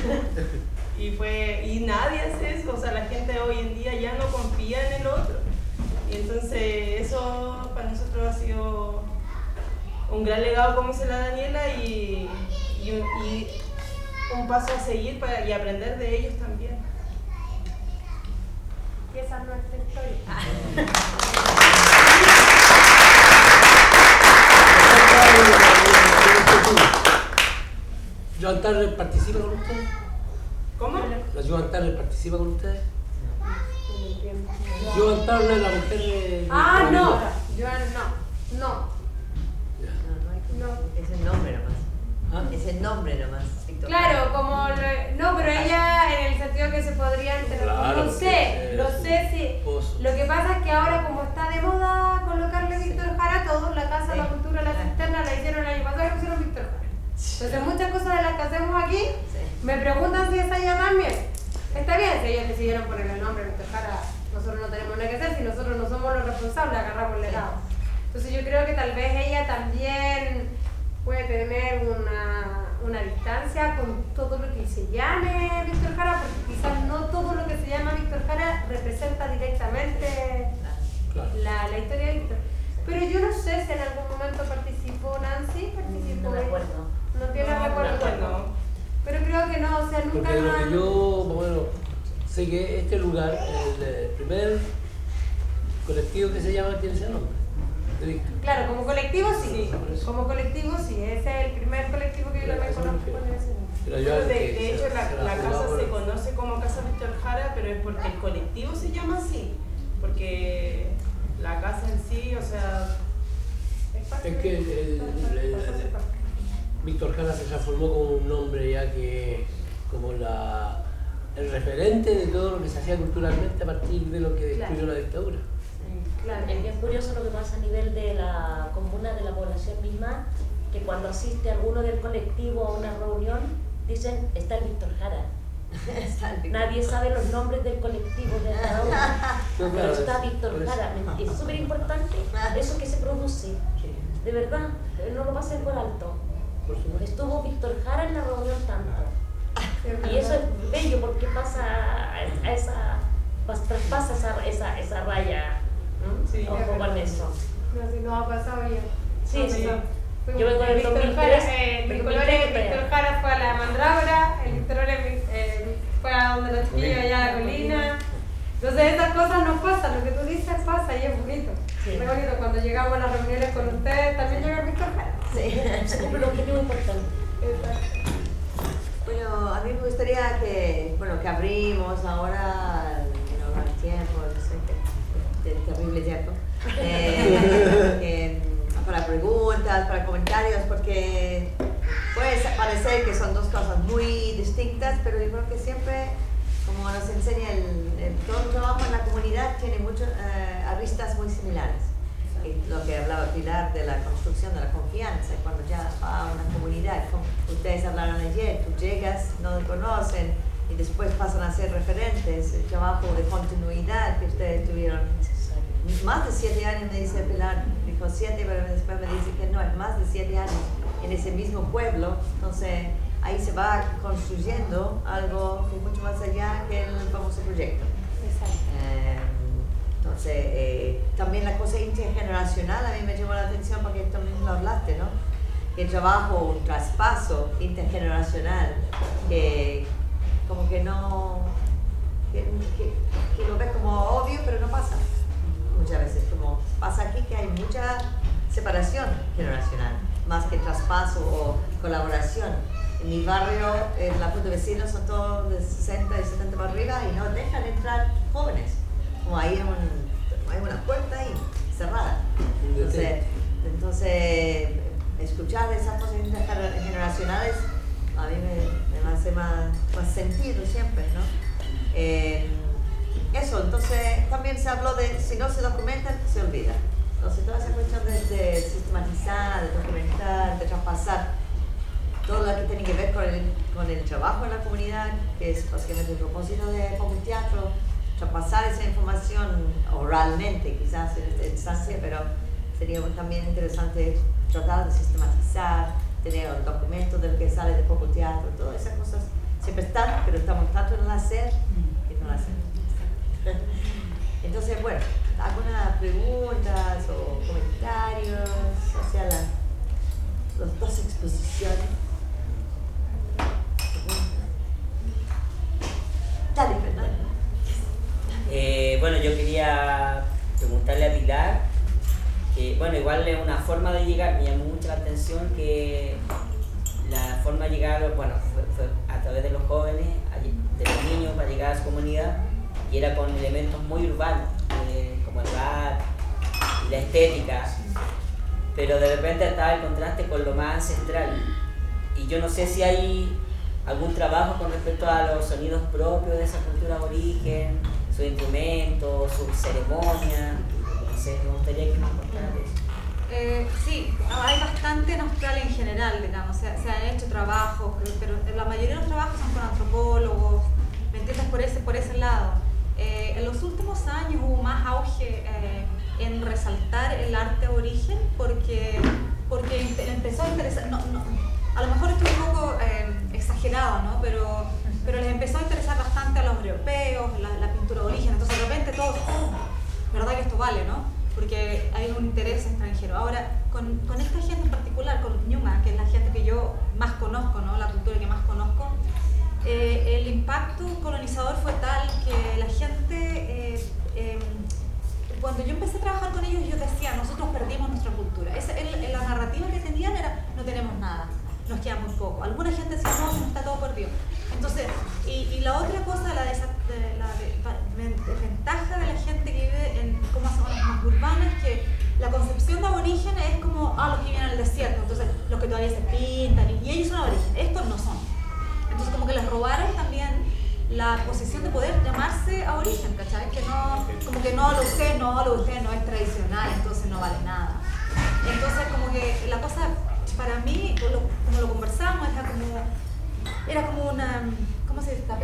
Y fue, y nadie hace eso, o sea, la gente hoy en día ya no confía en el otro. Y entonces eso para nosotros ha sido un gran legado, como dice la Daniela, y, y, un, y un paso a seguir para, y aprender de ellos también. Y esa es nuestra historia. ¿Joan Tarre participa con ustedes? ¿Cómo? ¿La Joan Tarre participa con ustedes? Joan Tarre, la mujer de... Ah, no, Joan no, no. No, es el nombre nomás. ¿Ah? Es el nombre nomás. Víctor. Claro, como lo, no, pero ella en el sentido que se podría entender. Claro, no sé, no sé si. Lo que pasa es que ahora, como está de moda colocarle Víctor Jara a todos, la Casa de la Cultura, la Cisterna, la hicieron el año pasado y pusieron Víctor Jara. Entonces, muchas cosas de las que hacemos aquí me preguntan si es allá también. Está bien, si ellos decidieron poner el nombre Víctor Jara, nosotros no tenemos nada que hacer, si nosotros no somos los responsables, agarramos el legado. Entonces, yo creo que tal vez ella también puede tener una, una distancia con todo lo que se llame Víctor Jara, porque quizás no todo lo que se llama Víctor Jara representa directamente la, la historia de Víctor. Pero yo no sé si en algún momento participó Nancy, participó. No me acuerdo. No tiene No, recuerdo. no. Pero creo que no, o sea, nunca Porque lo más. que yo, bueno, sé que este lugar, el, el primer colectivo que se llama, tiene ese nombre. de Víctor. Claro, como colectivo sí. Sí. Como colectivo sí, ese es el primer colectivo que yo también conozco con ese nombre. Pero yo Bueno, de, que de se- hecho, se la, la la casa jugaba se por- conoce como Casa Víctor Jara, pero es porque el colectivo se llama así. Porque la casa en sí, o sea, Es que el, el- el- el- Víctor Jara se transformó como un nombre ya que como la, el referente de todo lo que se hacía culturalmente a partir de lo que destruyó Claro. la dictadura. Claro, es bien curioso lo que pasa a nivel de la comuna, de la población misma, que cuando asiste alguno del colectivo a una reunión, dicen, está el Víctor Jara. Nadie sabe los nombres del colectivo de cada uno, No, pero claro, está es- Víctor por eso. Jara. Es súper importante eso que se produce, de verdad, no lo pasen por alto. Por supuesto. Estuvo Víctor Jara en la reunión tanto. Y eso es bello porque pasa a a esa, pas- traspasa esa, esa, esa raya. ¿Mm? Sí, Ojo es con verdad. eso. No, si no ha pasado bien. Sí, No, sí. no. Fuimos- Yo vengo del Víctor dos mil Jara, tres, eh, del mi dos mil color tres es Víctor Jara fue a la Mandrágora, el Víctor Jara eh, fue a donde los chiquillos allá a la colina. Entonces esas cosas no pasan, lo que tú dices pasa y es bonito. Sí. Es bonito cuando llegamos a las reuniones con ustedes, también llega el Víctor Jara. Sí, se cumple un objetivo importante. Exacto. Bueno, a mí me gustaría que, bueno, que abrimos ahora no, el tiempo, no sé, qué- el terrible tiempo, eh, que, para preguntas, para comentarios, porque puede parecer que son dos cosas muy distintas, pero yo creo que siempre, como nos enseña el, el- todo el trabajo en la comunidad, tiene muchas eh, aristas muy similares. Y lo que hablaba Pilar de la construcción de la confianza, cuando ya va a una comunidad, como ustedes hablaron ayer, tú llegas, no te conocen y después pasan a ser referentes, el trabajo de continuidad que ustedes tuvieron. Más de siete años, me dice Pilar, dijo siete, pero después me dice que no, es más de siete años en ese mismo pueblo, entonces ahí se va construyendo algo que es mucho más allá que el famoso proyecto. Eh, Entonces, eh, también la cosa intergeneracional a mí me llamó la atención porque también lo hablaste, ¿no? Que el trabajo, un traspaso intergeneracional que como que no, que, que, que lo ves como obvio, pero no pasa muchas veces, como pasa aquí que hay mucha separación generacional, más que traspaso o colaboración. En mi barrio, en la Junta de Vecinos son todos de sesenta y setenta para arriba y no dejan entrar jóvenes. Como hay, un, hay una puerta ahí, cerrada. Entonces, entonces escuchar esas cosas intergeneracionales a mí me, me hace más, más sentido siempre, ¿no? Eh, eso, entonces también se habló de, si no se documentan, se olvida. Entonces toda esa cuestión de, de sistematizar, de documentar, de traspasar, todo lo que tiene que ver con el, con el trabajo en la comunidad, que es básicamente el propósito de Poco Teatro, traspasar esa información oralmente quizás en esta instancia, pero sería también interesante tratar de sistematizar, tener un documento del que sale de Poco Teatro, todas esas cosas siempre están, pero estamos tanto en el hacer que no lo hacemos. Entonces, bueno, algunas preguntas o comentarios hacia la, las dos exposiciones. Dale, Fernando. Eh, bueno, yo quería preguntarle a Pilar, que bueno, igual es una forma de llegar, me llamó mucho la atención que la forma de llegar, bueno, fue, fue a través de los jóvenes, de los niños, para llegar a su comunidad, y era con elementos muy urbanos, eh, como el rap y la estética, pero de repente estaba el contraste con lo más ancestral, y yo no sé si hay algún trabajo con respecto a los sonidos propios de esa cultura aborigen, sus instrumentos, sus ceremonias, no sé, me gustaría que nos contaran eso. Eh, sí, hay bastante en Australia en general, digamos, se, se han hecho trabajos, pero la mayoría de los trabajos son con antropólogos, ¿me entiendes? Por ese, por ese lado. Eh, en los últimos años hubo más auge eh, en resaltar el arte aborigen porque, porque empezó a interesar, no, no, a lo mejor estoy un poco eh, exagerado, ¿no? Pero, pero les empezó a interesar bastante a los europeos, la, la pintura aborigen, entonces de repente todos, oh, ¿verdad que esto vale, no? porque hay un interés extranjero. Ahora, con, con esta gente en particular, con los Ñuña, que es la gente que yo más conozco, ¿no? La cultura que más conozco, eh, el impacto colonizador fue tal que la gente, eh, eh, cuando yo empecé a trabajar con ellos, yo decía, nosotros perdimos nuestra cultura. Esa, el, la narrativa que tenían era, no tenemos nada, nos queda muy poco. Alguna gente decía, no, no está todo perdido. Entonces, y, y la otra cosa, la, desa, de, la de, desventaja de la gente que vive en como zonas más urbanas, es que la concepción de aborígenes es como, ah, los que viven en el desierto, entonces los que todavía se pintan, y, y ellos son aborígenes, estos no son. Entonces como que les robaron también la posición de poder llamarse aborigen, ¿cachai? Que no, como que no, lo usted no, lo usted no es tradicional, entonces no vale nada. Entonces como que la cosa, para mí, como lo conversamos, era como, era como una, ¿cómo se dice?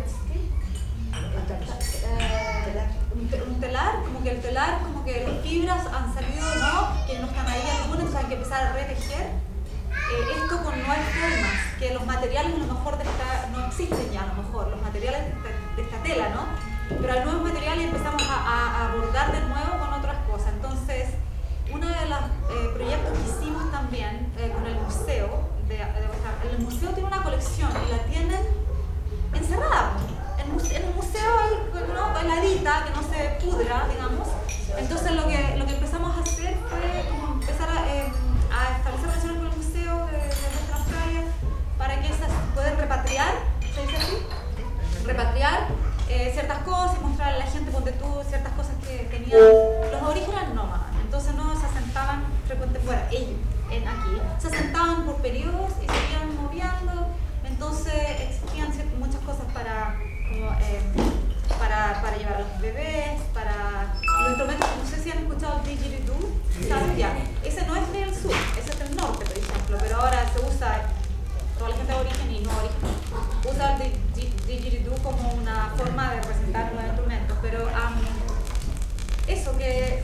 Un telar, como que el telar, como que las fibras han salido, ¿no? Que no están ahí algunas, entonces hay que empezar a retejer eh, esto con nuevas formas, que los materiales a lo mejor de esta, no existen ya a lo mejor, los materiales de esta, de esta tela, ¿no? Pero hay nuevos materiales y empezamos a, a, a abordar de nuevo con otras cosas. Entonces, uno de los eh, proyectos que hicimos también eh, con el museo, de, de, el museo tiene una colección y la tienen encerrada. En, en el museo hay una heladita que no se pudra, digamos. Entonces lo que, lo que empezamos a hacer fue como empezar a, eh, a establecer relaciones con el museo de, de nuestra Australia para que esas puedan repatriar, ¿se dice así? Repatriar eh, ciertas cosas y mostrarle a la gente, ponte tú, ciertas cosas que tenían los aborígenes nómadas. Entonces no se asentaban frecuentemente, bueno, ellos en aquí, se asentaban por periodos y se iban moviendo, entonces existían muchas cosas para, como, eh, para, para llevar a los bebés, para los instrumentos, no sé si han escuchado el didgeridoo, ¿saben? Ya, ese no es del sur, ese es del norte, por ejemplo, pero ahora se usa, toda la gente de origen y no origen, usa el didgeridoo como una forma de representar los instrumentos, pero um, eso que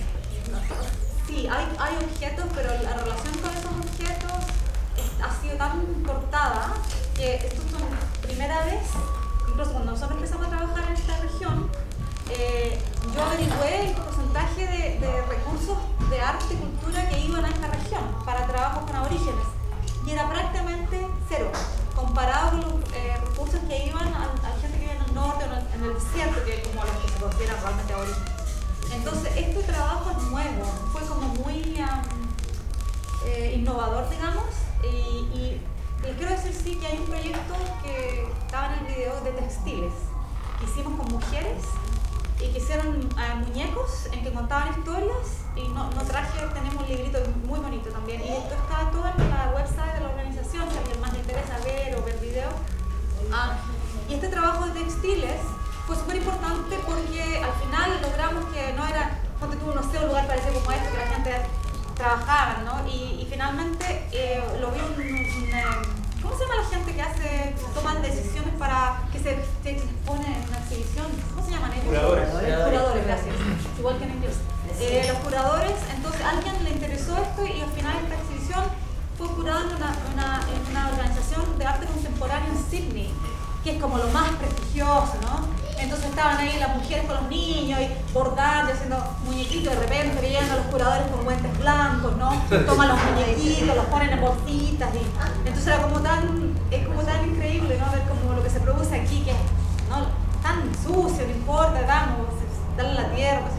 sí, hay, hay objetos, pero la relación con esos objetos es, ha sido tan cortada que esto es primera vez, incluso cuando nosotros empezamos a trabajar en esta región, eh, yo averigüé el porcentaje de, de recursos de arte y cultura que iban a esta región para trabajos con aborígenes, y era prácticamente cero, comparado con los eh, recursos que iban a, a gente que vive en el norte o en el, en el desierto, que es como los que se consideran realmente aborígenes. Entonces, este trabajo es nuevo, fue como muy um, eh, innovador, digamos, y, y les quiero decir sí que hay un proyecto que estaba en el video de textiles que hicimos con mujeres y que hicieron uh, muñecos en que contaban historias, y no, no traje, tenemos un librito muy bonito también, y esto está todo en la website de la organización, si a alguien más le interesa ver o ver video. Uh, y este trabajo de textiles fue súper importante porque al final logramos que no era, ponte tú, no sé, un lugar parecido como este, que la gente trabajaba, ¿no? Y, y finalmente eh, lo vi un, un, un, ¿cómo se llama la gente que hace, toman decisiones para que se, se expone en una exhibición? ¿Cómo se llaman ellos? Curadores. Curadores, Curadores, gracias. Igual que en inglés. Eh, los curadores, entonces a alguien le interesó esto y al final esta exhibición fue curada en una, una, en una organización de arte contemporáneo en Sydney, que es como lo más prestigioso, ¿no? Entonces estaban ahí las mujeres con los niños y bordando, haciendo muñequitos, de repente veían a los curadores con guantes blancos, ¿no? Toman los muñequitos, los ponen en bolsitas y entonces era como tan, es como tan increíble, ¿no? Ver como lo que se produce aquí, que es, ¿no? Tan sucio, no importa, damos, darle a la tierra, pues,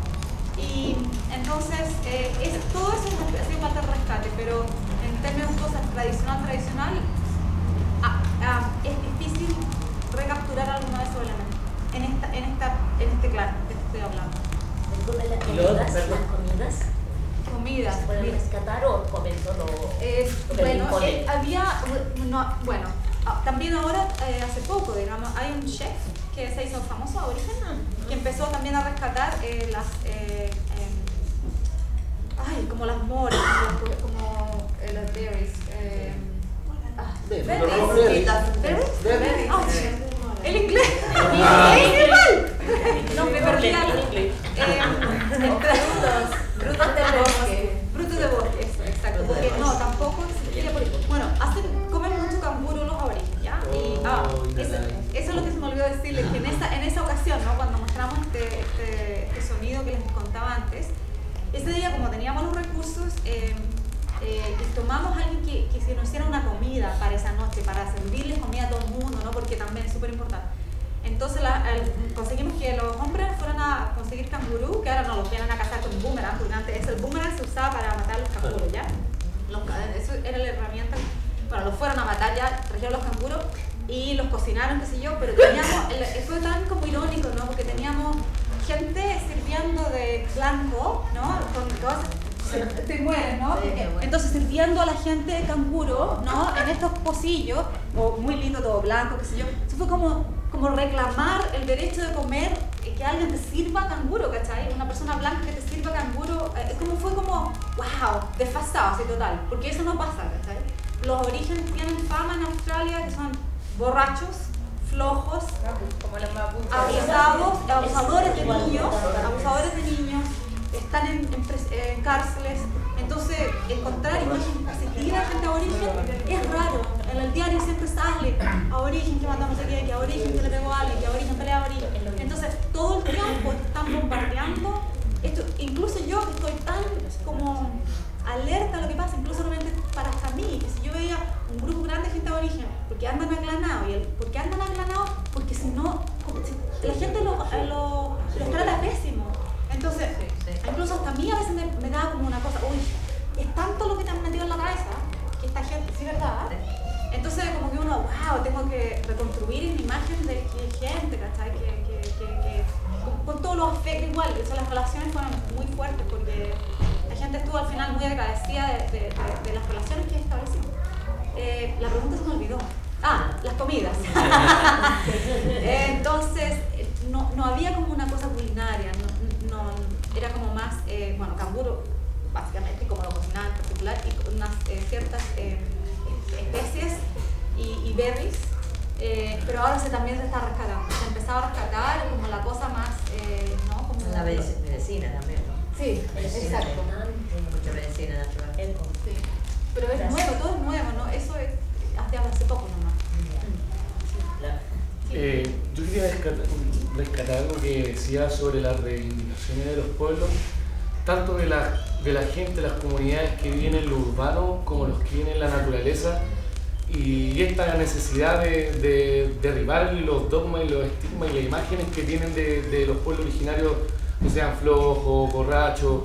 y entonces eh, es, todo eso ha sido parte del rescate, pero en términos de cosas tradicional, tradicional, ah, ah, es difícil recapturar alguno de esos elementos en esta, en esta, en este clan que estoy hablando. ¿Las comidas? ¿Las comidas? Comidas. ¿Se pueden rescatar o comen solo? Eh, lo bueno, eh, había, no, bueno, también ahora, eh, hace poco, digamos, hay un chef que se hizo famoso, aborigen, que empezó también a rescatar eh, las, eh, eh, ay, como las moras, como, como eh, las berries. Eh, ah, berries. Berries. Berries. Oh, el inglés. ¡Es igual! No, me perdí algo. Eh, frutos. Frutos del bosque. Frutos de bosque, eso, exacto. Porque no, tampoco se bueno, hacen, comen mucho canguro los aborígenes, ¿ya? Y ah, eso, eso es lo que se me olvidó decirles, que en esa, en esa ocasión, ¿no? Cuando mostramos este, este, este sonido que les contaba antes, ese día, como teníamos los recursos, eh, eh, tomamos a alguien que, que se nos hiciera una comida para esa noche, para servirles comida a todo el mundo, ¿no? Porque también es súper importante. Entonces la, el, conseguimos que los hombres fueran a conseguir cangurú, que ahora no los vienen a cazar con boomerang, porque antes el boomerang se usaba para matar los canguros, ¿ya? Los, eso era la herramienta. Bueno, los fueron a matar ya, trajeron los canguros y los cocinaron, qué sé yo, pero teníamos, el, fue tan como irónico, ¿no? Porque teníamos gente sirviendo de blanco, ¿no? Con cosas, te mueres, ¿no? Entonces sirviendo a la gente de canguro, ¿no? En estos pocillos, o muy lindo, todo blanco, qué sé yo. Eso fue como, como reclamar el derecho de comer, que alguien te sirva canguro, ¿cachai? Una persona blanca que te sirva canguro, es como, fue como, wow, desfasado, así total, porque eso no pasa, ¿cachai? Los aborígenes tienen fama en Australia, que son borrachos, flojos, como los mapuches, abusados, abusadores de niños, abusadores de niños, están en, en, en cárceles. Entonces, encontrar imagen positiva de gente aborigen es raro. En el diario siempre sale aborigen que matamos aquí, que aborigen que le pegó a alguien, que aborigen pelea a aborigen. Entonces, todo el tiempo están bombardeando esto. Incluso yo que estoy tan como alerta a lo que pasa, incluso realmente para hasta mí, que si yo veía un grupo grande de gente aborigen, porque andan aglanados, y el, ¿por qué andan aglanados? Porque si no, si, la gente los lo, lo trata pésimo. Entonces, incluso hasta a mí a veces me, me da como una cosa, uy, es tanto lo que te han metido en la cabeza, que esta gente, sí, ¿verdad? Entonces como que uno, wow, tengo que reconstruir una imagen de que gente, ¿cachai? Que, que, que, que con, con todos los aspectos igual, eso, las relaciones fueron muy fuertes porque la gente estuvo al final muy agradecida de, de, de, de las relaciones que establecimos. Eh, la pregunta se me olvidó. Ah, las comidas. Entonces, no, no había como una cosa culinaria, no, no, era como más, eh, bueno, canguro, básicamente, como lo cocinaban en particular, y con unas eh, ciertas eh, especies y, y berries, eh, pero ahora se también se está rescatando. Se empezaba a rescatar como la cosa más, eh, ¿no? Como la medicina también, ¿no? Sí, medicina, exacto. Mucha medicina natural. Sí. Pero es nuevo, todo es nuevo, ¿no? Eso es hasta hace poco nomás. Eh, yo quería rescatar, rescatar algo que decía sobre las reivindicaciones de los pueblos, tanto de la, de la gente, las comunidades que viven en lo urbano como los que viven en la naturaleza, y esta necesidad de, de derribar los dogmas y los estigmas y las imágenes que tienen de, de los pueblos originarios, que sean flojos, borrachos.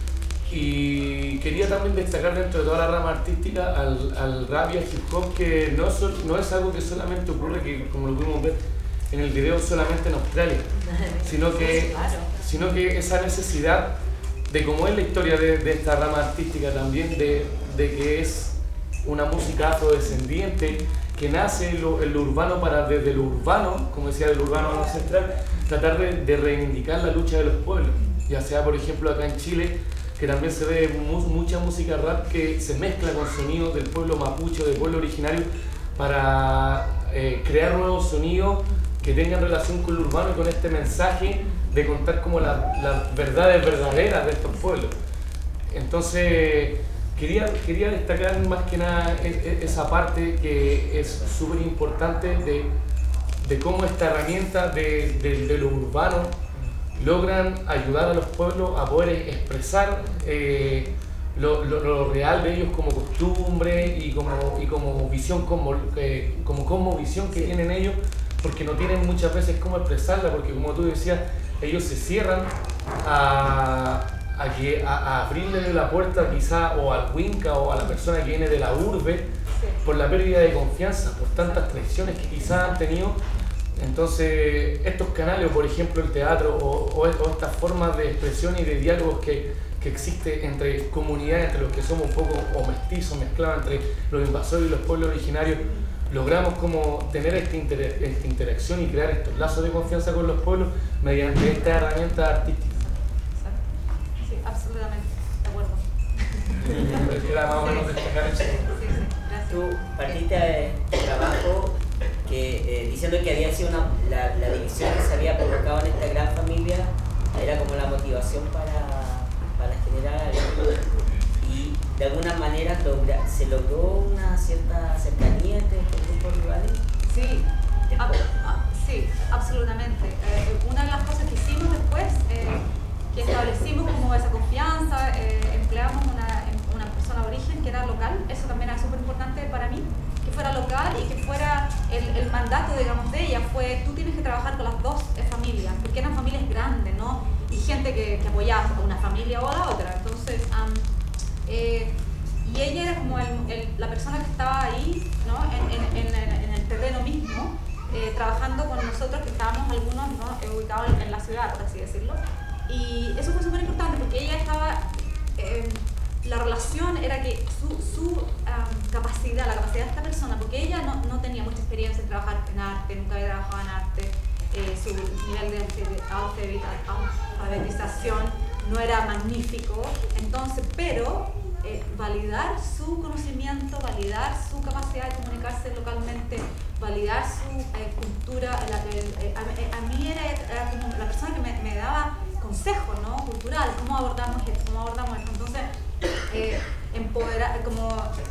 Y quería también destacar dentro de toda la rama artística al, al rap y al hip hop, que no, so, no es algo que solamente ocurre, que como lo pudimos ver en el video, solamente en Australia, sino que, sino que esa necesidad de, como es la historia de, de esta rama artística también, de, de que es una música afrodescendiente que nace en lo, en lo urbano para desde lo urbano, como decía, del urbano ancestral, tratar de, de reivindicar la lucha de los pueblos, ya sea por ejemplo acá en Chile, que también se ve mu mucha música rap que se mezcla con sonidos del pueblo mapuche, del pueblo originario, para eh, crear nuevos sonidos que tengan relación con lo urbano y con este mensaje de contar como las la verdades verdaderas de estos pueblos. Entonces, quería, quería destacar más que nada esa parte que es súper importante de, de cómo esta herramienta de, de, de lo urbano logran ayudar a los pueblos a poder expresar eh, lo, lo, lo real de ellos como costumbre y como, y como visión, como, eh, como cosmovisión que tienen ellos, porque no tienen muchas veces cómo expresarla, porque como tú decías, ellos se cierran a, a, que, a, a abrirle la puerta quizá o al Winca o a la persona que viene de la urbe, por la pérdida de confianza, por tantas traiciones que quizás han tenido. Entonces, estos canales, por ejemplo el teatro o, o, o estas formas de expresión y de diálogos que, que existe entre comunidades, entre los que somos un poco o mestizos, mezclados entre los invasores y los pueblos originarios, logramos como tener esta, inter esta interacción y crear estos lazos de confianza con los pueblos mediante esta herramienta artística. Sí, absolutamente, de acuerdo. Era más o menos destacar eso. Tú partiste de trabajo que, eh, diciendo que había sido una, la, la división que se había provocado en esta gran familia era como la motivación para, para generar algo, y de alguna manera logra, se logró una cierta cercanía entre estos grupos rurales. Sí, ab ab sí, absolutamente. Eh, una de las cosas que hicimos después, eh, que establecimos como esa confianza para mí, que fuera local y que fuera el, el mandato, digamos, de ella fue tú tienes que trabajar con las dos familias, porque eran familias grandes, ¿no? Y gente que, que apoyaba a una familia o a la otra. Entonces, um, eh, y ella era como el, el, la persona que estaba ahí, ¿no? en, en, en, en el terreno mismo, eh, trabajando con nosotros que estábamos algunos, ¿no? ubicados en, en la ciudad, por así decirlo. Y eso fue súper importante porque ella estaba, eh, la relación era que su, su um, capacidad, la capacidad de esta persona, porque ella no, no tenía mucha experiencia en trabajar en arte, nunca había trabajado en arte, eh, su nivel de alfabetización no era magnífico, entonces, pero eh, validar su conocimiento, validar su capacidad de comunicarse localmente, validar su eh, cultura, la, eh, a, a mí era, era como la persona que me, me daba consejos, ¿no? Culturales, cómo abordamos esto, cómo abordamos esto. Entonces, eh, empoderar, como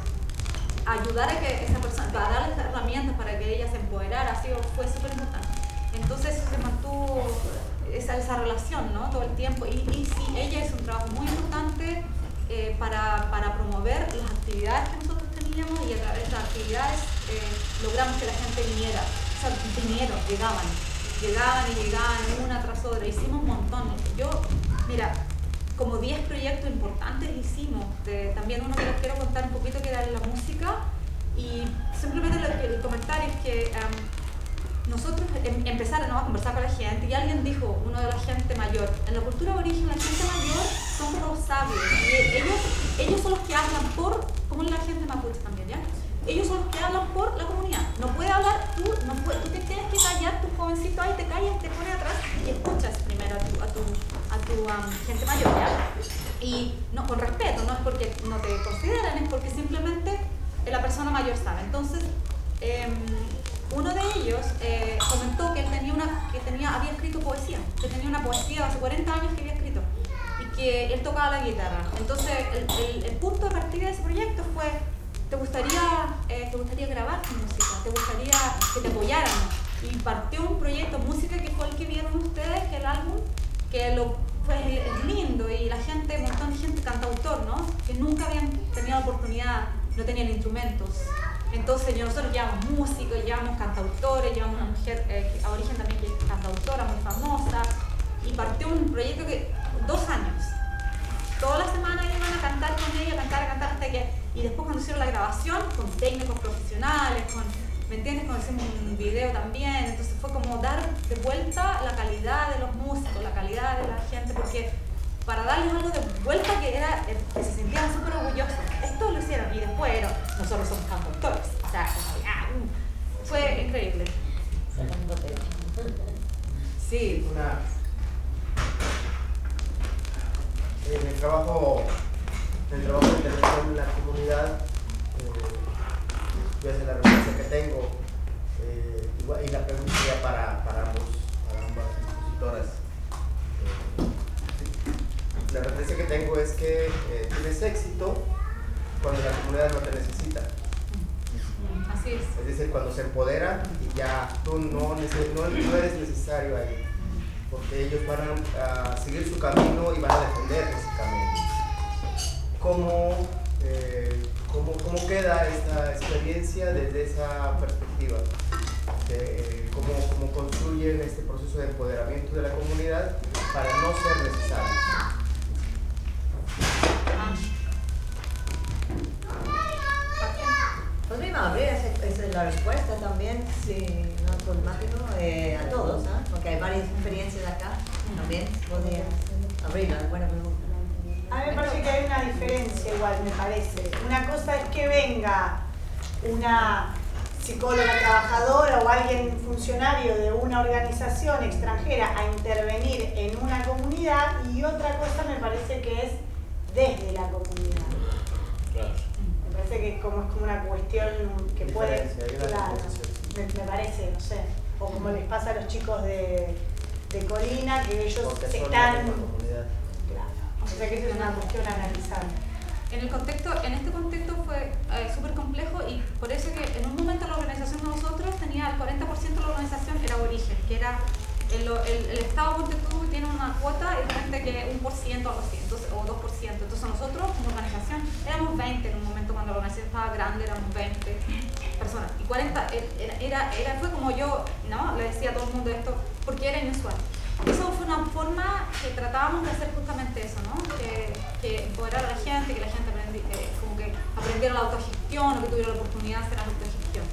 ayudar a que esa persona, para darle herramientas para que ella se empoderara, así fue súper importante. Entonces se mantuvo esa, esa relación, ¿no? Todo el tiempo. Y, y sí, ella hizo un trabajo muy importante eh, para, para promover las actividades que nosotros teníamos y a través de esas actividades eh, logramos que la gente viniera. O sea, vinieron, llegaban. Llegaban y llegaban una tras otra. Hicimos un montón. Yo, mira, como diez proyectos importantes hicimos. De, también uno que les quiero contar un poquito que era la música. Y simplemente lo que, el comentario es que um, nosotros em, empezaron ¿no? a conversar con la gente y alguien dijo, uno de la gente mayor, en la cultura aborigen la gente mayor son como los sabios y ellos, ellos son los que hablan por, como la gente mapuche también, ¿ya? Ellos son los que hablan por la comunidad. No puede hablar tú, no puede, tú te tienes que callar, tu jovencito ahí te callas, te pones atrás y escuchas primero a tu, a tu, a tu um, gente mayor, ¿ya? Y no, con respeto, no es porque no te consideran, es porque simplemente la persona mayor sabe. Entonces, eh, uno de ellos eh, comentó que él tenía una, que tenía, había escrito poesía, que tenía una poesía hace cuarenta años que había escrito y que él tocaba la guitarra. Entonces, el, el, el punto de partida de ese proyecto fue, ¿te gustaría, eh, te gustaría grabar tu música? ¿Te gustaría que te apoyaran? Y partió un proyecto música que fue el que vieron ustedes, que el álbum, que lo, fue, es lindo y la gente, un montón de gente, cantautor, ¿no? Que nunca habían tenido la oportunidad, no tenían instrumentos. Entonces nosotros llevamos músicos, llevamos cantautores, llevamos una mujer eh, aborigen también que es cantautora muy famosa y partió un proyecto que dos años. Toda la semana iban a cantar con ella, cantar, a cantar hasta que... Y después cuando hicieron la grabación, con técnicos profesionales, con, ¿me entiendes? Cuando hicimos un video también, entonces fue como dar de vuelta la calidad de los músicos, la calidad de la gente, porque para darles algo de vuelta que era que se sentían súper orgullosos. Esto lo hicieron y después era, nosotros somos cantautores. O sea, ah, uh, fue increíble. Sí. Una, en el trabajo, en el trabajo de intervención en la comunidad, eh, yo hacer la referencia que tengo eh, y la pregunta ya para, para, ambos, para ambas expositoras. La referencia que tengo es que eh, tienes éxito cuando la comunidad no te necesita. Así es. Es decir, cuando se empodera y ya tú no, no, no eres necesario ahí, porque ellos van a, a seguir su camino y van a defender ese camino. ¿Cómo, eh, cómo, cómo queda esta experiencia desde esa perspectiva? De, ¿cómo, ¿Cómo construyen este proceso de empoderamiento de la comunidad para no ser necesarios? Pues mismo, habría esa es la respuesta también, si no es problemático, eh, a todos, ¿no? Porque hay varias experiencias acá, también podría abrirla, buena pregunta. A mí me parece que hay una diferencia igual, me parece. Una cosa es que venga una psicóloga trabajadora o alguien funcionario de una organización extranjera a intervenir en una comunidad y otra cosa me parece que es desde la comunidad. Claro. Me parece que como es como una cuestión que puede, claro, me, me parece, no sé, o como les pasa a los chicos de, de Colina, que ellos se están, claro, o sea que eso es una cuestión a analizar. En, el contexto, en este contexto fue eh, súper complejo y por eso que en un momento la organización de nosotros tenía el cuarenta por ciento de la organización era aborigen, que era el, el, el Estado Ponte tú tiene una cuota y realmente que un por ciento algo así, entonces, o dos por ciento. Entonces nosotros como organización éramos veinte en un momento cuando la organización estaba grande, éramos veinte personas. Y cuarenta, era, era, era, fue como yo, ¿no? Le decía a todo el mundo esto, porque era inusual. Eso fue una forma que tratábamos de hacer justamente eso, ¿no? Que, que empoderar a la gente, que la gente aprendi, eh, como que aprendiera la autogestión o que tuviera la oportunidad de hacer la autogestión.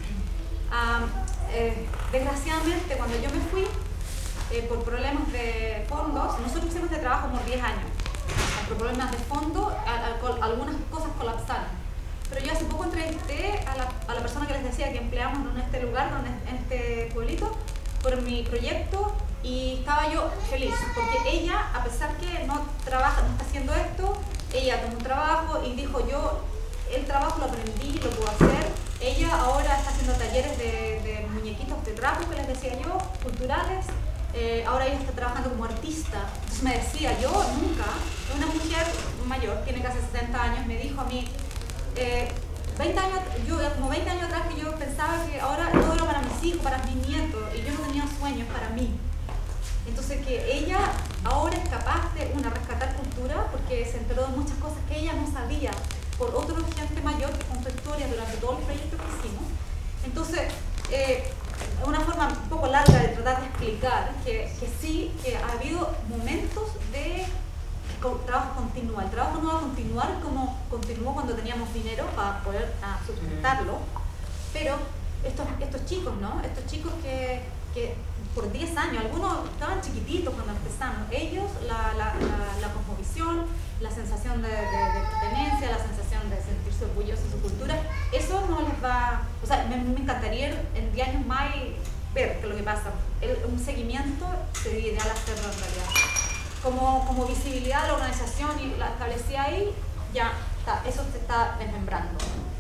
Um, eh, desgraciadamente, cuando yo me fui, eh, por problemas de fondos, nosotros hicimos este trabajo por diez años. Por problemas de fondo, a, a, algunas cosas colapsaron. Pero yo hace poco entrevisté a la, a la persona que les decía que empleamos en este lugar, en este pueblito, por mi proyecto, y estaba yo feliz, porque ella, a pesar que no trabaja, no está haciendo esto, ella tomó un trabajo y dijo, yo el trabajo lo aprendí, lo puedo hacer. Ella ahora está haciendo talleres de, de muñequitos de trapo, que les decía yo, culturales. Eh, ahora ella está trabajando como artista. Entonces me decía, yo nunca, una mujer mayor, tiene casi setenta años, me dijo a mí, eh, veinte años, yo como veinte años atrás que yo pensaba que ahora todo era para mis hijos, para mis nietos, y yo no tenía sueños para mí. Entonces que ella ahora es capaz de, una, rescatar cultura, porque se enteró de muchas cosas que ella no sabía por otra gente mayor que contó historias durante todos los proyectos que hicimos. Entonces, eh, es una forma un poco larga de tratar de explicar que, que sí, que ha habido momentos de trabajo continuo. El trabajo no va a continuar como continuó cuando teníamos dinero para poder uh, sustentarlo, pero estos, estos chicos, ¿no? Estos chicos que, que por diez años, algunos estaban chiquititos cuando empezamos, ellos, la, la, la, la cosmovisión, la sensación de, de, de pertenencia, la sensación de sentirse orgullosos de su cultura, eso no les va, o sea, me, me encantaría en diez años más ver qué es lo que pasa. El, un seguimiento sería ideal hacerlo en realidad. Como, como visibilidad de la organización y la establecida ahí, ya está, eso se está desmembrando.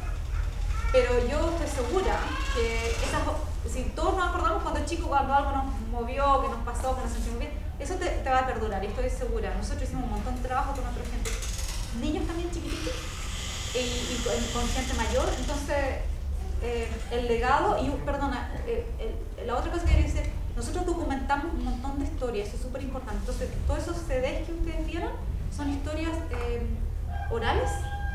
Pero yo estoy segura que esas, si todos nos acordamos cuando chicos, cuando algo nos movió, que nos pasó, que nos sentimos bien, eso te, te va a perdurar, y estoy segura. Nosotros hicimos un montón de trabajo con otra gente, niños también chiquititos, y, y con, con gente mayor. Entonces, eh, el legado, y perdona, eh, el, la otra cosa que quería decir, nosotros documentamos un montón de historias, eso es súper importante. Entonces, todos esos C Ds que ustedes vieron son historias eh, orales.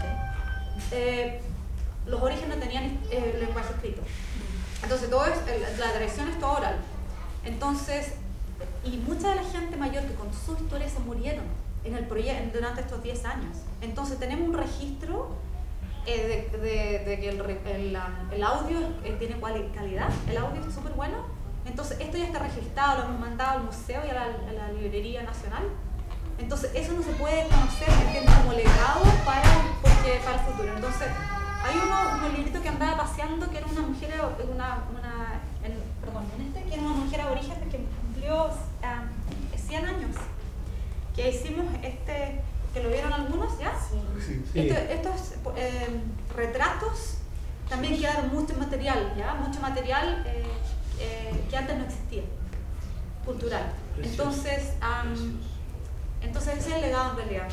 Eh, los orígenes no tenían eh, lenguaje escrito. Entonces, todo es, la tradición es todo oral. Entonces, y mucha de la gente mayor que contó sus historias se murieron en el proyecto durante estos diez años. Entonces, tenemos un registro eh, de, de, de que el, el, el audio eh, tiene calidad, el audio es súper bueno. Entonces, esto ya está registrado, lo hemos mandado al museo y a la, a la librería nacional. Entonces, eso no se puede conocer como legado para, porque, para el futuro. Entonces, hay uno, un librito que andaba paseando que era una mujer, una, una, en, perdón, en este, que era una mujer aborigen que cumplió um, cien años. Que hicimos este, que lo vieron algunos, ¿ya? Sí. Sí, sí. Esto, estos eh, retratos también quedaron mucho material, ¿ya? Mucho material eh, eh, que antes no existía, cultural. Precioso. Entonces, um, entonces ese es el legado en realidad.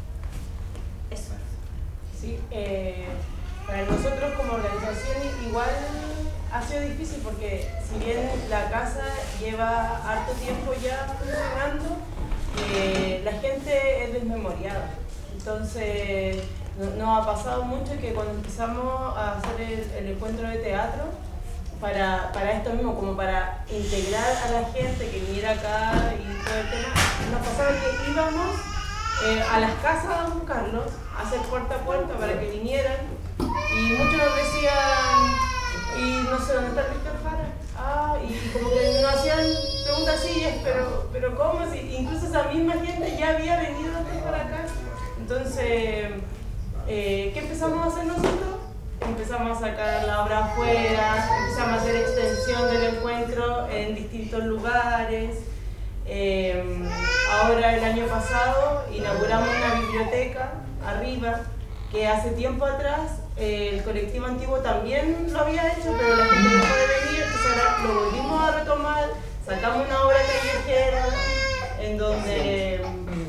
Eso. Sí, eh, para nosotros como organización igual ha sido difícil porque si bien la casa lleva harto tiempo ya funcionando, eh, la gente es desmemoriada. Entonces nos no ha pasado mucho que cuando empezamos a hacer el, el encuentro de teatro, para, para esto mismo, como para integrar a la gente que viniera acá y todo el tema, nos pasaba que íbamos eh, a las casas a buscarlos, a hacer puerta a puerta para que vinieran, y muchos nos decían, y no sé dónde está Víctor Jara, ah, y como que nos hacían preguntas así, pero, pero ¿cómo? Si incluso esa misma gente ya había venido antes para acá. Entonces, eh, ¿qué empezamos a hacer nosotros? Empezamos a sacar la obra afuera, empezamos a hacer extensión del encuentro en distintos lugares. Eh, ahora el año pasado inauguramos una biblioteca arriba, que hace tiempo atrás eh, el colectivo antiguo también lo había hecho, pero la gente no puede venir, entonces ahora lo volvimos a retomar, sacamos una obra callejera en donde,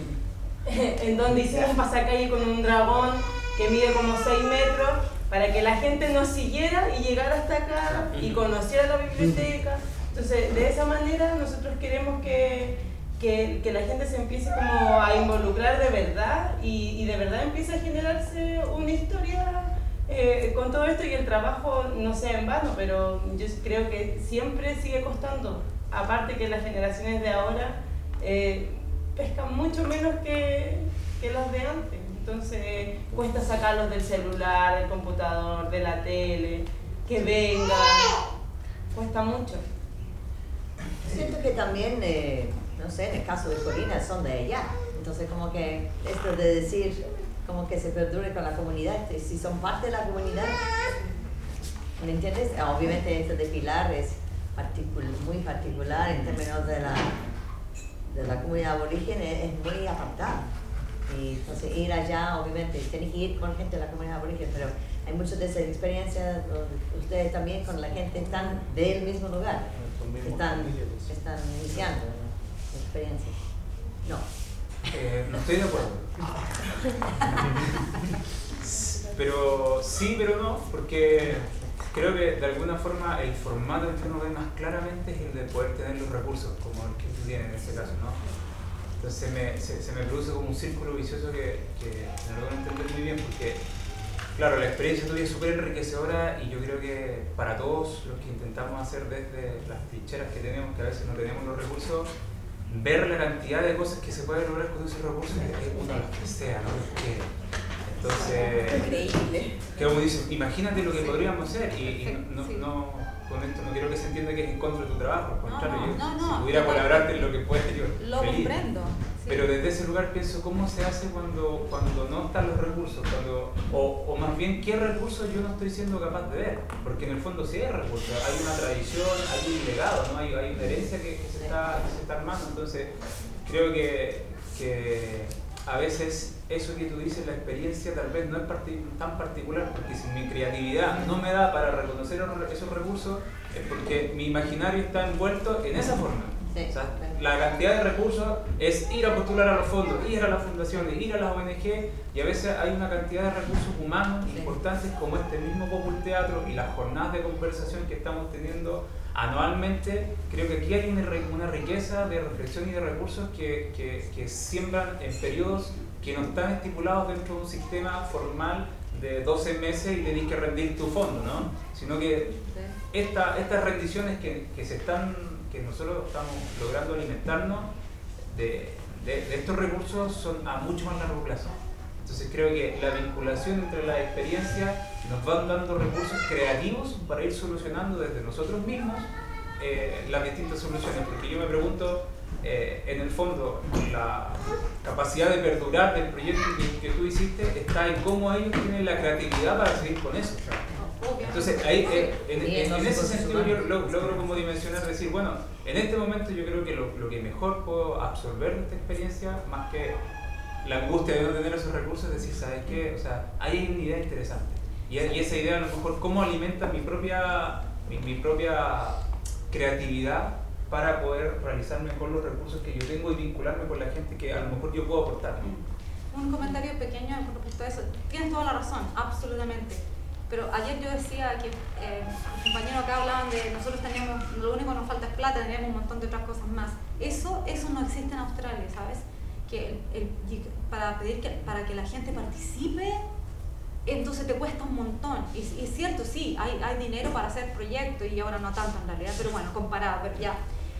en donde hicimos un pasacalle con un dragón que mide como seis metros, para que la gente nos siguiera y llegara hasta acá y conociera la biblioteca. Entonces, de esa manera nosotros queremos que, que, que la gente se empiece como a involucrar de verdad y, y de verdad empiece a generarse una historia eh, con todo esto, y el trabajo no sea en vano, pero yo creo que siempre sigue costando. Aparte que las generaciones de ahora eh, pescan mucho menos que, que las de antes. Entonces cuesta sacarlos del celular, del computador, de la tele, que vengan, cuesta mucho. Siento que también, eh, no sé, en el caso de Corina son de allá, entonces como que esto de decir, como que se perdure con la comunidad, si son parte de la comunidad, ¿me entiendes? Obviamente esto de Pilar es particul muy particular en términos de la, de la comunidad aborigen, es, es muy apartada. Y entonces ir allá, obviamente, tienen que ir con gente de la comunidad aborigen, pero hay muchas de esas experiencias, ustedes también con la gente están del mismo lugar, están, están iniciando la experiencia. No. Eh, no estoy de acuerdo. Pero sí, pero no, porque creo que de alguna forma el formato que uno ve más claramente es el de poder tener los recursos, como el que tú tienes en este caso, ¿no? Entonces me, se, se me produce como un círculo vicioso que, que me logro entender muy bien, porque claro, la experiencia tuya es súper enriquecedora y yo creo que para todos los que intentamos hacer desde las trincheras que tenemos, que a veces no tenemos los recursos, ver la cantidad de cosas que se pueden lograr con esos recursos es uno de los que sea, ¿no? Porque, entonces, increíble. Que como dices, imagínate lo que podríamos hacer y, y no, no, no, con esto no quiero que se entienda que es en contra de tu trabajo, al contrario, no, yo, no, si no, pudiera no, colaborarte en lo que pueda, yo lo feliz. comprendo. Sí. Pero desde ese lugar pienso cómo se hace cuando, cuando no están los recursos, cuando, o, o más bien qué recursos yo no estoy siendo capaz de ver, porque en el fondo sí hay recursos, hay una tradición, hay un legado, ¿no? hay, hay una herencia que, que, se está, que se está armando, entonces creo que, que a veces eso que tú dices, la experiencia tal vez no es partic tan particular, porque si mi creatividad no me da para reconocer esos recursos, es porque mi imaginario está envuelto en esa forma. Sí. O sea, la cantidad de recursos es ir a postular a los fondos, ir a las fundaciones, ir a las O N G, y a veces hay una cantidad de recursos humanos sí. importantes como este mismo Popul Teatro y las jornadas de conversación que estamos teniendo anualmente. Creo que aquí hay una, una riqueza de reflexión y de recursos que, que, que siembran en periodos que no están estipulados dentro de un sistema formal de doce meses y tenés que rendir tu fondo, ¿no? Sino que esta, estas rendiciones que, que se están que nosotros estamos logrando alimentarnos de, de, de estos recursos son a mucho más largo plazo. Entonces creo que la vinculación entre las experiencias nos van dando recursos creativos para ir solucionando desde nosotros mismos eh, las distintas soluciones, porque yo me pregunto, eh, en el fondo, la capacidad de perdurar del proyecto que, que tú hiciste está en cómo ellos tienen la creatividad para seguir con eso. Entonces, ahí, eh, en, en, en ese sentido yo logro como dimensionar, decir, bueno, en este momento yo creo que lo, lo que mejor puedo absorber de esta experiencia, más que la angustia de no tener esos recursos, es decir, ¿sabes qué? O sea, hay una idea interesante. Y, y esa idea, a lo mejor, cómo alimenta mi propia, mi, mi propia creatividad para poder realizar mejor los recursos que yo tengo y vincularme con la gente que a lo mejor yo puedo aportar. Un comentario pequeño con respecto a eso. Tienes toda la razón, absolutamente. Pero ayer yo decía que eh, los compañeros acá hablaban de nosotros teníamos, lo único que nos falta es plata, teníamos un montón de otras cosas más. Eso, eso no existe en Australia, ¿sabes? Que el, el, para pedir que, para que la gente participe, entonces te cuesta un montón. Y, y es cierto, sí, hay, hay dinero para hacer proyectos y ahora no tanto en realidad, pero bueno, comparado, pero ya.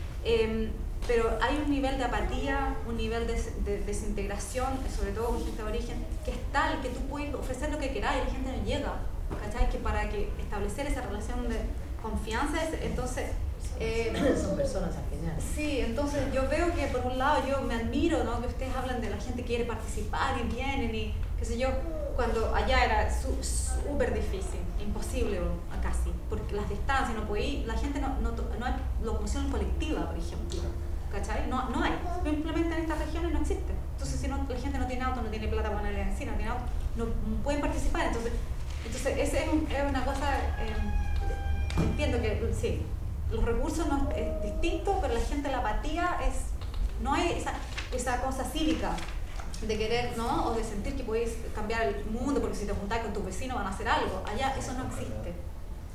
Eh, pero hay un nivel de apatía, un nivel de, de desintegración, sobre todo con gente de origen, que es tal que tú puedes ofrecer lo que quieras y la gente no llega. ¿Cachai? Que para que establecer esa relación de confianza, entonces... Eh, son personas al final. Sí, entonces yo veo que por un lado yo me admiro, ¿no? Que ustedes hablan de la gente que quiere participar y vienen y qué sé yo, cuando allá era súper difícil, imposible casi, porque las distancias no puede ir, la gente no, no, no hay locomoción colectiva, por ejemplo, ¿cachai? No, no hay, simplemente en estas regiones no existe. Entonces si no, la gente no tiene auto, no tiene plata para ponerle en sí, no tiene auto, no pueden participar, entonces... Entonces, esa es, un, es una cosa, eh, entiendo que sí, los recursos no, es distinto, pero la gente, la apatía es, no hay esa, esa cosa cívica de querer, ¿no? O de sentir que podéis cambiar el mundo porque si te juntás con tus vecinos van a hacer algo. Allá eso no existe.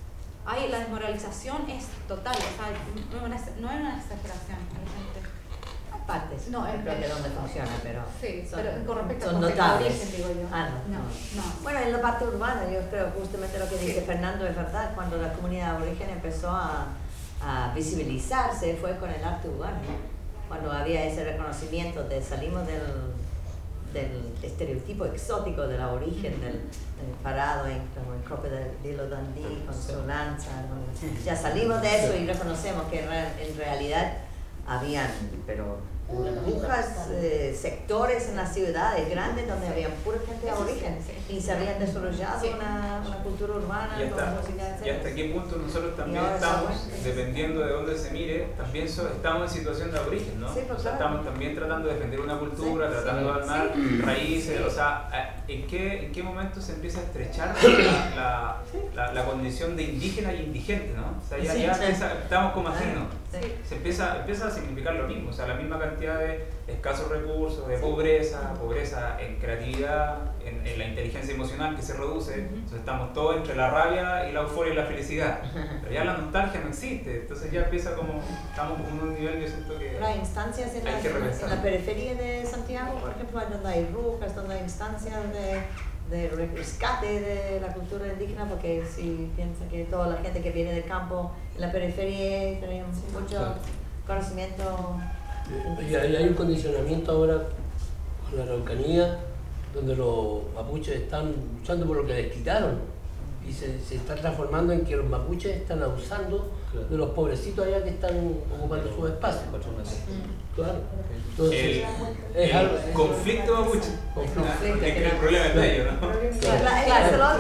Hay, la desmoralización es total, o sea, no es una, no es una exageración. Partes, no, es creo que donde funciona, pero sí, son, pero con respecto son a notables. origen, digo yo. Ah, no, no, no. no. Bueno, en la parte urbana, yo creo justamente lo que dice Fernando es verdad, cuando la comunidad aborigen empezó a, a visibilizarse fue con el arte urbano, cuando había ese reconocimiento de salimos del, del estereotipo exótico del aborigen, del, del parado en como el Crocodilo Dundee con su lanza, ¿no? Ya salimos de eso y reconocemos que en realidad habían, pero burbujas, eh, sectores en las ciudades grandes donde había pura gente aborigen y se habían desarrollado sí. una, una cultura urbana y hasta, con música, y hasta qué punto nosotros también estamos, dependiendo de dónde se mire, también so, estamos en situación de aborigen, ¿no? Sí, pues, o sea, claro. estamos también tratando de defender una cultura, sí, tratando sí, de armar sí. raíces, sí. o sea, ¿en qué, ¿en qué momento se empieza a estrechar la, la, la, la condición de indígena y indigente, ¿no? O sea, ya, sí, ya sí. empieza, estamos como así, ¿no? Sí. Se empieza, empieza a significar lo mismo, o sea, la misma cantidad de escasos recursos, de pobreza, pobreza en creatividad, en, en la inteligencia emocional que se reduce, entonces estamos todos entre la rabia y la euforia y la felicidad, pero ya la nostalgia no existe, entonces ya empieza como, estamos como en un nivel, yo siento que pero hay instancias en, hay la, que repensar. En la periferia de Santiago, por ejemplo, donde hay rucas, donde hay instancias de, de rescate de la cultura indígena, porque si piensa que toda la gente que viene del campo en la periferia tiene mucho claro. conocimiento. Y hay un condicionamiento ahora con la Araucanía, donde los mapuches están luchando por lo que les quitaron y se, se está transformando en que los mapuches están abusando claro. de los pobrecitos allá que están ocupando sus espacios. Claro. Entonces, el, es el algo, conflicto mapuche. Conflicto, es que el problema es de ellos, ¿no? Claro,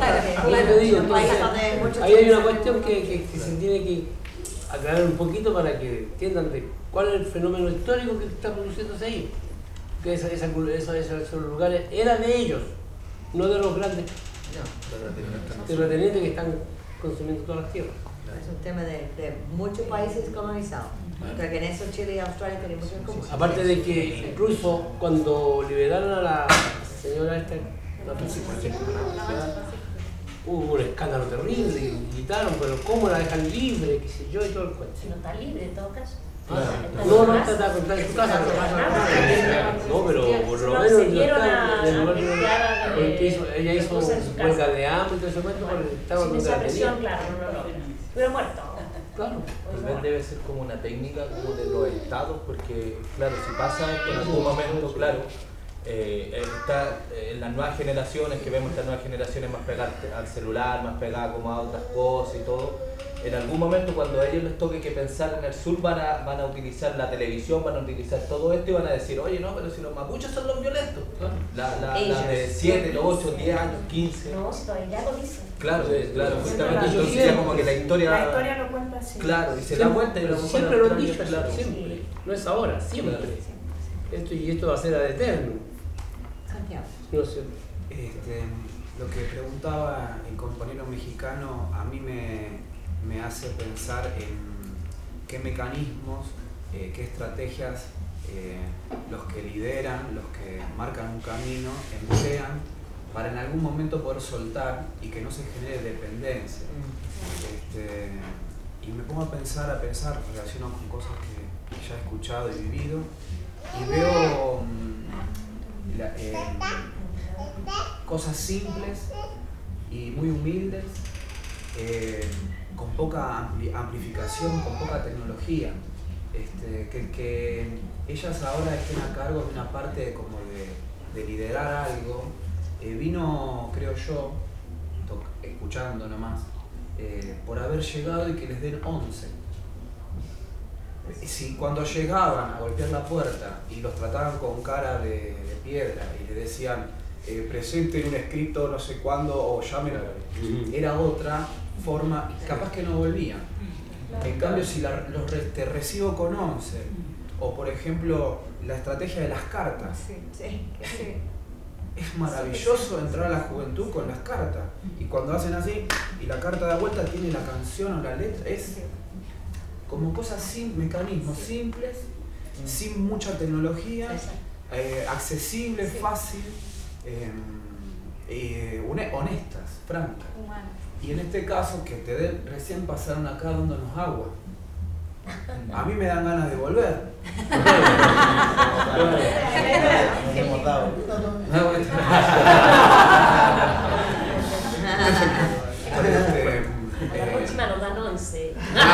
ahí hay una cuestión que, que, que se tiene que aclarar un poquito para que entiendan de cuál es el fenómeno histórico que está produciéndose ahí. Que esa, esa, esos, esos lugares eran de ellos, no de los grandes no, terratenientes que están consumiendo todas las tierras. Es un tema de, de muchos países colonizados. Creo que en eso Chile y Australia tienen mucho en común. Aparte de que incluso cuando liberaron a la señora esta, la Francisca, hubo un escándalo terrible y gritaron, pero ¿cómo la dejan libre? Qué sé yo y todo el cuento. Si no está libre en todo caso. Ah, no, no está, está, está en su casa. No, pero por lo menos ella hizo huelga de hambre y todo ese cuento porque estaba sin esa presión, claro, no, no, pero muerto. Claro. Tal vez debe ser como una técnica como de los estados, porque claro, si pasa esto en algún momento, claro, eh, está en eh, las nuevas generaciones, que vemos estas nuevas generaciones más pegadas al celular, más pegadas como a otras cosas y todo, en algún momento cuando a ellos les toque que pensar en el sur van a, van a utilizar la televisión, van a utilizar todo esto y van a decir, oye no, pero si los mapuches son los violentos, la, la, la de siete, ocho, diez años, quince. No, estoy, ya lo dicen. Claro, claro, justamente entonces ya como que la historia... La historia lo cuenta así. Claro, y se da vuelta y lo siempre lo han dicho, claro, siempre. No es ahora, siempre. Claro. Esto, y esto va a ser ad eterno. Santiago. No sé. Este, lo que preguntaba el compañero mexicano a mí me, me hace pensar en qué mecanismos, eh, qué estrategias eh, los que lideran, los que marcan un camino, emplean para en algún momento poder soltar y que no se genere dependencia. Este, y me pongo a pensar, a pensar, relacionado con cosas que ya he escuchado y vivido, y veo mmm, la, eh, cosas simples y muy humildes, eh, con poca ampli amplificación, con poca tecnología. Este, que, que ellas ahora estén a cargo de una parte como de, de liderar algo, eh, vino, creo yo, escuchando nomás, eh, por haber llegado y que les den once. Si cuando llegaban a golpear la puerta y los trataban con cara de, de piedra y le decían eh, presenten un escrito no sé cuándo o llamen, era otra forma, capaz que no volvían. En cambio, si la, los re, te recibo con once, o por ejemplo la estrategia de las cartas, sí, sí, sí. Es maravilloso entrar a la juventud con las cartas, y cuando hacen así y la carta da vuelta tiene la canción o la letra, es como cosas sin mecanismos simples, sin mucha tecnología, eh, accesible, fácil, eh, eh, honestas, francas. Humanas. Y en este caso, que te den, recién pasaron acá dándonos agua. A mí me dan ganas de volver. Nos hemos dado. La próxima nos dan once.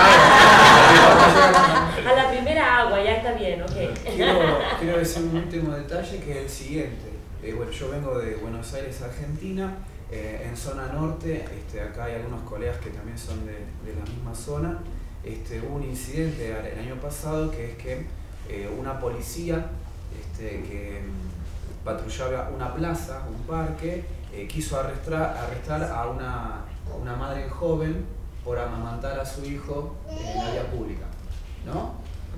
A la primera agua, ya está bien, ok. Quiero, quiero decir un último detalle que es el siguiente. Eh, bueno, yo vengo de Buenos Aires, Argentina. Eh, en zona norte, este, acá hay algunos colegas que también son de, de la misma zona. Este, hubo un incidente el año pasado que es que eh, una policía este, que patrullaba una plaza, un parque, eh, quiso arrestar, arrestar a una, una madre joven por amamantar a su hijo en la vía pública, ¿no?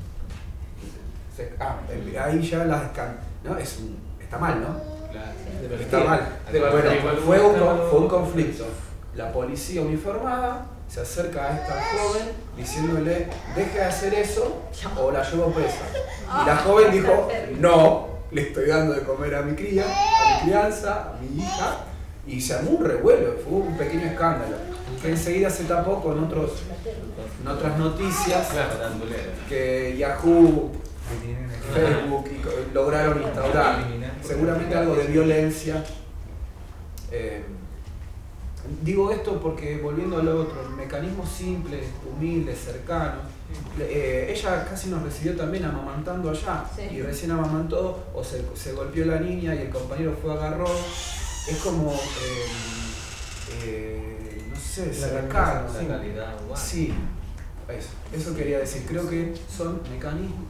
Se, ah, ahí ya las escan, ¿no? Es un, está mal, ¿no? Claro. Está mal. Bueno, fue un, fue un conflicto. La policía uniformada se acerca a esta joven diciéndole deje de hacer eso o la llevo presa. Y la joven dijo no, le estoy dando de comer a mi cría, a mi crianza, a mi hija, y se armó un revuelo, fue un pequeño escándalo que enseguida se tapó con otros, en otras noticias que Yahoo, Facebook y lograron instaurar seguramente algo de violencia. Eh, digo esto porque volviendo al otro, el mecanismo simple, humilde, cercano, eh, ella casi nos recibió también amamantando allá, sí. Y recién amamantó o se, se golpeó la niña y el compañero fue agarró, es como eh, eh, no sé, cercano, la sí. calidad humana. Sí, eso, eso quería decir, creo que son mecanismos.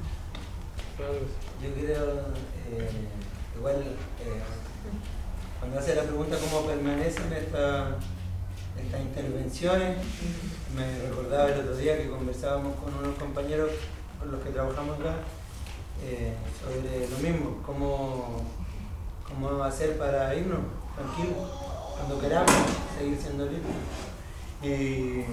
Yo creo, eh, igual, eh, cuando hace la pregunta cómo permanecen estas, estas intervenciones, me recordaba el otro día que conversábamos con unos compañeros con los que trabajamos acá eh, sobre lo mismo, cómo, cómo hacer para irnos tranquilos, cuando queramos seguir siendo libres. Y,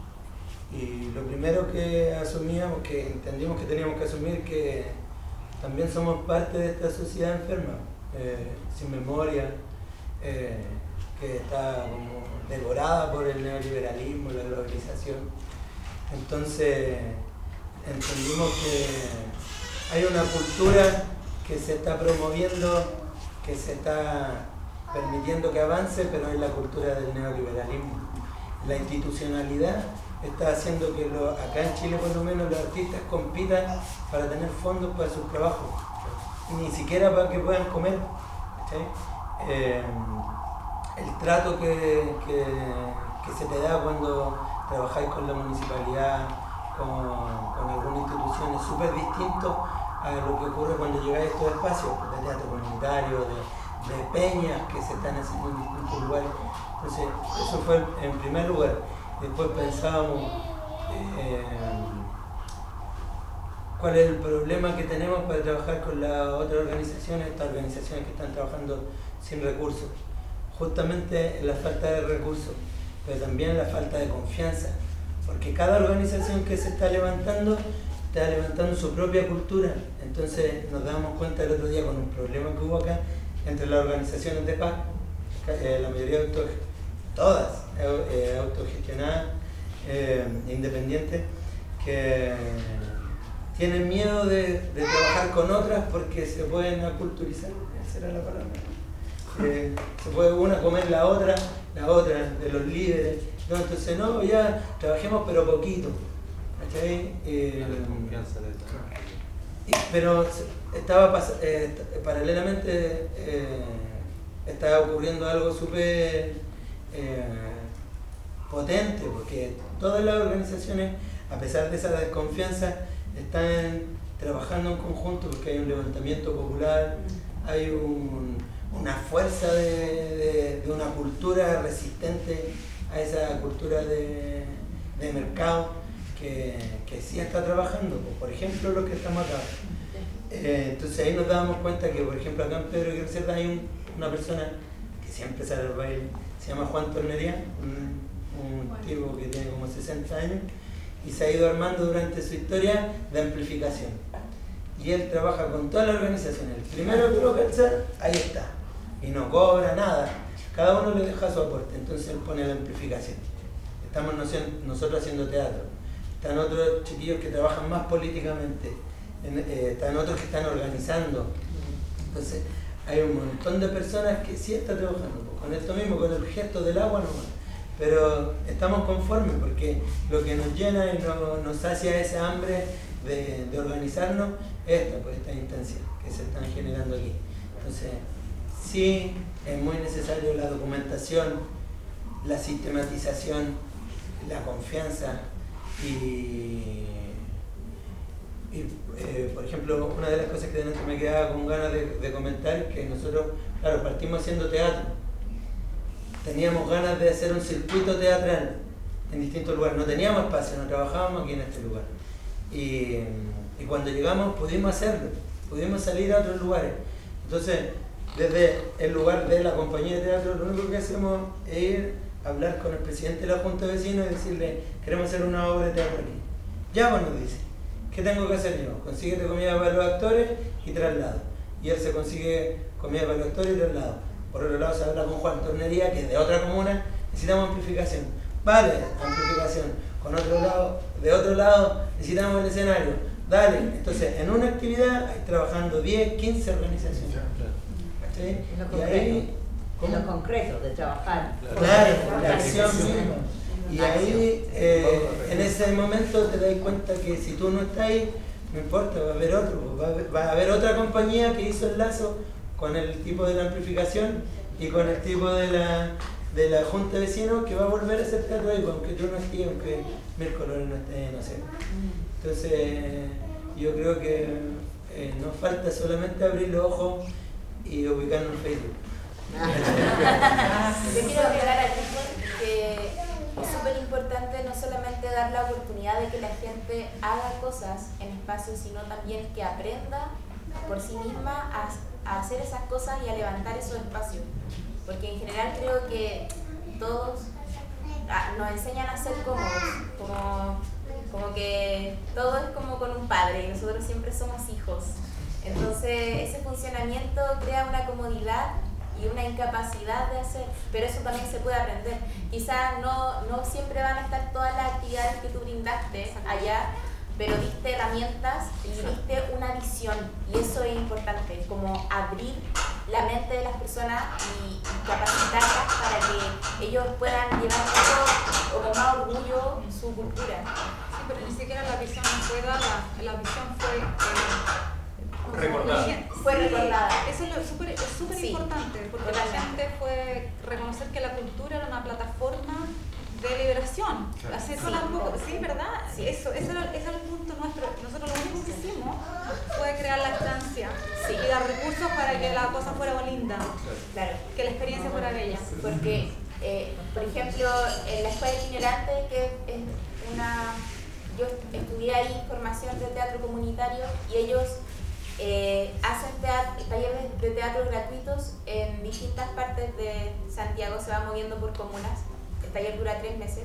y lo primero que asumíamos, que entendimos que teníamos que asumir que también somos parte de esta sociedad enferma, eh, sin memoria, eh, que está como devorada por el neoliberalismo, la globalización. Entonces entendimos que hay una cultura que se está promoviendo, que se está permitiendo que avance, pero es la cultura del neoliberalismo. La institucionalidad está haciendo que lo, acá en Chile por lo menos los artistas compitan para tener fondos para sus trabajos, ni siquiera para que puedan comer. ¿Sí? Eh, el trato que, que, que se te da cuando trabajáis con la municipalidad, con, con alguna institución es súper distinto a lo que ocurre cuando llegáis a estos espacios de teatro comunitario, de, de peñas que se están haciendo en distintos lugares. Entonces eso fue en primer lugar. Después pensábamos eh, cuál es el problema que tenemos para trabajar con las otras organizaciones, estas organizaciones que están trabajando sin recursos. Justamente la falta de recursos, pero también la falta de confianza, porque cada organización que se está levantando está levantando su propia cultura. Entonces nos damos cuenta el otro día con un problema que hubo acá entre las organizaciones de paz, eh, la mayoría de autos, todas eh, autogestionadas, eh, independientes, que tienen miedo de, de trabajar con otras porque se pueden aculturizar, esa era la palabra. Eh, se puede una comer la otra, la otra de los líderes. No, entonces no, ya trabajemos pero poquito. ¿Cachai? Eh, y, pero estaba eh, paralelamente eh, estaba ocurriendo algo súper eh, potente, porque todas las organizaciones, a pesar de esa desconfianza, están trabajando en conjunto porque hay un levantamiento popular, hay un, una fuerza de, de, de una cultura resistente a esa cultura de, de mercado que, que sí está trabajando, por ejemplo los que estamos acá. Eh, entonces ahí nos dábamos cuenta que, por ejemplo, acá en Pedro Aguirre Cerda hay un, una persona que siempre sale al baile, se llama Juan Tornería, un, un bueno. tipo que tiene como sesenta años y se ha ido armando durante su historia de amplificación. Y él trabaja con todas las organizaciones. El primero que lo cacha, ahí está. Y no cobra nada. cada uno le deja su aporte, entonces él pone la amplificación. Estamos nosotros haciendo teatro, están otros chiquillos que trabajan más políticamente, en, eh, están otros que están organizando, entonces hay un montón de personas que sí están trabajando, pues, con esto mismo, con el gesto del agua nomás, pero estamos conformes porque lo que nos llena y nos, nos sacia esa hambre de, de organizarnos es esta, pues, esta instancia que se están generando aquí. Entonces, sí, es muy necesario la documentación, la sistematización, la confianza y, y eh, por ejemplo, una de las cosas que delante me quedaba con ganas de, de comentar es que nosotros, claro, partimos haciendo teatro, teníamos ganas de hacer un circuito teatral en distintos lugares, no teníamos espacio, no trabajábamos aquí en este lugar y, y cuando llegamos pudimos hacerlo, pudimos salir a otros lugares. Entonces, desde el lugar de la compañía de teatro, lo único que hacemos es ir a hablar con el presidente de la Junta de Vecinos y decirle, queremos hacer una obra de teatro aquí. Ya, bueno, nos dice, ¿qué tengo que hacer yo? Consíguete comida para los actores y traslado. Y él se consigue comida para los actores y traslado. Por otro lado se habla con Juan Tornería, que es de otra comuna, necesitamos amplificación. Vale, amplificación. Con otro lado, de otro lado, necesitamos el escenario. Dale. Entonces, en una actividad hay trabajando diez, quince organizaciones. ¿Sí? En lo Y concreto, ahí, en lo concreto de trabajar. claro, la acción misma. Y ahí, eh, en ese momento te das cuenta que si tú no estás ahí, no importa, va a haber otro, va a haber, va a haber otra compañía que hizo el lazo con el tipo de la amplificación y con el tipo de la, de la Junta de Vecinos que va a volver a hacer teatro ahí, aunque tú no estés, aunque Mircolores no esté, no sé. Entonces, yo creo que eh, nos falta solamente abrir los ojos y ubicarnos en Facebook. Yo quiero agregar aquí que es súper importante no solamente dar la oportunidad de que la gente haga cosas en espacios, sino también que aprenda por sí misma a, a hacer esas cosas y a levantar esos espacios. Porque en general creo que todos ah, nos enseñan a ser cómodos, como, como que todo es como con un padre y nosotros siempre somos hijos. Entonces ese funcionamiento crea una comodidad y una incapacidad de hacer, pero eso también se puede aprender. Quizás no, no siempre van a estar todas las actividades que tú brindaste allá, pero diste herramientas y diste una visión, y eso es importante, como abrir la mente de las personas y, y capacitarlas para que ellos puedan llevar todo como más orgullo su cultura. Sí, pero ni siquiera la visión no fue dada, la visión fue... Eh, recordada. Fue recordada. Eso es súper es súper sí, importante, porque la gente fue reconocer que la cultura era una plataforma de liberación. Claro. Así eso Sí. tampoco, sí, ¿verdad? Sí. Eso, ese era, ese era el punto nuestro. Nosotros lo único que hicimos fue crear la estancia sí. y dar recursos para que la cosa fuera linda, claro. que la experiencia fuera bella. Porque, eh, por ejemplo, en la escuela itinerante, que es una... Yo estudié ahí formación de teatro comunitario y ellos eh, hacen teatro, talleres de teatro gratuitos en distintas partes de Santiago, se va moviendo por comunas. El taller dura tres meses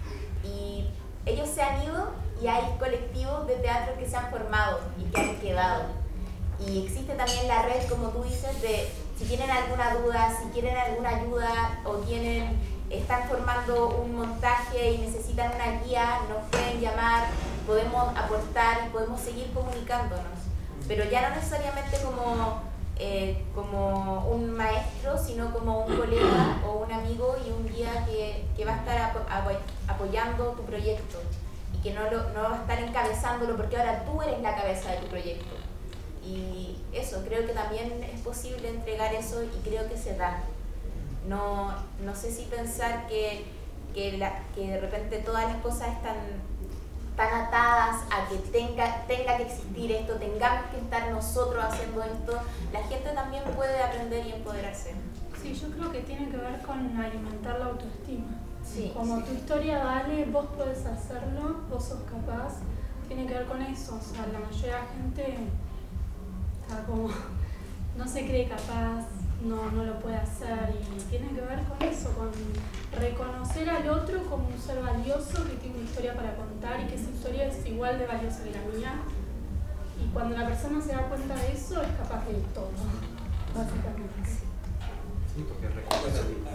y ellos se han ido y hay colectivos de teatro que se han formado y que han quedado. Y existe también la red, como tú dices, de si tienen alguna duda, si quieren alguna ayuda o tienen, están formando un montaje y necesitan una guía, nos pueden llamar, podemos aportar y podemos seguir comunicándonos. Pero ya no necesariamente como, eh, como un maestro, sino como un colega o un amigo y un guía que, que va a estar apo apo apoyando tu proyecto y que no, lo, no va a estar encabezándolo, porque ahora tú eres la cabeza de tu proyecto. Y eso, creo que también es posible entregar eso y creo que se da. No, no sé si pensar que, que, la, que de repente todas las cosas están tan atadas a que tenga, tenga que existir esto, tengamos que estar nosotros haciendo esto. La gente también puede aprender y empoderarse. Sí, yo creo que tiene que ver con alimentar la autoestima. Sí, Como sí. tu historia vale, vos podés hacerlo, vos sos capaz. Tiene que ver con eso. O sea, la mayoría de la gente está como, no se cree capaz, no, no lo puede hacer, y tiene que ver con eso, con reconocer al otro como un ser valioso que tiene una historia para contar y que esa historia es igual de valiosa que la mía. Y cuando la persona se da cuenta de eso, es capaz de todo, básicamente. Sí, porque recuerda,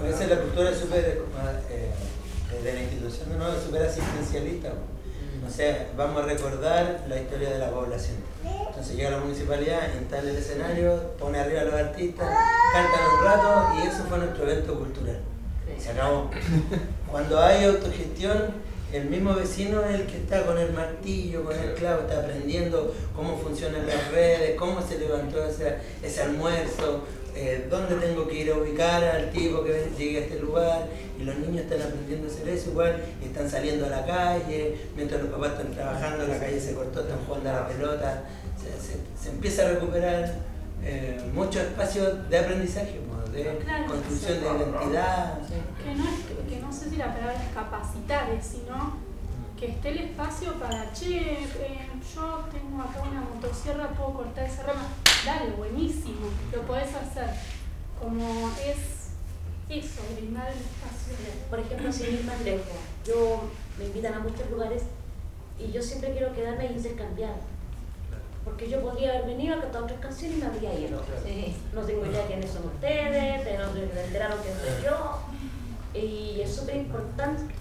A veces la cultura es súper, eh, desde la institución de nuevo, es súper asistencialista. O sea, vamos a recordar la historia de la población. Entonces llega la municipalidad, instala el escenario, pone arriba a los artistas, cantan un rato y eso fue nuestro evento cultural. Se acabó. Cuando hay autogestión, el mismo vecino es el que está con el martillo, con el clavo, está aprendiendo cómo funcionan las redes, cómo se levantó ese, ese almuerzo, eh, dónde tengo que ir a ubicar al tipo que llegue a este lugar, y los niños están aprendiendo a hacer eso igual, y están saliendo a la calle, mientras los papás están trabajando, la calle se cortó, están jugando a la pelota, se, se, se empieza a recuperar eh, muchos espacios de aprendizaje, de claro, construcción sí. de identidad. Que no, es, que no sé si la palabra es capacitar, sino que esté el espacio para, che, eh, yo tengo acá una motosierra, puedo cortar esa rama, dale, buenísimo, lo podés hacer. Como es eso, brindar el espacio. Por ejemplo, sin ir más lejos, yo me invitan a muchos lugares y yo siempre quiero quedarme e intercambiar. Porque yo podría haber venido a cantar otras canciones y me habría ido. Sí. No tengo idea de quiénes son ustedes, de no se enteraron quién soy yo. Y es súper importante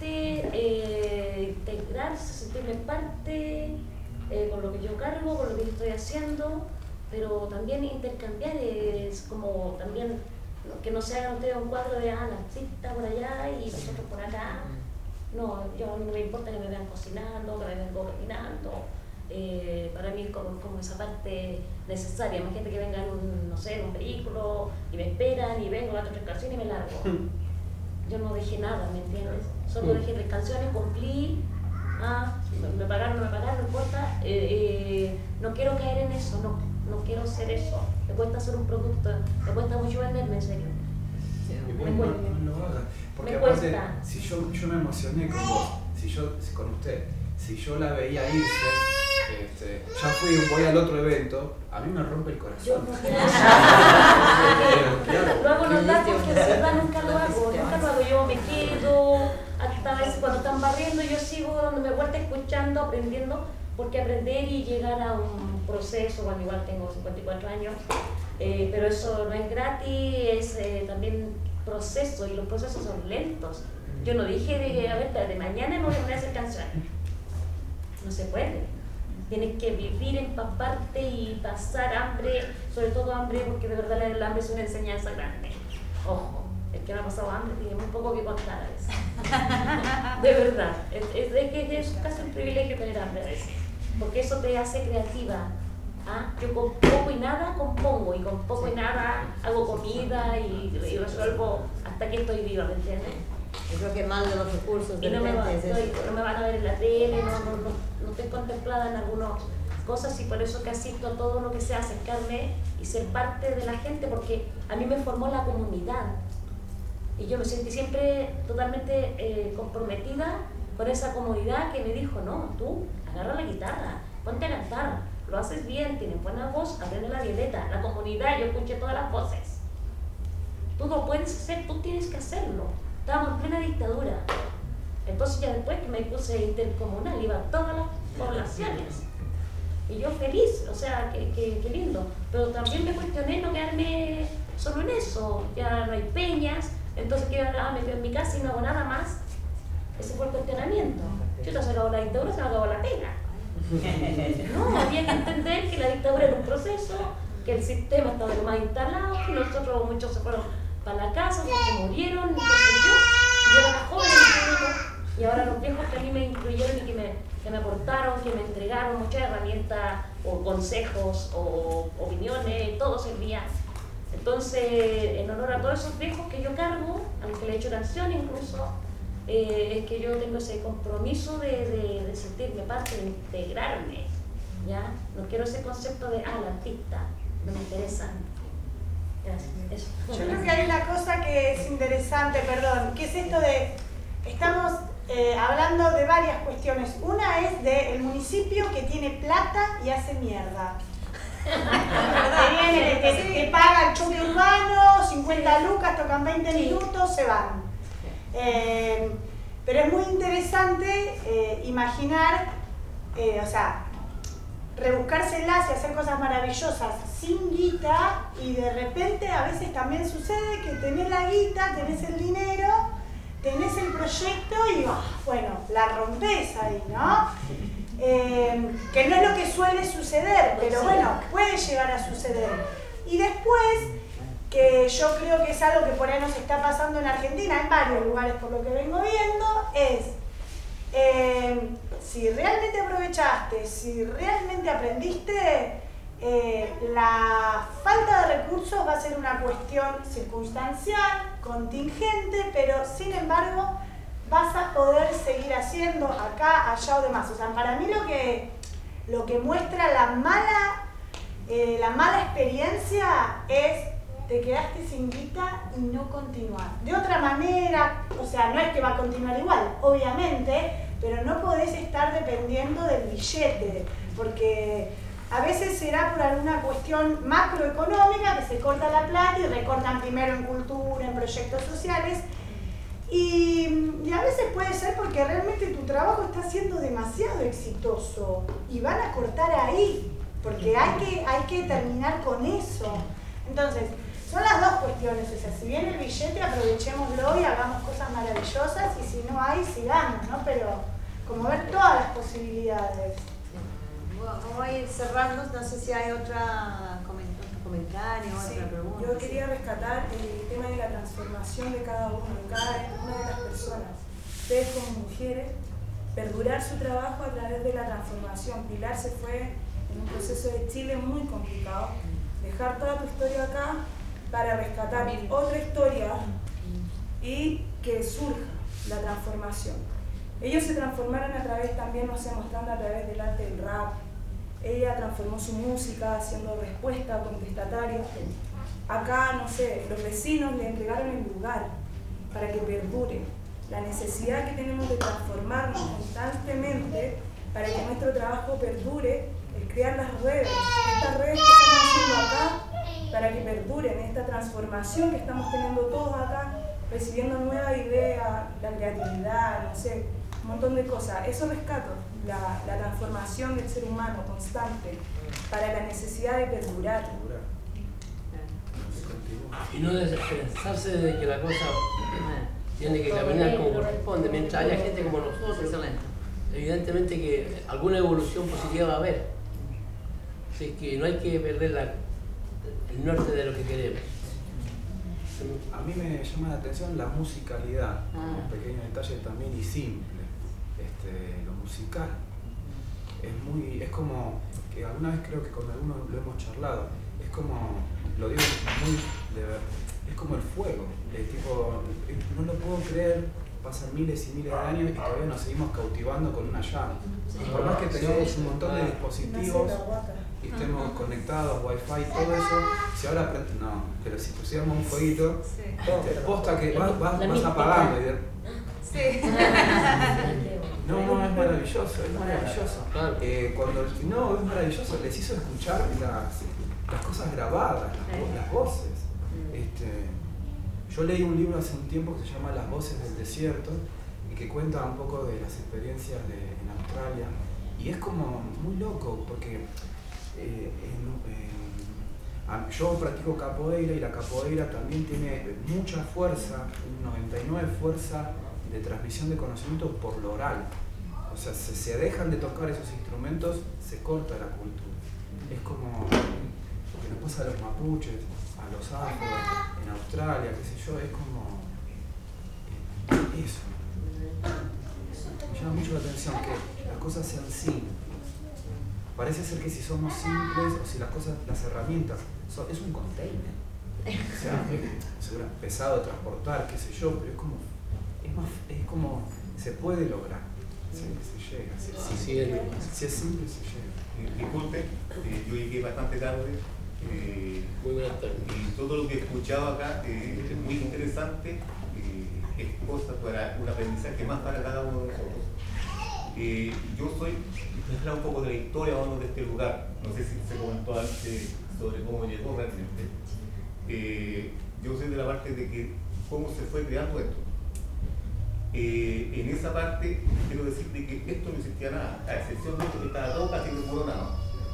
eh, integrarse, sentirme parte eh, con lo que yo cargo, con lo que yo estoy haciendo, pero también intercambiar es como también que no se hagan ustedes un cuadro de ah, la artista por allá y nosotros por acá. No, yo no me importa que me vean cocinando, que me vean coordinando. Eh, para mí es como, como esa parte necesaria. Imagínate que vengan un, no sé, en un vehículo y me esperan y vengo a otra canciones y me largo. Yo no dejé nada, ¿me entiendes? Solo dejé tres canciones, cumplí, ah, me pagaron, no me pagaron, no importa. Eh, eh, no quiero caer en eso, no, no quiero ser eso. Me cuesta hacer un producto, me cuesta mucho venderme, en serio. Me cuesta. No, no haga. Porque me aparte, cuesta. si yo, yo me emocioné con vos, si yo, con usted, si yo la veía irse, este, ya fui, voy al otro evento, a mí me rompe el corazón. Yo no quiero. Lo hago notar porque en verdad nunca lo hago, nunca lo hago. Yo me quedo, hasta a veces cuando están barriendo yo sigo dándome vuelta, escuchando, aprendiendo, porque aprender y llegar a un proceso, bueno, igual tengo cincuenta y cuatro años, eh, pero eso no es gratis, es eh, también proceso, y los procesos son lentos. Yo no dije, de, a ver, de mañana me voy a poner a hacer canciones. No se puede. Tienes que vivir, empaparte y pasar hambre, sobre todo hambre, porque de verdad el hambre es una enseñanza grande. Ojo, el que no ha pasado hambre tiene muy poco que contar a veces. De verdad, es, es, es, es casi un privilegio tener hambre a veces, porque eso te hace creativa. ¿Ah? Yo con poco y nada compongo, y con poco y nada hago comida y, y resuelvo hasta que estoy viva, ¿me entiendes? Yo creo que mal de los recursos de y no me, va, es estoy, no me van a ver en la tele, no, no, no, no estoy contemplada en algunas cosas, y por eso que asisto a todo lo que sea acercarme y ser parte de la gente, porque a mí me formó la comunidad y yo me sentí siempre totalmente eh, comprometida con esa comunidad que me dijo, no, tú agarra la guitarra, ponte a cantar, lo haces bien, tienes buena voz, aprende la violeta. La comunidad, yo escuché todas las voces, tú lo puedes hacer, tú tienes que hacerlo. Estábamos en plena dictadura. Entonces ya después que me puse intercomunal, iba a todas las poblaciones. Y yo feliz, o sea, qué que, que lindo. Pero también me cuestioné no quedarme solo en eso. Ya no hay peñas, entonces que ahora me quedo en mi casa y no hago nada más. Ese fue el cuestionamiento. Yo te he acabado la dictadura, se me acabó la pena. No, había que entender que la dictadura era un proceso, que el sistema estaba de lo más instalado, y nosotros muchos se fueron para la casa, muchos murieron, qué sé yo, yo era la joven y ahora los viejos que a mí me incluyeron y que me, que me aportaron, que me entregaron muchas herramientas o consejos o opiniones, todo servía. Entonces, en honor a todos esos viejos que yo cargo, a los que le he hecho canción incluso, eh, es que yo tengo ese compromiso de, de, de sentirme parte, de integrarme, ¿ya? No quiero ese concepto de, ah, la artista, no me interesa. Gracias. Eso. Yo creo que hay una cosa que es interesante, perdón, que es esto de, estamos eh, hablando de varias cuestiones. Una es del municipio que tiene plata y hace mierda. que, viene, que, que paga el choque urbano, cincuenta lucas, tocan veinte minutos, se van. Eh, pero es muy interesante eh, imaginar, eh, o sea, rebuscárselas y hacer cosas maravillosas sin guita, y de repente a veces también sucede que tenés la guita, tenés el dinero, tenés el proyecto y oh, bueno, la rompés ahí, ¿no? Eh, que no es lo que suele suceder, pero bueno, puede llegar a suceder. Y después, que yo creo que es algo que por ahí nos está pasando en Argentina, en varios lugares por lo que vengo viendo, es eh, si realmente aprovechaste, si realmente aprendiste, eh, la falta de recursos va a ser una cuestión circunstancial, contingente, pero sin embargo vas a poder seguir haciendo acá, allá o demás. O sea, para mí lo que, lo que muestra la mala, eh, la mala experiencia es te quedaste sin guita y no continuar. De otra manera, o sea, no es que va a continuar igual, obviamente, pero no podés estar dependiendo del billete, porque a veces será por alguna cuestión macroeconómica que se corta la plata y recortan primero en cultura, en proyectos sociales, y, y a veces puede ser porque realmente tu trabajo está siendo demasiado exitoso y van a cortar ahí, porque hay que, hay que terminar con eso. Entonces, son las dos cuestiones, o sea, si viene el billete, aprovechémoslo y hagamos cosas maravillosas, y si no hay, sigamos, ¿no? Pero como ver todas las posibilidades. Vamos a ir cerrando, no sé si hay otra comentario, Sí, otra pregunta. yo quería rescatar el tema de la transformación de cada uno, de cada una de las personas. Ustedes como mujeres, perdurar su trabajo a través de la transformación. Pilar se fue en un proceso de Chile muy complicado. Dejar toda tu historia acá para rescatar otra historia y que surja la transformación. Ellos se transformaron a través, también nos sé, mostrando a través del arte del rap. Ella transformó su música haciendo respuesta contestataria. Acá, no sé, los vecinos le entregaron el lugar para que perdure. La necesidad que tenemos de transformarnos constantemente para que nuestro trabajo perdure es crear las redes, estas redes que estamos haciendo acá para que perduren, esta transformación que estamos teniendo todos acá, recibiendo nuevas ideas, la creatividad, no sé, un montón de cosas. Eso rescato, la, la transformación del ser humano constante para la necesidad de perdurar. Y no desesperarse de que la cosa tiene que caminar como corresponde, mientras haya gente como nosotros. Excelente. Evidentemente que alguna evolución positiva va a haber. Así que no hay que perder la, el norte de lo que queremos. A mí me llama la atención la musicalidad, ah. un pequeño detalle también y simple. Este, lo musical es muy, es como, que alguna vez creo que con algunos lo hemos charlado, es como, lo digo muy de verdad, es como el fuego, de tipo, no lo puedo creer, pasan miles y miles de años y todavía nos seguimos cautivando con una llama. Y por más que tengamos un montón de dispositivos y estemos conectados, wifi, todo eso, si ahora aprendemos, no, pero si pusiéramos un fueguito, este, posta que vas, vas, vas apagando y de... Sí. No, no, es maravilloso, es maravilloso. Eh, cuando, no, es maravilloso, les hizo escuchar las, las cosas grabadas, las, las voces. Este, yo leí un libro hace un tiempo que se llama Las voces del desierto y que cuenta un poco de las experiencias de, en Australia, y es como muy loco porque eh, en, en, yo practico capoeira y la capoeira también tiene mucha fuerza, un noventa y nueve por ciento fuerza de transmisión de conocimiento por lo oral. O sea, si se dejan de tocar esos instrumentos, se corta la cultura. Es como lo que nos pasa a los mapuches, a los afros, en Australia, qué sé yo, es como eso. Me llama mucho la atención que las cosas sean simples. Parece ser que si somos simples o si las cosas, las herramientas, son, es un container. O sea, es pesado de transportar, qué sé yo, pero es como, es más, es como, se puede lograr, se, se llega. Si, si, si, es, si es simple, se llega. Eh, disculpe, eh, yo llegué bastante tarde. Eh, Muy buenas tardes. Y todo lo que he escuchado acá eh, es muy interesante, eh, es cosa para un aprendizaje más para cada uno de nosotros. Eh, yo soy, voy a hablar un poco de la historia vamos, de este lugar, no sé si se comentó antes sobre cómo llegó realmente. Eh, yo soy de la parte de que cómo se fue creando esto. Eh, en esa parte quiero decirte que esto no existía nada, a excepción de esto que estaba todo casi desmoronado.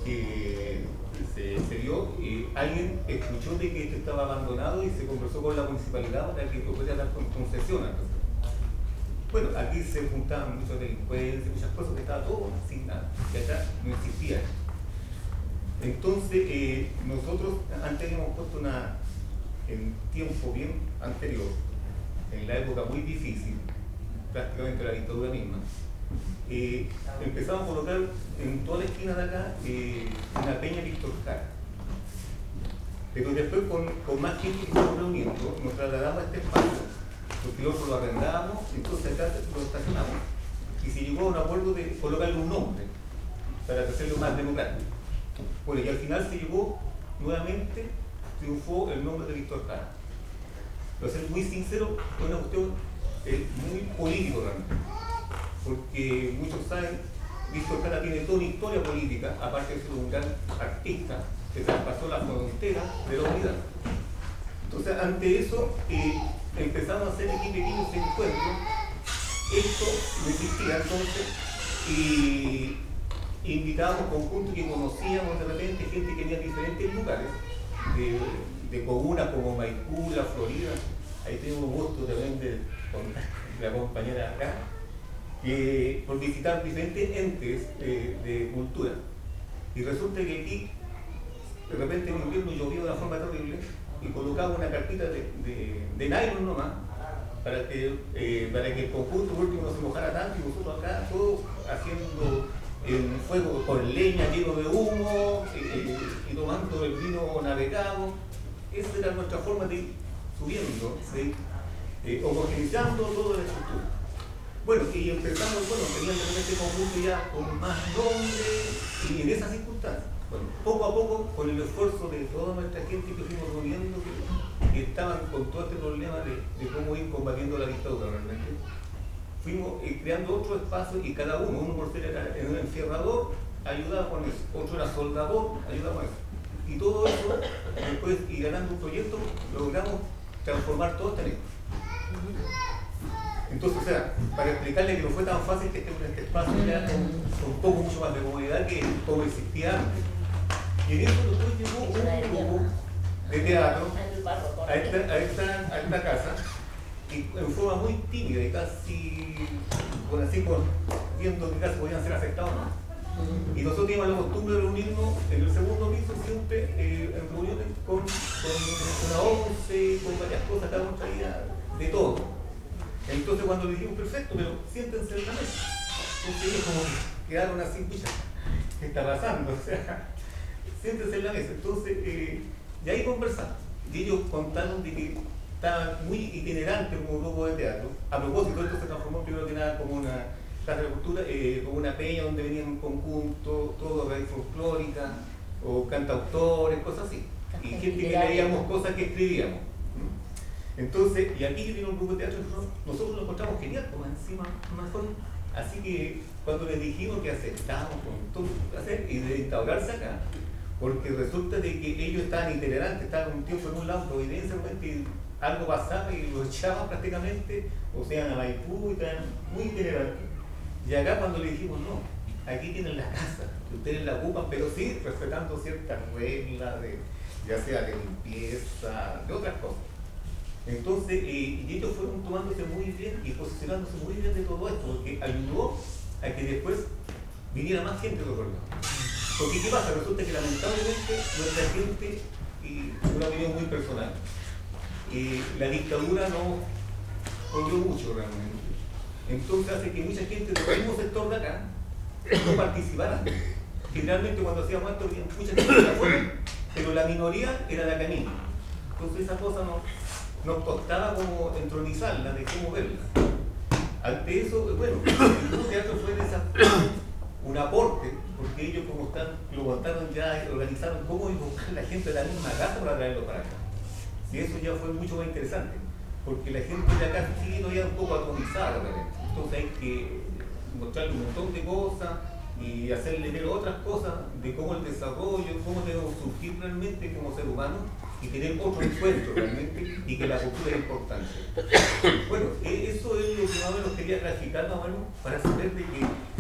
que se, se dio, eh, alguien escuchó de que esto estaba abandonado y se conversó con la municipalidad para que pudiera dar con concesión. Bueno, aquí se juntaban muchos delincuentes, muchas cosas, que estaba todo sin nada, que acá no existía. Entonces, eh, nosotros antes hemos puesto una, en tiempo bien anterior, en la época muy difícil, prácticamente la dictadura misma, eh, empezamos a colocar en toda la esquina de acá eh, una peña Víctor Jara. Pero después con, con más gente que estamos reuniendo, nos trasladamos a este espacio, porque luego lo arrendábamos, entonces acá lo estacionamos y se llegó a un acuerdo de colocarle un nombre para hacerlo más democrático. Bueno, y al final se llegó nuevamente, triunfó el nombre de Víctor Jara. Para ser muy sincero, es una cuestión eh, muy político realmente, porque muchos saben, Víctor Jara tiene toda una historia política, aparte de ser un gran artista que traspasó la frontera de la unidad. Entonces, ante eso, eh, empezamos a hacer aquí pequeños encuentros. Esto no existía entonces y invitábamos conjuntos que conocíamos de repente gente que venía de diferentes lugares, de, de comunas como Maipú, La Florida. Ahí tenemos gusto también de contar con la compañera acá, que por visitar diferentes entes eh, de cultura. Y resulta que aquí, de repente en invierno llovió de una forma terrible y colocaba una carpita de, de, de nylon nomás, para que, eh, para que el conjunto por último no se mojara tanto, y nosotros acá todos haciendo el fuego con leña lleno de humo eh, y tomando el vino navegado. Esa era nuestra forma de ir subiendo, de eh, homogeneizando toda la estructura. Bueno, y empezamos, bueno, tenían de repente conjunto ya con más nombres, y en esas circunstancias, bueno, poco a poco, con el esfuerzo de toda nuestra gente que fuimos reuniendo, que, que estaban con todo este problema de, de cómo ir combatiendo la dictadura realmente, fuimos eh, creando otro espacio, y cada uno, uno por ser era en un enfierrador, ayudaba con eso, otro era soldador, ayudaba con eso. Y todo eso, después ir ganando un proyecto, logramos transformar todo esto en esto. Entonces, o sea, para explicarle que no fue tan fácil que este, este espacio ya con, con un poco mucho más de comodidad que todo existía antes. Y en eso después llegó un grupo de teatro a esta, a esta, a esta casa, y en forma muy tímida y casi, bueno, así, con, viendo que casi podían ser afectados o no. Y nosotros teníamos la costumbre de reunirnos en el segundo piso siempre eh, en reuniones con, con una once, con varias cosas, cada uno traía de todo. Entonces cuando le dijimos, perfecto, pero siéntense en la mesa. Entonces ellos como quedaron así, pucha, ¿qué está pasando? O sea, siéntense en la mesa. Entonces, eh, y ahí conversamos. Y ellos contaron de que estaban muy itinerantes como grupo de teatro. A propósito, esto se transformó primero que nada como una casa de cultura, eh, como una peña donde venían un conjunto, todo raíz folclórica, o cantautores, cosas así. Y gente que leíamos cosas que escribíamos. Entonces, y aquí vino un grupo de teatro, nosotros lo encontramos genial, como encima una forma. Así que cuando les dijimos que aceptábamos con todo hacer y de instaurarse acá, porque resulta de que ellos estaban itinerantes, estaban un tiempo en un lado, Providencia, y algo pasaba y los echaban prácticamente, o sea, a Maipú, y estaban muy itinerantes. Y acá cuando le dijimos, no, aquí tienen la casa, que ustedes la ocupan, pero sí respetando ciertas reglas, de, ya sea de limpieza, de otras cosas. Entonces, eh, y ellos fueron tomándose muy bien y posicionándose muy bien de todo esto, porque ayudó a que después viniera más gente de otro lado. Porque ¿qué pasa? Resulta que lamentablemente nuestra gente, y una opinión muy personal, eh, la dictadura no oyó mucho realmente. Entonces hace que mucha gente del mismo sector de acá no participara. Generalmente cuando hacíamos esto, había mucha gente de afuera, pero la minoría era de acá mismo. Entonces esa cosa no... nos costaba como entronizarla, de cómo verla. Ante eso, bueno, el grupo teatro fue de esa, un aporte, porque ellos como están, lo montaron ya, organizaron cómo iba a buscar la gente de la misma casa para traerlo para acá. Y eso ya fue mucho más interesante, porque la gente de acá sí todavía un poco atomizada, realmente. Entonces hay que mostrarle un montón de cosas y hacerle ver otras cosas de cómo el desarrollo, cómo debemos surgir realmente como ser humano y tener otro encuentro realmente, y que la cultura es importante. Bueno, eso es lo que más o menos quería graficar más o menos para saber de que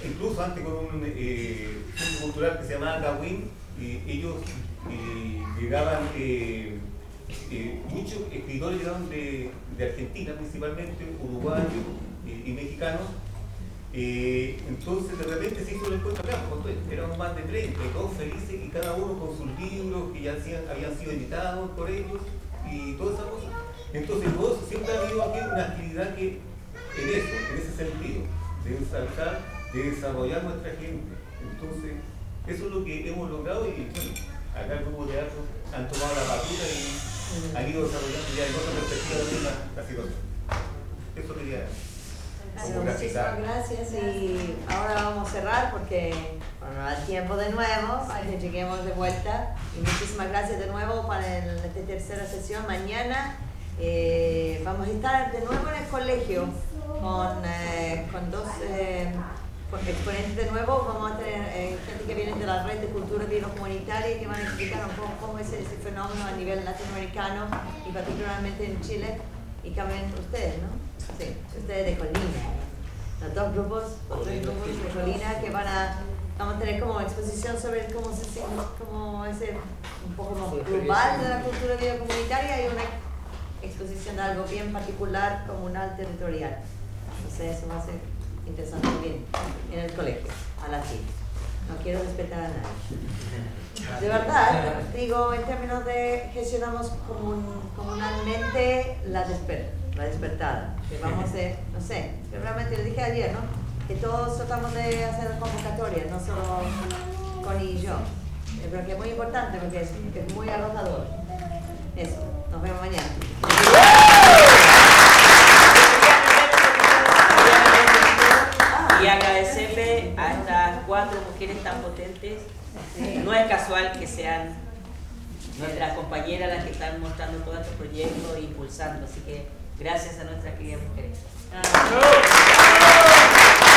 incluso antes con un eh, centro cultural que se llamaba Gawin, eh, ellos eh, llegaban, eh, eh, muchos escritores llegaban de, de Argentina principalmente, uruguayos eh, y mexicanos. Eh, entonces de repente se hizo el encuentro acá, pues, éramos más de treinta, y todos felices, y cada uno con sus libros que ya hacían, habían sido editados por ellos y todas esas cosas. Entonces todos, siempre ha habido aquí una actividad que en eso, en ese sentido, de ensalzar, de desarrollar nuestra gente. Entonces eso es lo que hemos logrado, y bueno, acá el grupo de teatro han tomado la batuta y han ido desarrollando ya en otra perspectiva también la, la situación. Eso quería. Bueno, muchísimas gracias, y ahora vamos a cerrar porque bueno, no da tiempo de nuevo, para que lleguemos de vuelta, y muchísimas gracias de nuevo para el, esta tercera sesión. Mañana eh, vamos a estar de nuevo en el colegio con, eh, con dos eh, exponentes de nuevo. Vamos a tener eh, gente que viene de la red de cultura biocomunitaria que van a explicar un poco cómo es ese fenómeno a nivel latinoamericano y particularmente en Chile, y también ustedes, ¿no? Sí, ustedes de Colina, los dos grupos, los tres grupos de Colina que van a, vamos a tener como exposición sobre cómo se cómo es el, un poco más global de la cultura biocomunitaria, y una exposición de algo bien particular, comunal, territorial. Entonces eso va a ser interesante bien en el colegio, a las seis. No quiero respetar a nadie. De verdad, digo, en términos de gestionamos comun, comunalmente la desperta. La despertada, que vamos a hacer, no sé, que realmente lo dije ayer, ¿no? Que todos tratamos de hacer convocatorias, no solo Connie y yo. Pero que es muy importante porque es, es muy agotador. Eso, nos vemos mañana. Y agradecerle a estas cuatro mujeres tan potentes. No es casual que sean nuestras compañeras las que están mostrando todos estos proyectos e impulsando, así que gracias a nuestras queridas mujeres.